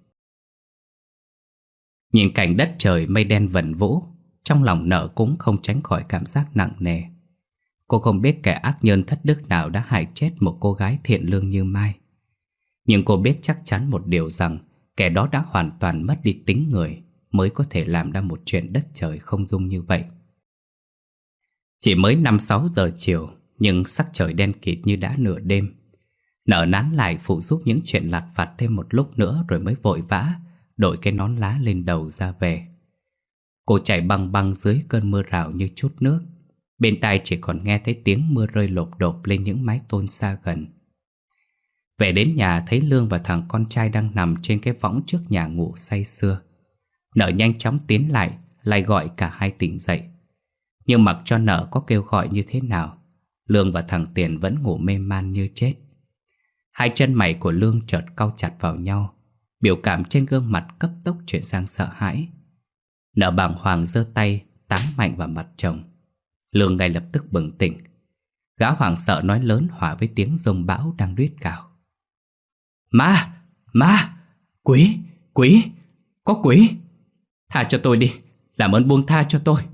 Nhìn cảnh đất trời mây đen vần vũ, trong lòng Nở cũng không tránh khỏi cảm giác nặng nề. Cô không biết kẻ ác nhân thất đức nào đã hại chết một cô gái thiện lương như Mai. Nhưng cô biết chắc chắn một điều rằng kẻ đó đã hoàn toàn mất đi tính người mới có thể làm ra một chuyện đất trời không dung như vậy. Chỉ mới năm sáu giờ chiều, nhưng sắc trời đen kịt như đã nửa đêm. Nở nán lại phụ giúp những chuyện lặt vặt thêm một lúc nữa rồi mới vội vã đội cái nón lá lên đầu ra về. Cô chạy băng băng dưới cơn mưa rào như chút nước. Bên tai chỉ còn nghe thấy tiếng mưa rơi lộp độp lên những mái tôn xa gần. Về đến nhà thấy Lương và thằng con trai đang nằm trên cái võng trước nhà ngủ say sưa. Nở nhanh chóng tiến lại, lại gọi cả hai tỉnh dậy. Nhưng mặc cho Nở có kêu gọi như thế nào, Lương và thằng Tiền vẫn ngủ mê man như chết. Hai chân mày của Lương chợt cau chặt vào nhau, biểu cảm trên gương mặt cấp tốc chuyển sang sợ hãi. Nở bàng hoàng giơ tay táng mạnh vào mặt chồng. Lương ngay lập tức bừng tỉnh. Gã hoảng sợ nói lớn hòa với tiếng giông bão đang rít gào: Ma! Ma! Quỷ! Quỷ! Có quỷ! Tha cho tôi đi! Làm ơn buông tha cho tôi!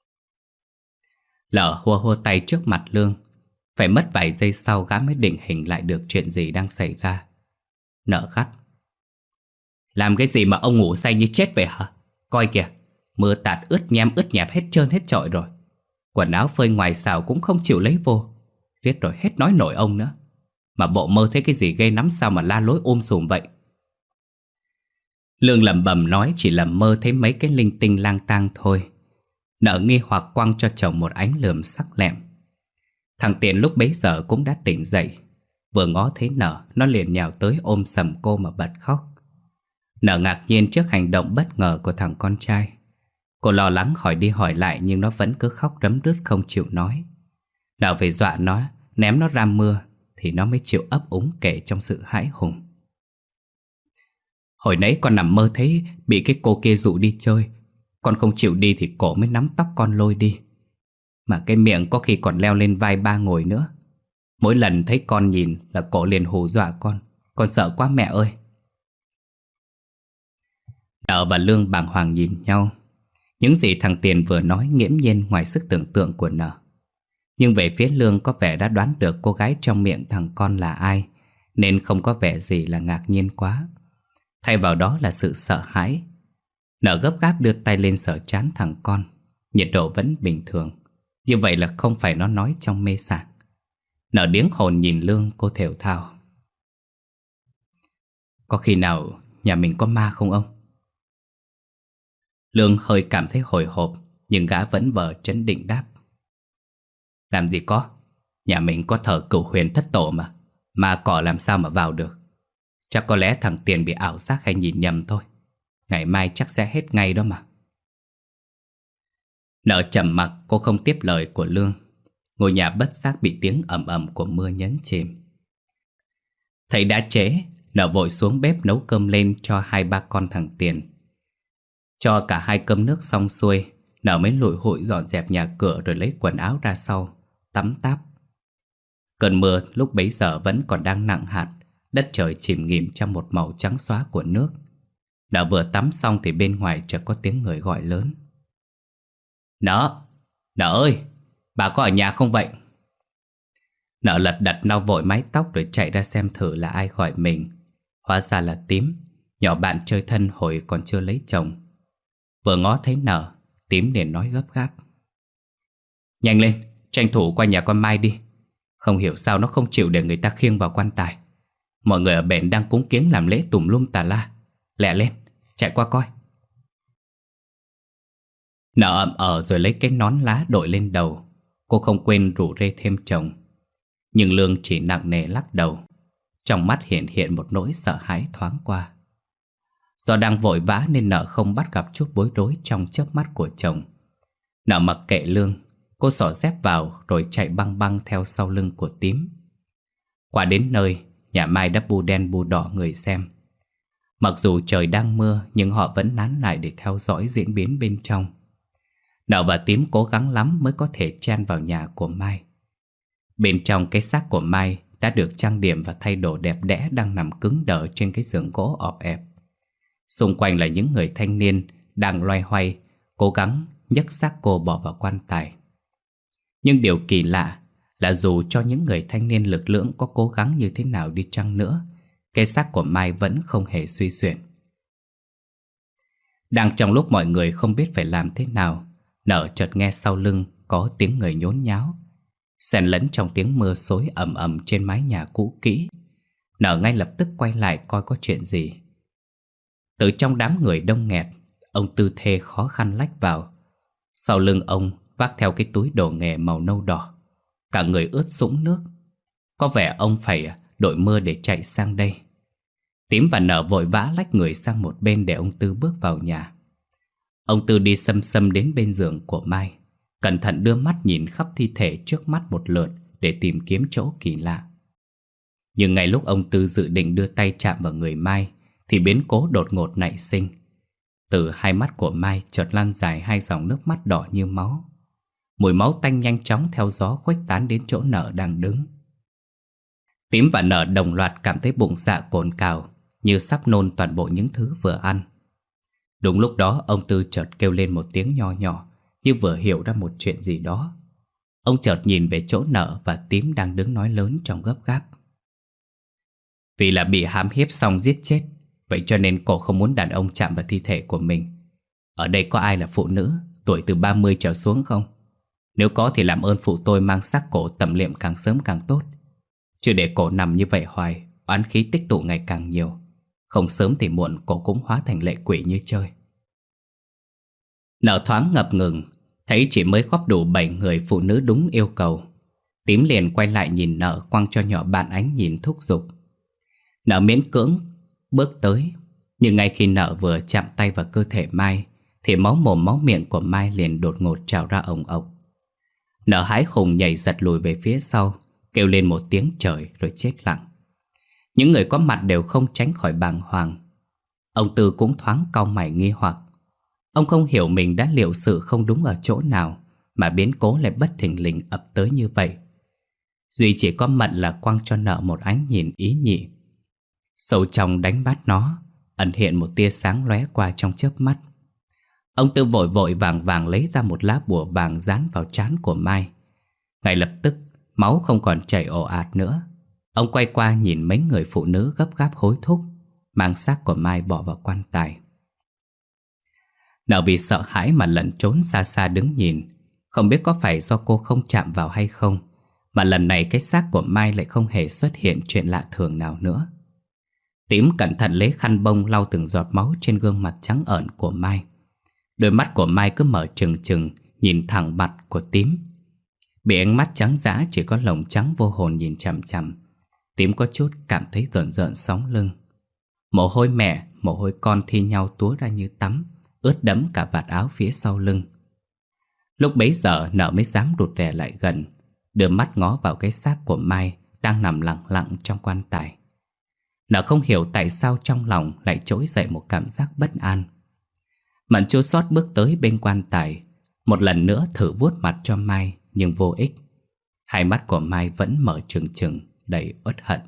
Lở hùa hùa tay trước mặt Lương. Phải mất vài giây sau gã mới định hình lại được chuyện gì đang xảy ra. Nở gắt: Làm cái gì mà ông ngủ say như chết vậy hả? Coi kìa, mưa tạt ướt nhem ướt nhẹp hết trơn hết trọi rồi. Quần áo phơi ngoài xào cũng không chịu lấy vô. Riết rồi hết nói nổi ông nữa. Mà bộ mơ thấy cái gì ghê lắm sao mà la lối ôm sùm vậy? Lương lẩm bẩm nói chỉ là mơ thấy mấy cái linh tinh lang tang thôi. Nợ nghi hoặc quăng cho chồng một ánh lườm sắc lẹm. Thằng Tiền lúc bấy giờ cũng đã tỉnh dậy. Vừa ngó thấy Nợ, nó liền nhào tới ôm sầm cô mà bật khóc. Nợ ngạc nhiên trước hành động bất ngờ của thằng con trai. Cô lo lắng hỏi đi hỏi lại nhưng nó vẫn cứ khóc rấm rứt không chịu nói. Nợ về dọa nó, ném nó ra mưa thì nó mới chịu ấp úng kể trong sự hãi hùng. Hồi nãy con nằm mơ thấy bị cái cô kia dụ đi chơi. Con không chịu đi thì cổ mới nắm tóc con lôi đi. Mà cái miệng có khi còn leo lên vai ba ngồi nữa. Mỗi lần thấy con nhìn là cổ liền hù dọa con. Con sợ quá mẹ ơi. Nợ và Lương bàng hoàng nhìn nhau. Những gì thằng Tiền vừa nói nghiễm nhiên ngoài sức tưởng tượng của Nợ. Nhưng về phía Lương có vẻ đã đoán được cô gái trong miệng thằng con là ai, nên không có vẻ gì là ngạc nhiên quá. Thay vào đó là sự sợ hãi. Nợ gấp gáp đưa tay lên sờ trán thằng con. Nhiệt độ vẫn bình thường. Như vậy là không phải nó nói trong mê sảng. Nợ điếng hồn nhìn Lương, cô thều thào. Có khi nào nhà mình có ma không ông? Lương hơi cảm thấy hồi hộp, nhưng gã vẫn vờ trấn định đáp. Làm gì có. Nhà mình có thờ Cửu Huyền Thất Tổ mà. Ma cỏ làm sao mà vào được. Chắc có lẽ thằng Tiền bị ảo giác hay nhìn nhầm thôi. Ngày mai chắc sẽ hết ngay đó mà. Nợ trầm mặc, cô không tiếp lời của Lương. Ngôi nhà bất giác bị tiếng ầm ầm của mưa nhấn chìm. Thấy đã trễ, Nợ vội xuống bếp nấu cơm lên cho hai ba con thằng Tiền. Cho cả hai cơm nước xong xuôi, Nợ mới lủi hụi dọn dẹp nhà cửa rồi lấy quần áo ra sau, tắm táp. Cơn mưa lúc bấy giờ vẫn còn đang nặng hạt, đất trời chìm nghỉm trong một màu trắng xóa của nước. Nợ vừa tắm xong thì bên ngoài chợt có tiếng người gọi lớn. Nợ, Nợ ơi, bà có ở nhà không vậy? Nợ lật đật lau vội mái tóc rồi chạy ra xem thử là ai gọi mình. Hóa ra là Tím, nhỏ bạn chơi thân hồi còn chưa lấy chồng. Vừa ngó thấy Nợ, Tím liền nói gấp gáp. Nhanh lên, tranh thủ qua nhà con Mai đi. Không hiểu sao nó không chịu để người ta khiêng vào quan tài. Mọi người ở bển đang cúng kiếng làm lễ tùm lum tà la. Lẹ lên, chạy qua coi. Nợ ậm ờ rồi lấy cái nón lá đội lên đầu. Cô không quên rủ rê thêm chồng. Nhưng Lương chỉ nặng nề lắc đầu. Trong mắt hiện hiện một nỗi sợ hãi thoáng qua. Do đang vội vã nên Nợ không bắt gặp chút bối rối trong chớp mắt của chồng. Nợ mặc kệ Lương, cô xỏ dép vào rồi chạy băng băng theo sau lưng của Tím. Qua đến nơi, nhà Mai đã bu đen bu đỏ người xem. Mặc dù trời đang mưa nhưng họ vẫn nán lại để theo dõi diễn biến bên trong. Nợ và Tím cố gắng lắm mới có thể chen vào nhà của Mai. Bên trong cái xác của Mai đã được trang điểm và thay đồ đẹp đẽ đang nằm cứng đờ trên cái giường gỗ ọp ẹp. Xung quanh là những người thanh niên đang loay hoay, cố gắng nhấc xác cô bỏ vào quan tài. Nhưng điều kỳ lạ là dù cho những người thanh niên lực lưỡng có cố gắng như thế nào đi chăng nữa, cái xác của Mai vẫn không hề suy xuyển. Đang trong lúc mọi người không biết phải làm thế nào, Nợ chợt nghe sau lưng có tiếng người nhốn nháo, xen lẫn trong tiếng mưa xối ầm ầm trên mái nhà cũ kỹ. Nợ ngay lập tức quay lại coi có chuyện gì. Từ trong đám người đông nghẹt, ông Tư Thê khó khăn lách vào. Sau lưng ông vác theo cái túi đồ nghề màu nâu đỏ, cả người ướt sũng nước. Có vẻ ông phải đội mưa để chạy sang đây. Tím và Nợ vội vã lách người sang một bên để ông Tư bước vào nhà. Ông Tư đi xâm xâm đến bên giường của Mai, cẩn thận đưa mắt nhìn khắp thi thể trước mắt một lượt để tìm kiếm chỗ kỳ lạ. Nhưng ngay lúc ông Tư dự định đưa tay chạm vào người Mai thì biến cố đột ngột nảy sinh. Từ hai mắt của Mai chợt lan dài hai dòng nước mắt đỏ như máu. Mùi máu tanh nhanh chóng theo gió khuếch tán đến chỗ Nợ đang đứng. Tím và Nợ đồng loạt cảm thấy bụng dạ cồn cào, như sắp nôn toàn bộ những thứ vừa ăn. Đúng lúc đó ông Tư chợt kêu lên một tiếng nho nhỏ, như vừa hiểu ra một chuyện gì đó. Ông chợt nhìn về chỗ Nợ và Tím đang đứng nói lớn trong gấp gáp. Vì là bị hãm hiếp xong giết chết, vậy cho nên cô không muốn đàn ông chạm vào thi thể của mình. Ở đây có ai là phụ nữ tuổi từ ba mươi trở xuống không? Nếu có thì làm ơn phụ tôi mang xác cổ tẩm liệm càng sớm càng tốt. Chứ để cổ nằm như vậy hoài, oán khí tích tụ ngày càng nhiều. Không sớm thì muộn cổ cũng hóa thành lệ quỷ như chơi. Nở thoáng ngập ngừng, thấy chỉ mới góp đủ bảy người phụ nữ đúng yêu cầu. Tím liền quay lại nhìn Nở, quăng cho nhỏ bạn ánh nhìn thúc giục. Nở miễn cưỡng bước tới, nhưng ngay khi Nở vừa chạm tay vào cơ thể Mai thì máu mồm máu miệng của Mai liền đột ngột trào ra ồng ộc. Nở hái hùng nhảy giật lùi về phía sau, kêu lên một tiếng trời rồi chết lặng. Những người có mặt đều không tránh khỏi bàng hoàng. Ông Tư cũng thoáng cau mày nghi hoặc. Ông không hiểu mình đã liệu sự không đúng ở chỗ nào mà biến cố lại bất thình lình ập tới như vậy. Duy chỉ có Mận là quăng cho Nở một ánh nhìn ý nhị. Sâu trong đánh bắt nó, ẩn hiện một tia sáng lóe qua trong chớp mắt. Ông Tư vội vội vàng vàng lấy ra một lá bùa vàng dán vào trán của Mai. Ngay lập tức, máu không còn chảy ồ ạt nữa. Ông quay qua nhìn mấy người phụ nữ gấp gáp hối thúc, mang xác của Mai bỏ vào quan tài. Nở vì sợ hãi mà lẩn trốn xa xa đứng nhìn. Không biết có phải do cô không chạm vào hay không, mà lần này cái xác của Mai lại không hề xuất hiện chuyện lạ thường nào nữa. Tím cẩn thận lấy khăn bông lau từng giọt máu trên gương mặt trắng ẩn của Mai. Đôi mắt của Mai cứ mở trừng trừng, nhìn thẳng mặt của Tím. Bị ánh mắt trắng dã chỉ có lồng trắng vô hồn nhìn chằm chằm, Tím có chút cảm thấy rợn rợn sóng lưng. Mồ hôi mẹ, mồ hôi con thi nhau túa ra như tắm, ướt đẫm cả vạt áo phía sau lưng. Lúc bấy giờ Nở mới dám rụt rè lại gần, đưa mắt ngó vào cái xác của Mai đang nằm lặng lặng trong quan tài. Nở không hiểu tại sao trong lòng lại trỗi dậy một cảm giác bất an. Mận chua xót bước tới bên quan tài, một lần nữa thử vuốt mặt cho Mai nhưng vô ích. Hai mắt của Mai vẫn mở trừng trừng, đầy uất hận.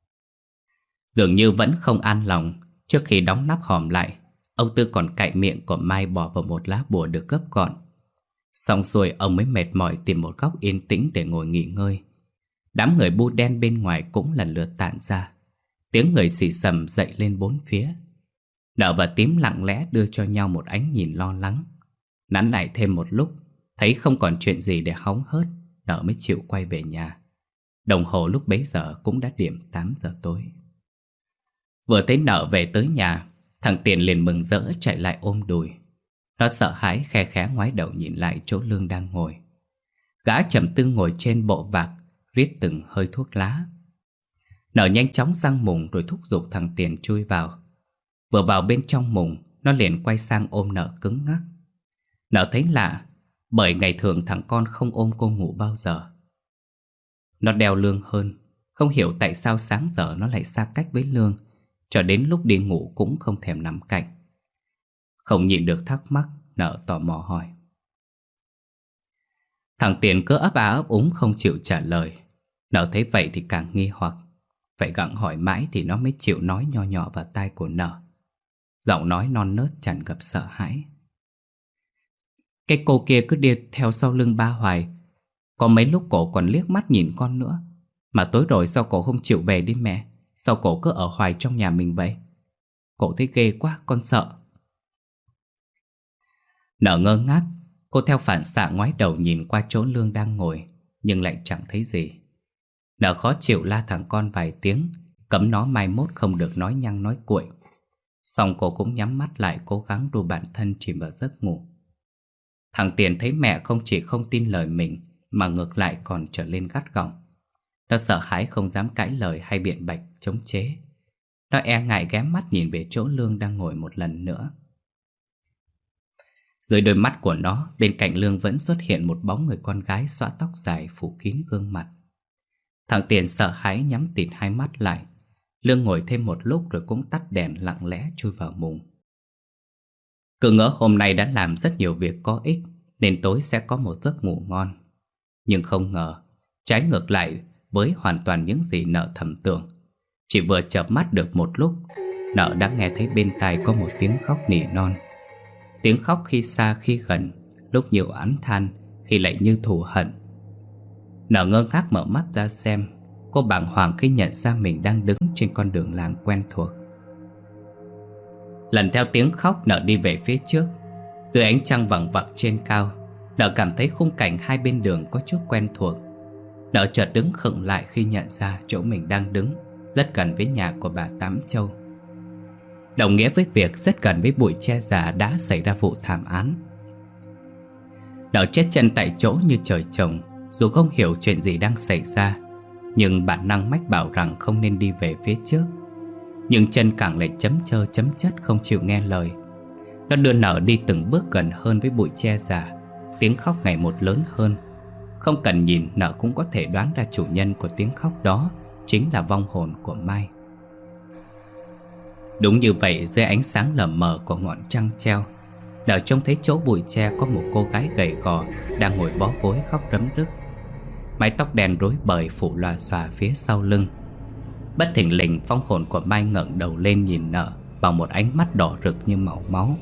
Dường như vẫn không an lòng, trước khi đóng nắp hòm lại, ông Tư còn cạy miệng của Mai bỏ vào một lá bùa được gấp gọn. Xong xuôi ông mới mệt mỏi tìm một góc yên tĩnh để ngồi nghỉ ngơi. Đám người bu đen bên ngoài cũng lần lượt tản ra. Tiếng người xì xầm dậy lên bốn phía. Nở và Tím lặng lẽ đưa cho nhau một ánh nhìn lo lắng. Nắn lại thêm một lúc, thấy không còn chuyện gì để hóng hớt, Nở mới chịu quay về nhà. Đồng hồ lúc bấy giờ cũng đã điểm tám giờ tối. Vừa thấy Nở về tới nhà, thằng Tiền liền mừng rỡ chạy lại ôm đùi. Nó sợ hãi khe khẽ ngoái đầu nhìn lại chỗ Lương đang ngồi. Gã trầm tư ngồi trên bộ vạc, rít từng hơi thuốc lá. Nở nhanh chóng giăng mùng rồi thúc giục thằng Tiền chui vào. Vừa vào bên trong mùng, nó liền quay sang ôm Nở cứng ngắc. Nở thấy lạ, bởi ngày thường thằng con không ôm cô ngủ bao giờ. Nó đeo Lương hơn, không hiểu tại sao sáng giờ nó lại xa cách với Lương, cho đến lúc đi ngủ cũng không thèm nằm cạnh. Không nhịn được thắc mắc, Nở tò mò hỏi. Thằng Tiền cứ ấp a ấp úng không chịu trả lời. Nở thấy vậy thì càng nghi hoặc. Phải gặng hỏi mãi thì nó mới chịu nói nho nhỏ vào tai của Nở. Giọng nói non nớt tràn ngập sợ hãi. Cái cô kia cứ đi theo sau lưng ba hoài. Có mấy lúc cổ còn liếc mắt nhìn con nữa. Mà tối rồi sao cổ không chịu về đi mẹ? Sao cổ cứ ở hoài trong nhà mình vậy? Cổ thấy ghê quá, con sợ. Nở ngơ ngác, cô theo phản xạ ngoái đầu nhìn qua chỗ Lương đang ngồi, nhưng lại chẳng thấy gì. Nở khó chịu la thằng con vài tiếng, cấm nó mai mốt không được nói nhăng nói cuội. Xong cô cũng nhắm mắt lại cố gắng đu bản thân chìm vào giấc ngủ. Thằng Tiền thấy mẹ không chỉ không tin lời mình, mà ngược lại còn trở lên gắt gỏng. Nó sợ hãi không dám cãi lời hay biện bạch chống chế. Nó e ngại ghé mắt nhìn về chỗ Lương đang ngồi một lần nữa. Dưới đôi mắt của nó, bên cạnh Lương vẫn xuất hiện một bóng người con gái xõa tóc dài phủ kín gương mặt. Thằng Tiền sợ hãi nhắm tịt hai mắt lại. Lương ngồi thêm một lúc rồi cũng tắt đèn lặng lẽ chui vào mùng. Cứ ngỡ hôm nay đã làm rất nhiều việc có ích nên tối sẽ có một giấc ngủ ngon. Nhưng không ngờ, trái ngược lại với hoàn toàn những gì Nở thầm tưởng. Chỉ vừa chợp mắt được một lúc, Nở đã nghe thấy bên tai có một tiếng khóc nỉ non. Tiếng khóc khi xa khi gần, lúc nhiều oán than, khi lại như thù hận. Nở ngơ ngác mở mắt ra xem. Cô bàng hoàng khi nhận ra mình đang đứng trên con đường làng quen thuộc. Lần theo tiếng khóc, Nở đi về phía trước. Dưới ánh trăng vằng vặc trên cao, Nợ cảm thấy khung cảnh hai bên đường có chút quen thuộc. Nợ chợt đứng khựng lại khi nhận ra chỗ mình đang đứng rất gần với nhà của bà Tám Châu, đồng nghĩa với việc rất gần với bụi tre già đã xảy ra vụ thảm án. Nợ chết chân tại chỗ như trời trồng. Dù không hiểu chuyện gì đang xảy ra, nhưng bản năng mách bảo rằng không nên đi về phía trước. Nhưng chân càng lại chấm chơ chấm chất không chịu nghe lời. Nó đưa Nợ đi từng bước gần hơn với bụi tre già. Tiếng khóc ngày một lớn hơn. Không cần nhìn, Nợ cũng có thể đoán ra chủ nhân của tiếng khóc đó chính là vong hồn của Mai. Đúng như vậy, dưới ánh sáng lờ mờ của ngọn trăng treo, Nợ trông thấy chỗ bụi tre có một cô gái gầy gò đang ngồi bó gối khóc rấm rức. Mái tóc đen rối bời phủ lòa xòa phía sau lưng. Bất thình lình, vong hồn của Mai ngẩng đầu lên nhìn Nợ bằng một ánh mắt đỏ rực như màu máu.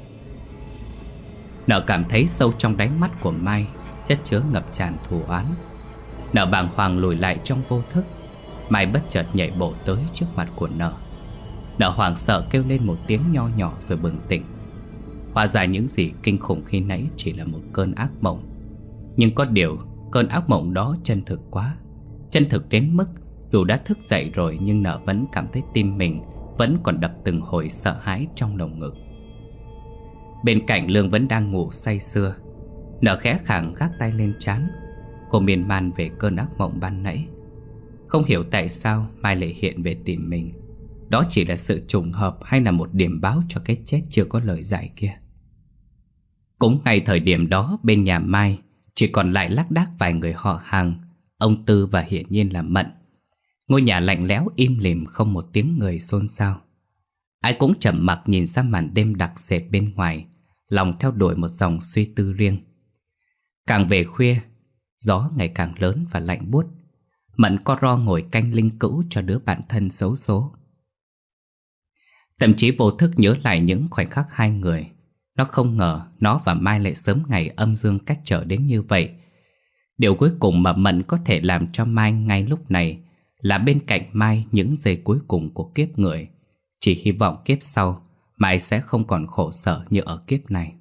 Nợ cảm thấy sâu trong đáy mắt của Mai chất chứa ngập tràn thù oán. Nợ bàng hoàng lùi lại trong vô thức. Mai bất chợt nhảy bộ tới trước mặt của Nợ. Nợ hoảng sợ kêu lên một tiếng nho nhỏ rồi bừng tỉnh. Hóa ra những gì kinh khủng khi nãy chỉ là một cơn ác mộng. Nhưng có điều, cơn ác mộng đó chân thực quá. Chân thực đến mức dù đã thức dậy rồi, nhưng Nợ vẫn cảm thấy tim mình vẫn còn đập từng hồi sợ hãi trong lồng ngực. Bên cạnh Lương vẫn đang ngủ say sưa. Nợ khẽ khàng gác tay lên trán. Cô miên man về cơn ác mộng ban nãy. Không hiểu tại sao Mai lại hiện về tìm mình. Đó chỉ là sự trùng hợp hay là một điểm báo cho cái chết chưa có lời giải kia. Cũng ngay thời điểm đó, bên nhà Mai chỉ còn lại lác đác vài người họ hàng, ông Tư và hiển nhiên là Mận. Ngôi nhà lạnh lẽo im lìm, không một tiếng người xôn xao. Ai cũng trầm mặc nhìn ra màn đêm đặc sệt bên ngoài, lòng theo đuổi một dòng suy tư riêng. Càng về khuya, gió ngày càng lớn và lạnh buốt. Mận co ro ngồi canh linh cữu cho đứa bạn thân xấu số. Thậm chí vô thức nhớ lại những khoảnh khắc hai người. Nó không ngờ nó và Mai lại sớm ngày âm dương cách trở đến như vậy. Điều cuối cùng mà Mận có thể làm cho Mai ngay lúc này là bên cạnh Mai những giây cuối cùng của kiếp người. Chỉ hy vọng kiếp sau Mai sẽ không còn khổ sở như ở kiếp này.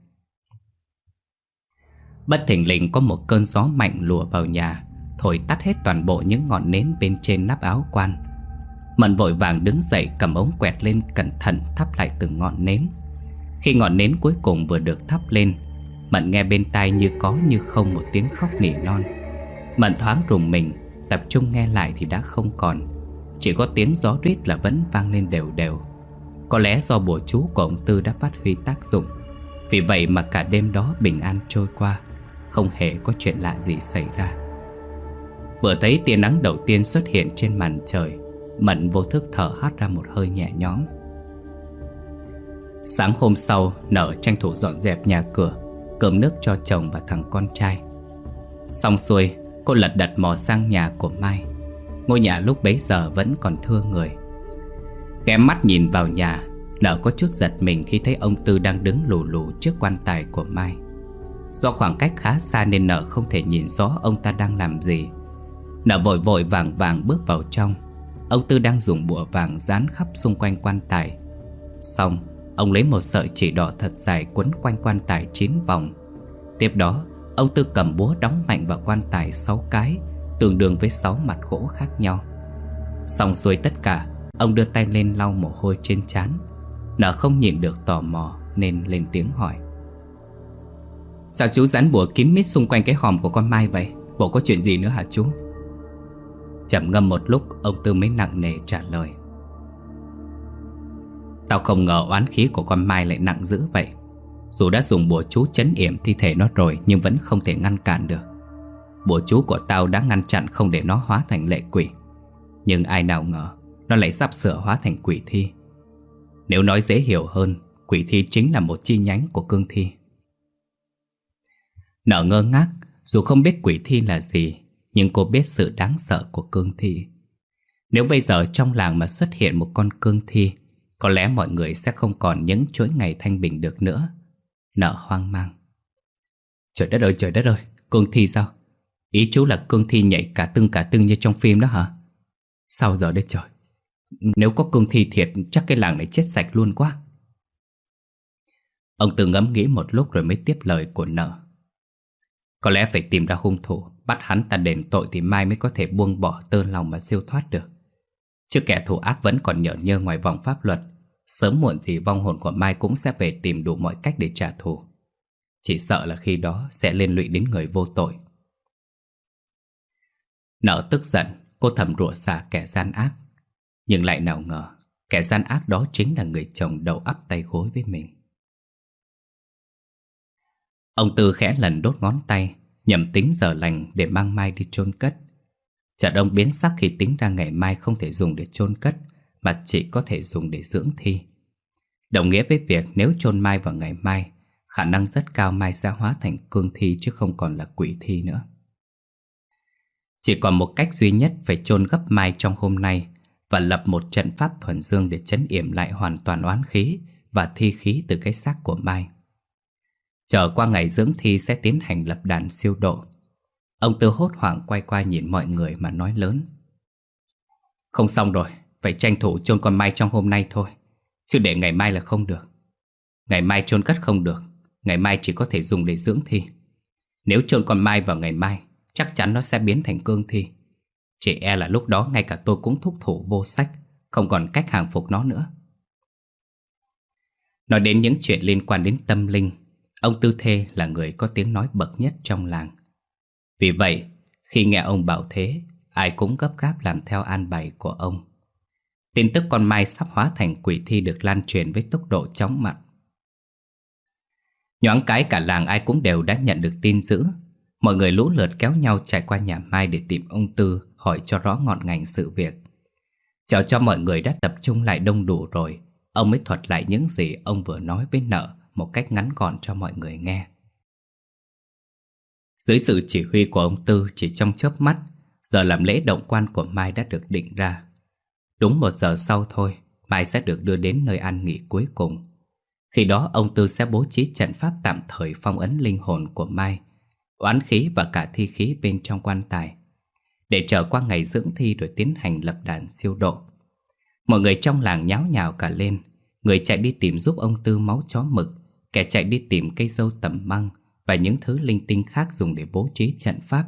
Bất thình lình có một cơn gió mạnh lùa vào nhà, thổi tắt hết toàn bộ những ngọn nến bên trên nắp áo quan. Mận vội vàng đứng dậy, cầm ống quẹt lên cẩn thận thắp lại từng ngọn nến. Khi ngọn nến cuối cùng vừa được thắp lên, Mận nghe bên tai như có như không một tiếng khóc nỉ non. Mận thoáng rùng mình, tập trung nghe lại thì đã không còn. Chỉ có tiếng gió rít là vẫn vang lên đều đều. Có lẽ do bùa chú của ông Tư đã phát huy tác dụng. Vì vậy mà cả đêm đó bình an trôi qua, không hề có chuyện lạ gì xảy ra. Vừa thấy tia nắng đầu tiên xuất hiện trên màn trời, Mận vô thức thở hắt ra một hơi nhẹ nhõm. Sáng hôm sau, Nợ tranh thủ dọn dẹp nhà cửa, cơm nước cho chồng và thằng con trai. Xong xuôi, cô lật đật mò sang nhà của Mai. Ngôi nhà lúc bấy giờ vẫn còn thưa người. Ghé mắt nhìn vào nhà, Nợ có chút giật mình khi thấy ông Tư đang đứng lù lù trước quan tài của Mai. Do khoảng cách khá xa nên Nợ không thể nhìn rõ ông ta đang làm gì. Nợ vội vội vàng vàng bước vào trong. Ông Tư đang dùng bùa vàng dán khắp xung quanh quan tài. Xong, ông lấy một sợi chỉ đỏ thật dài quấn quanh quan tài chín vòng. Tiếp đó, ông Tư cầm búa đóng mạnh vào quan tài sáu cái, tương đương với sáu mặt gỗ khác nhau. Xong xuôi tất cả, ông đưa tay lên lau mồ hôi trên trán. Nợ không nhịn được tò mò nên lên tiếng hỏi: "Sao chú dán bùa kín mít xung quanh cái hòm của con Mai vậy? Bộ có chuyện gì nữa hả chú?" Trầm ngâm một lúc, ông Tư mới nặng nề trả lời: "Tao không ngờ oán khí của con Mai lại nặng dữ vậy. Dù đã dùng bùa chú trấn yểm thi thể nó rồi nhưng vẫn không thể ngăn cản được. Bùa chú của tao đã ngăn chặn không để nó hóa thành lệ quỷ. Nhưng ai nào ngờ nó lại sắp sửa hóa thành quỷ thi. Nếu nói dễ hiểu hơn, quỷ thi chính là một chi nhánh của cương thi." Nợ ngơ ngác, dù không biết quỷ thi là gì, nhưng cô biết sự đáng sợ của cương thi. Nếu bây giờ trong làng mà xuất hiện một con cương thi, có lẽ mọi người sẽ không còn những chuỗi ngày thanh bình được nữa. Nợ hoang mang: "Trời đất ơi, trời đất ơi, cương thi sao? Ý chú là cương thi nhảy cả tưng cả tưng như trong phim đó hả? Sao giờ đây trời? Nếu có cương thi thiệt chắc cái làng này chết sạch luôn quá." Ông Tư ngẫm nghĩ một lúc rồi mới tiếp lời của Nợ: Có lẽ phải tìm ra hung thủ, bắt hắn ta đền tội thì mai mới có thể buông bỏ tơ lòng mà siêu thoát được. Chứ kẻ thù ác vẫn còn nhởn nhơ ngoài vòng pháp luật, sớm muộn gì vong hồn của Mai cũng sẽ về tìm đủ mọi cách để trả thù. Chỉ sợ là khi đó sẽ liên lụy đến người vô tội. Nợ tức giận, cô thầm rủa xả kẻ gian ác. Nhưng lại nào ngờ, kẻ gian ác đó chính là người chồng đầu ắp tay gối với mình. Ông Tư khẽ lần đốt ngón tay, nhầm tính giờ lành để mang Mai đi chôn cất. Chợt ông biến sắc khi tính ra ngày mai không thể dùng để chôn cất, mà chỉ có thể dùng để dưỡng thi. Đồng nghĩa với việc nếu chôn Mai vào ngày mai, khả năng rất cao Mai sẽ hóa thành cương thi chứ không còn là quỷ thi nữa. Chỉ còn một cách duy nhất, phải chôn gấp Mai trong hôm nay và lập một trận pháp thuần dương để trấn yểm lại hoàn toàn oán khí và thi khí từ cái xác của Mai. Chờ qua ngày dưỡng thi sẽ tiến hành lập đàn siêu độ. Ông Tư hốt hoảng quay qua nhìn mọi người mà nói lớn: Không xong rồi, phải tranh thủ chôn con Mai trong hôm nay thôi, chứ để ngày mai là không được. Ngày mai chôn cất không được, ngày mai chỉ có thể dùng để dưỡng thi. Nếu chôn con Mai vào ngày mai, chắc chắn nó sẽ biến thành cương thi. Chỉ e là lúc đó ngay cả tôi cũng thúc thủ vô sách, không còn cách hàng phục nó nữa. Nói đến những chuyện liên quan đến tâm linh, ông Tư Thê là người có tiếng nói bậc nhất trong làng. Vì vậy, khi nghe ông bảo thế, ai cũng gấp gáp làm theo an bài của ông. Tin tức con Mai sắp hóa thành quỷ thi được lan truyền với tốc độ chóng mặt. Nhoáng cái cả làng ai cũng đều đã nhận được tin dữ. Mọi người lũ lượt kéo nhau chạy qua nhà Mai để tìm ông Tư, hỏi cho rõ ngọn ngành sự việc. Chờ cho mọi người đã tập trung lại đông đủ rồi, ông mới thuật lại những gì ông vừa nói với Nợ một cách ngắn gọn cho mọi người nghe. Dưới sự chỉ huy của ông Tư, chỉ trong chớp mắt, giờ làm lễ động quan của Mai đã được định ra. Đúng một giờ sau thôi, Mai sẽ được đưa đến nơi an nghỉ cuối cùng. Khi đó ông Tư sẽ bố trí trận pháp tạm thời phong ấn linh hồn của Mai, oán khí và cả thi khí bên trong quan tài, để chờ qua ngày dưỡng thi rồi tiến hành lập đàn siêu độ. Mọi người trong làng nháo nhào cả lên, người chạy đi tìm giúp ông Tư máu chó mực, kẻ chạy đi tìm cây dâu tầm măng và những thứ linh tinh khác dùng để bố trí trận pháp.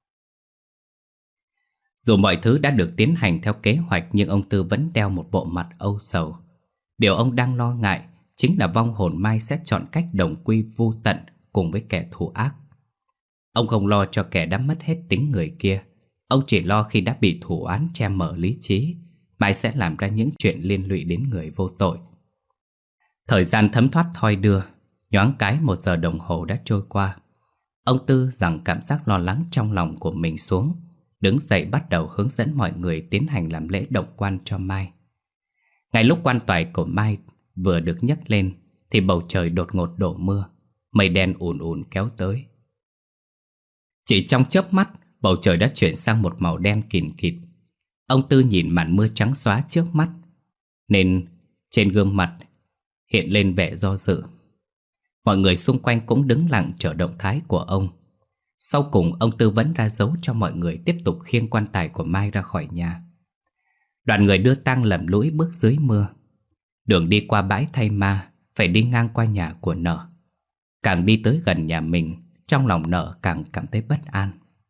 Dù mọi thứ đã được tiến hành theo kế hoạch, nhưng ông Tư vẫn đeo một bộ mặt âu sầu. Điều ông đang lo ngại chính là vong hồn Mai sẽ chọn cách đồng quy vô tận cùng với kẻ thù ác. Ông không lo cho kẻ đã mất hết tính người kia, ông chỉ lo khi đã bị thù oán che mờ lý trí, Mai sẽ làm ra những chuyện liên lụy đến người vô tội. Thời gian thấm thoát thoi đưa, nhoáng cái một giờ đồng hồ đã trôi qua. Ông Tư giằng cảm giác lo lắng trong lòng của mình xuống, đứng dậy bắt đầu hướng dẫn mọi người tiến hành làm lễ động quan cho Mai. Ngay lúc quan tài của Mai vừa được nhấc lên thì bầu trời đột ngột đổ mưa, mây đen ùn ùn kéo tới. Chỉ trong chớp mắt, bầu trời đã chuyển sang một màu đen kìn kịt. Ông Tư nhìn màn mưa trắng xóa trước mắt, nên trên gương mặt hiện lên vẻ do dự. Mọi người xung quanh cũng đứng lặng chờ động thái của ông. Sau cùng ông Tư vẫn ra dấu cho mọi người tiếp tục khiêng quan tài của Mai ra khỏi nhà. Đoàn người đưa tang lầm lũi bước dưới mưa. Đường đi qua bãi thay ma phải đi ngang qua nhà của Nợ. Càng đi tới gần nhà mình, trong lòng Nợ càng cảm thấy bất an.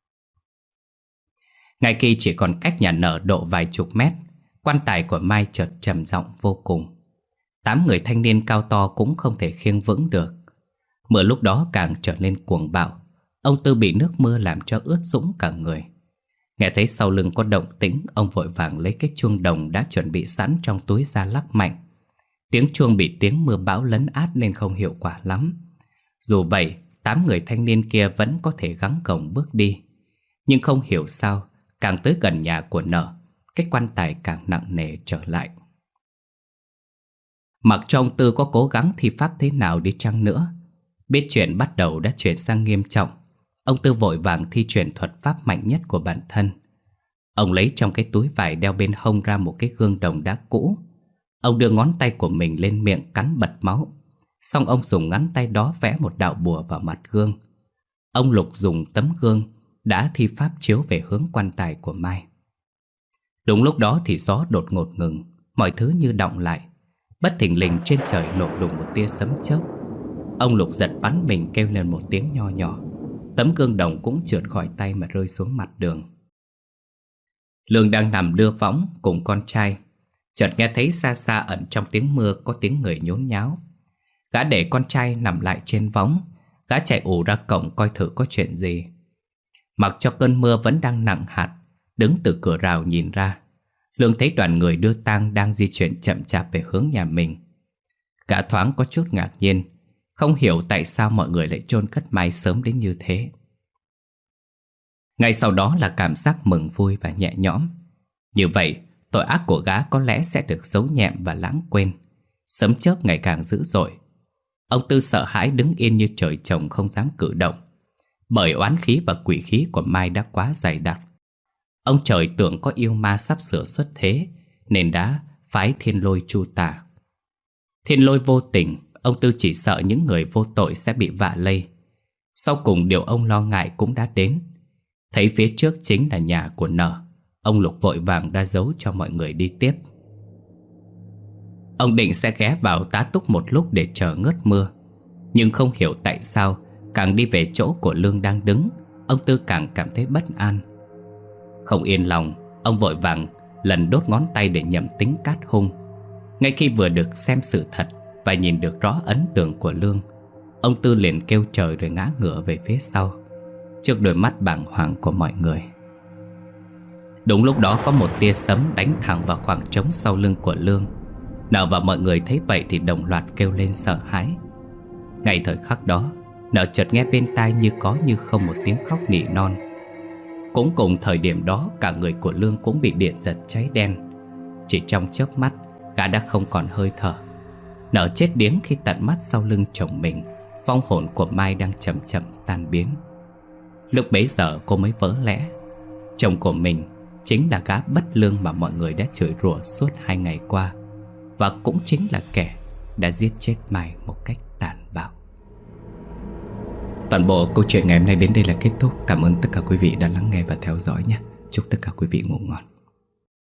Ngay khi chỉ còn cách nhà Nợ độ vài chục mét, quan tài của Mai chợt trầm giọng vô cùng. Tám người thanh niên cao to cũng không thể khiêng vững được. Mưa lúc đó càng trở nên cuồng bạo. Ông Tư bị nước mưa làm cho ướt sũng cả người. Nghe thấy sau lưng có động tĩnh, ông vội vàng lấy cái chuông đồng đã chuẩn bị sẵn trong túi ra lắc mạnh. Tiếng chuông bị tiếng mưa bão lấn át nên không hiệu quả lắm. Dù vậy, tám người thanh niên kia vẫn có thể gắng gồng bước đi. Nhưng không hiểu sao, càng tới gần nhà của Nợ, cái quan tài càng nặng nề trở lại. Mặc cho ông Tư có cố gắng thi pháp thế nào đi chăng nữa, biết chuyện bắt đầu đã chuyển sang nghiêm trọng, ông Tư vội vàng thi triển thuật pháp mạnh nhất của bản thân. Ông lấy trong cái túi vải đeo bên hông ra một cái gương đồng đá cũ. Ông đưa ngón tay của mình lên miệng cắn bật máu. Xong ông dùng ngón tay đó vẽ một đạo bùa vào mặt gương. Ông Lục dùng tấm gương đã thi pháp chiếu về hướng quan tài của Mai. Đúng lúc đó thì gió đột ngột ngừng, mọi thứ như đọng lại. Bất thình lình trên trời nổ đùng một tia sấm chớp. Ông Lục giật bắn mình kêu lên một tiếng nho nhỏ. Tấm gương đồng cũng trượt khỏi tay mà rơi xuống mặt đường. Lương đang nằm đưa võng cùng con trai, chợt nghe thấy xa xa ẩn trong tiếng mưa có tiếng người nhốn nháo. Gã để con trai nằm lại trên võng, gã chạy ù ra cổng coi thử có chuyện gì. Mặc cho cơn mưa vẫn đang nặng hạt, đứng từ cửa rào nhìn ra, Lương thấy đoàn người đưa tang đang di chuyển chậm chạp về hướng nhà mình. Gã thoáng có chút ngạc nhiên, không hiểu tại sao mọi người lại chôn cất Mai sớm đến như thế. Ngay sau đó là cảm giác mừng vui và nhẹ nhõm. Như vậy, tội ác của gã có lẽ sẽ được giấu nhẹm và lãng quên. Sấm chớp ngày càng dữ dội. Ông Tư sợ hãi đứng yên như trời trồng không dám cử động, bởi oán khí và quỷ khí của Mai đã quá dày đặc. Ông trời tưởng có yêu ma sắp sửa xuất thế, nên đã phái thiên lôi chu tả. Thiên lôi vô tình, ông Tư chỉ sợ những người vô tội sẽ bị vạ lây. Sau cùng điều ông lo ngại cũng đã đến. Thấy phía trước chính là nhà của Nở, ông Lục vội vàng ra dấu cho mọi người đi tiếp. Ông định sẽ ghé vào tá túc một lúc để chờ ngớt mưa, nhưng không hiểu tại sao càng đi về chỗ của Lương đang đứng, ông Tư càng cảm thấy bất an. Không yên lòng, ông vội vàng lần đốt ngón tay để nhẩm tính cát hung. Ngay khi vừa được xem sự thật và nhìn được rõ ấn tượng của Lương, ông Tư liền kêu trời rồi ngã ngửa về phía sau, trước đôi mắt bàng hoàng của mọi người. Đúng lúc đó có một tia sấm đánh thẳng vào khoảng trống sau lưng của Lương. Nở và mọi người thấy vậy thì đồng loạt kêu lên sợ hãi. Ngay thời khắc đó, Nở chợt nghe bên tai như có như không một tiếng khóc nỉ non. Cũng cùng thời điểm đó, cả người của Lương cũng bị điện giật cháy đen. Chỉ trong chớp mắt, gã đã không còn hơi thở. Nở chết điếng khi tận mắt sau lưng chồng mình, vong hồn của Mai đang chậm chậm tan biến. Lúc bấy giờ cô mới vỡ lẽ, chồng của mình chính là gã bất lương mà mọi người đã chửi rủa suốt hai ngày qua, và cũng chính là kẻ đã giết chết Mai một cách tàn bạo. Toàn bộ câu chuyện ngày hôm nay đến đây là kết thúc. Cảm ơn tất cả quý vị đã lắng nghe và theo dõi nhé. Chúc tất cả quý vị ngủ ngon.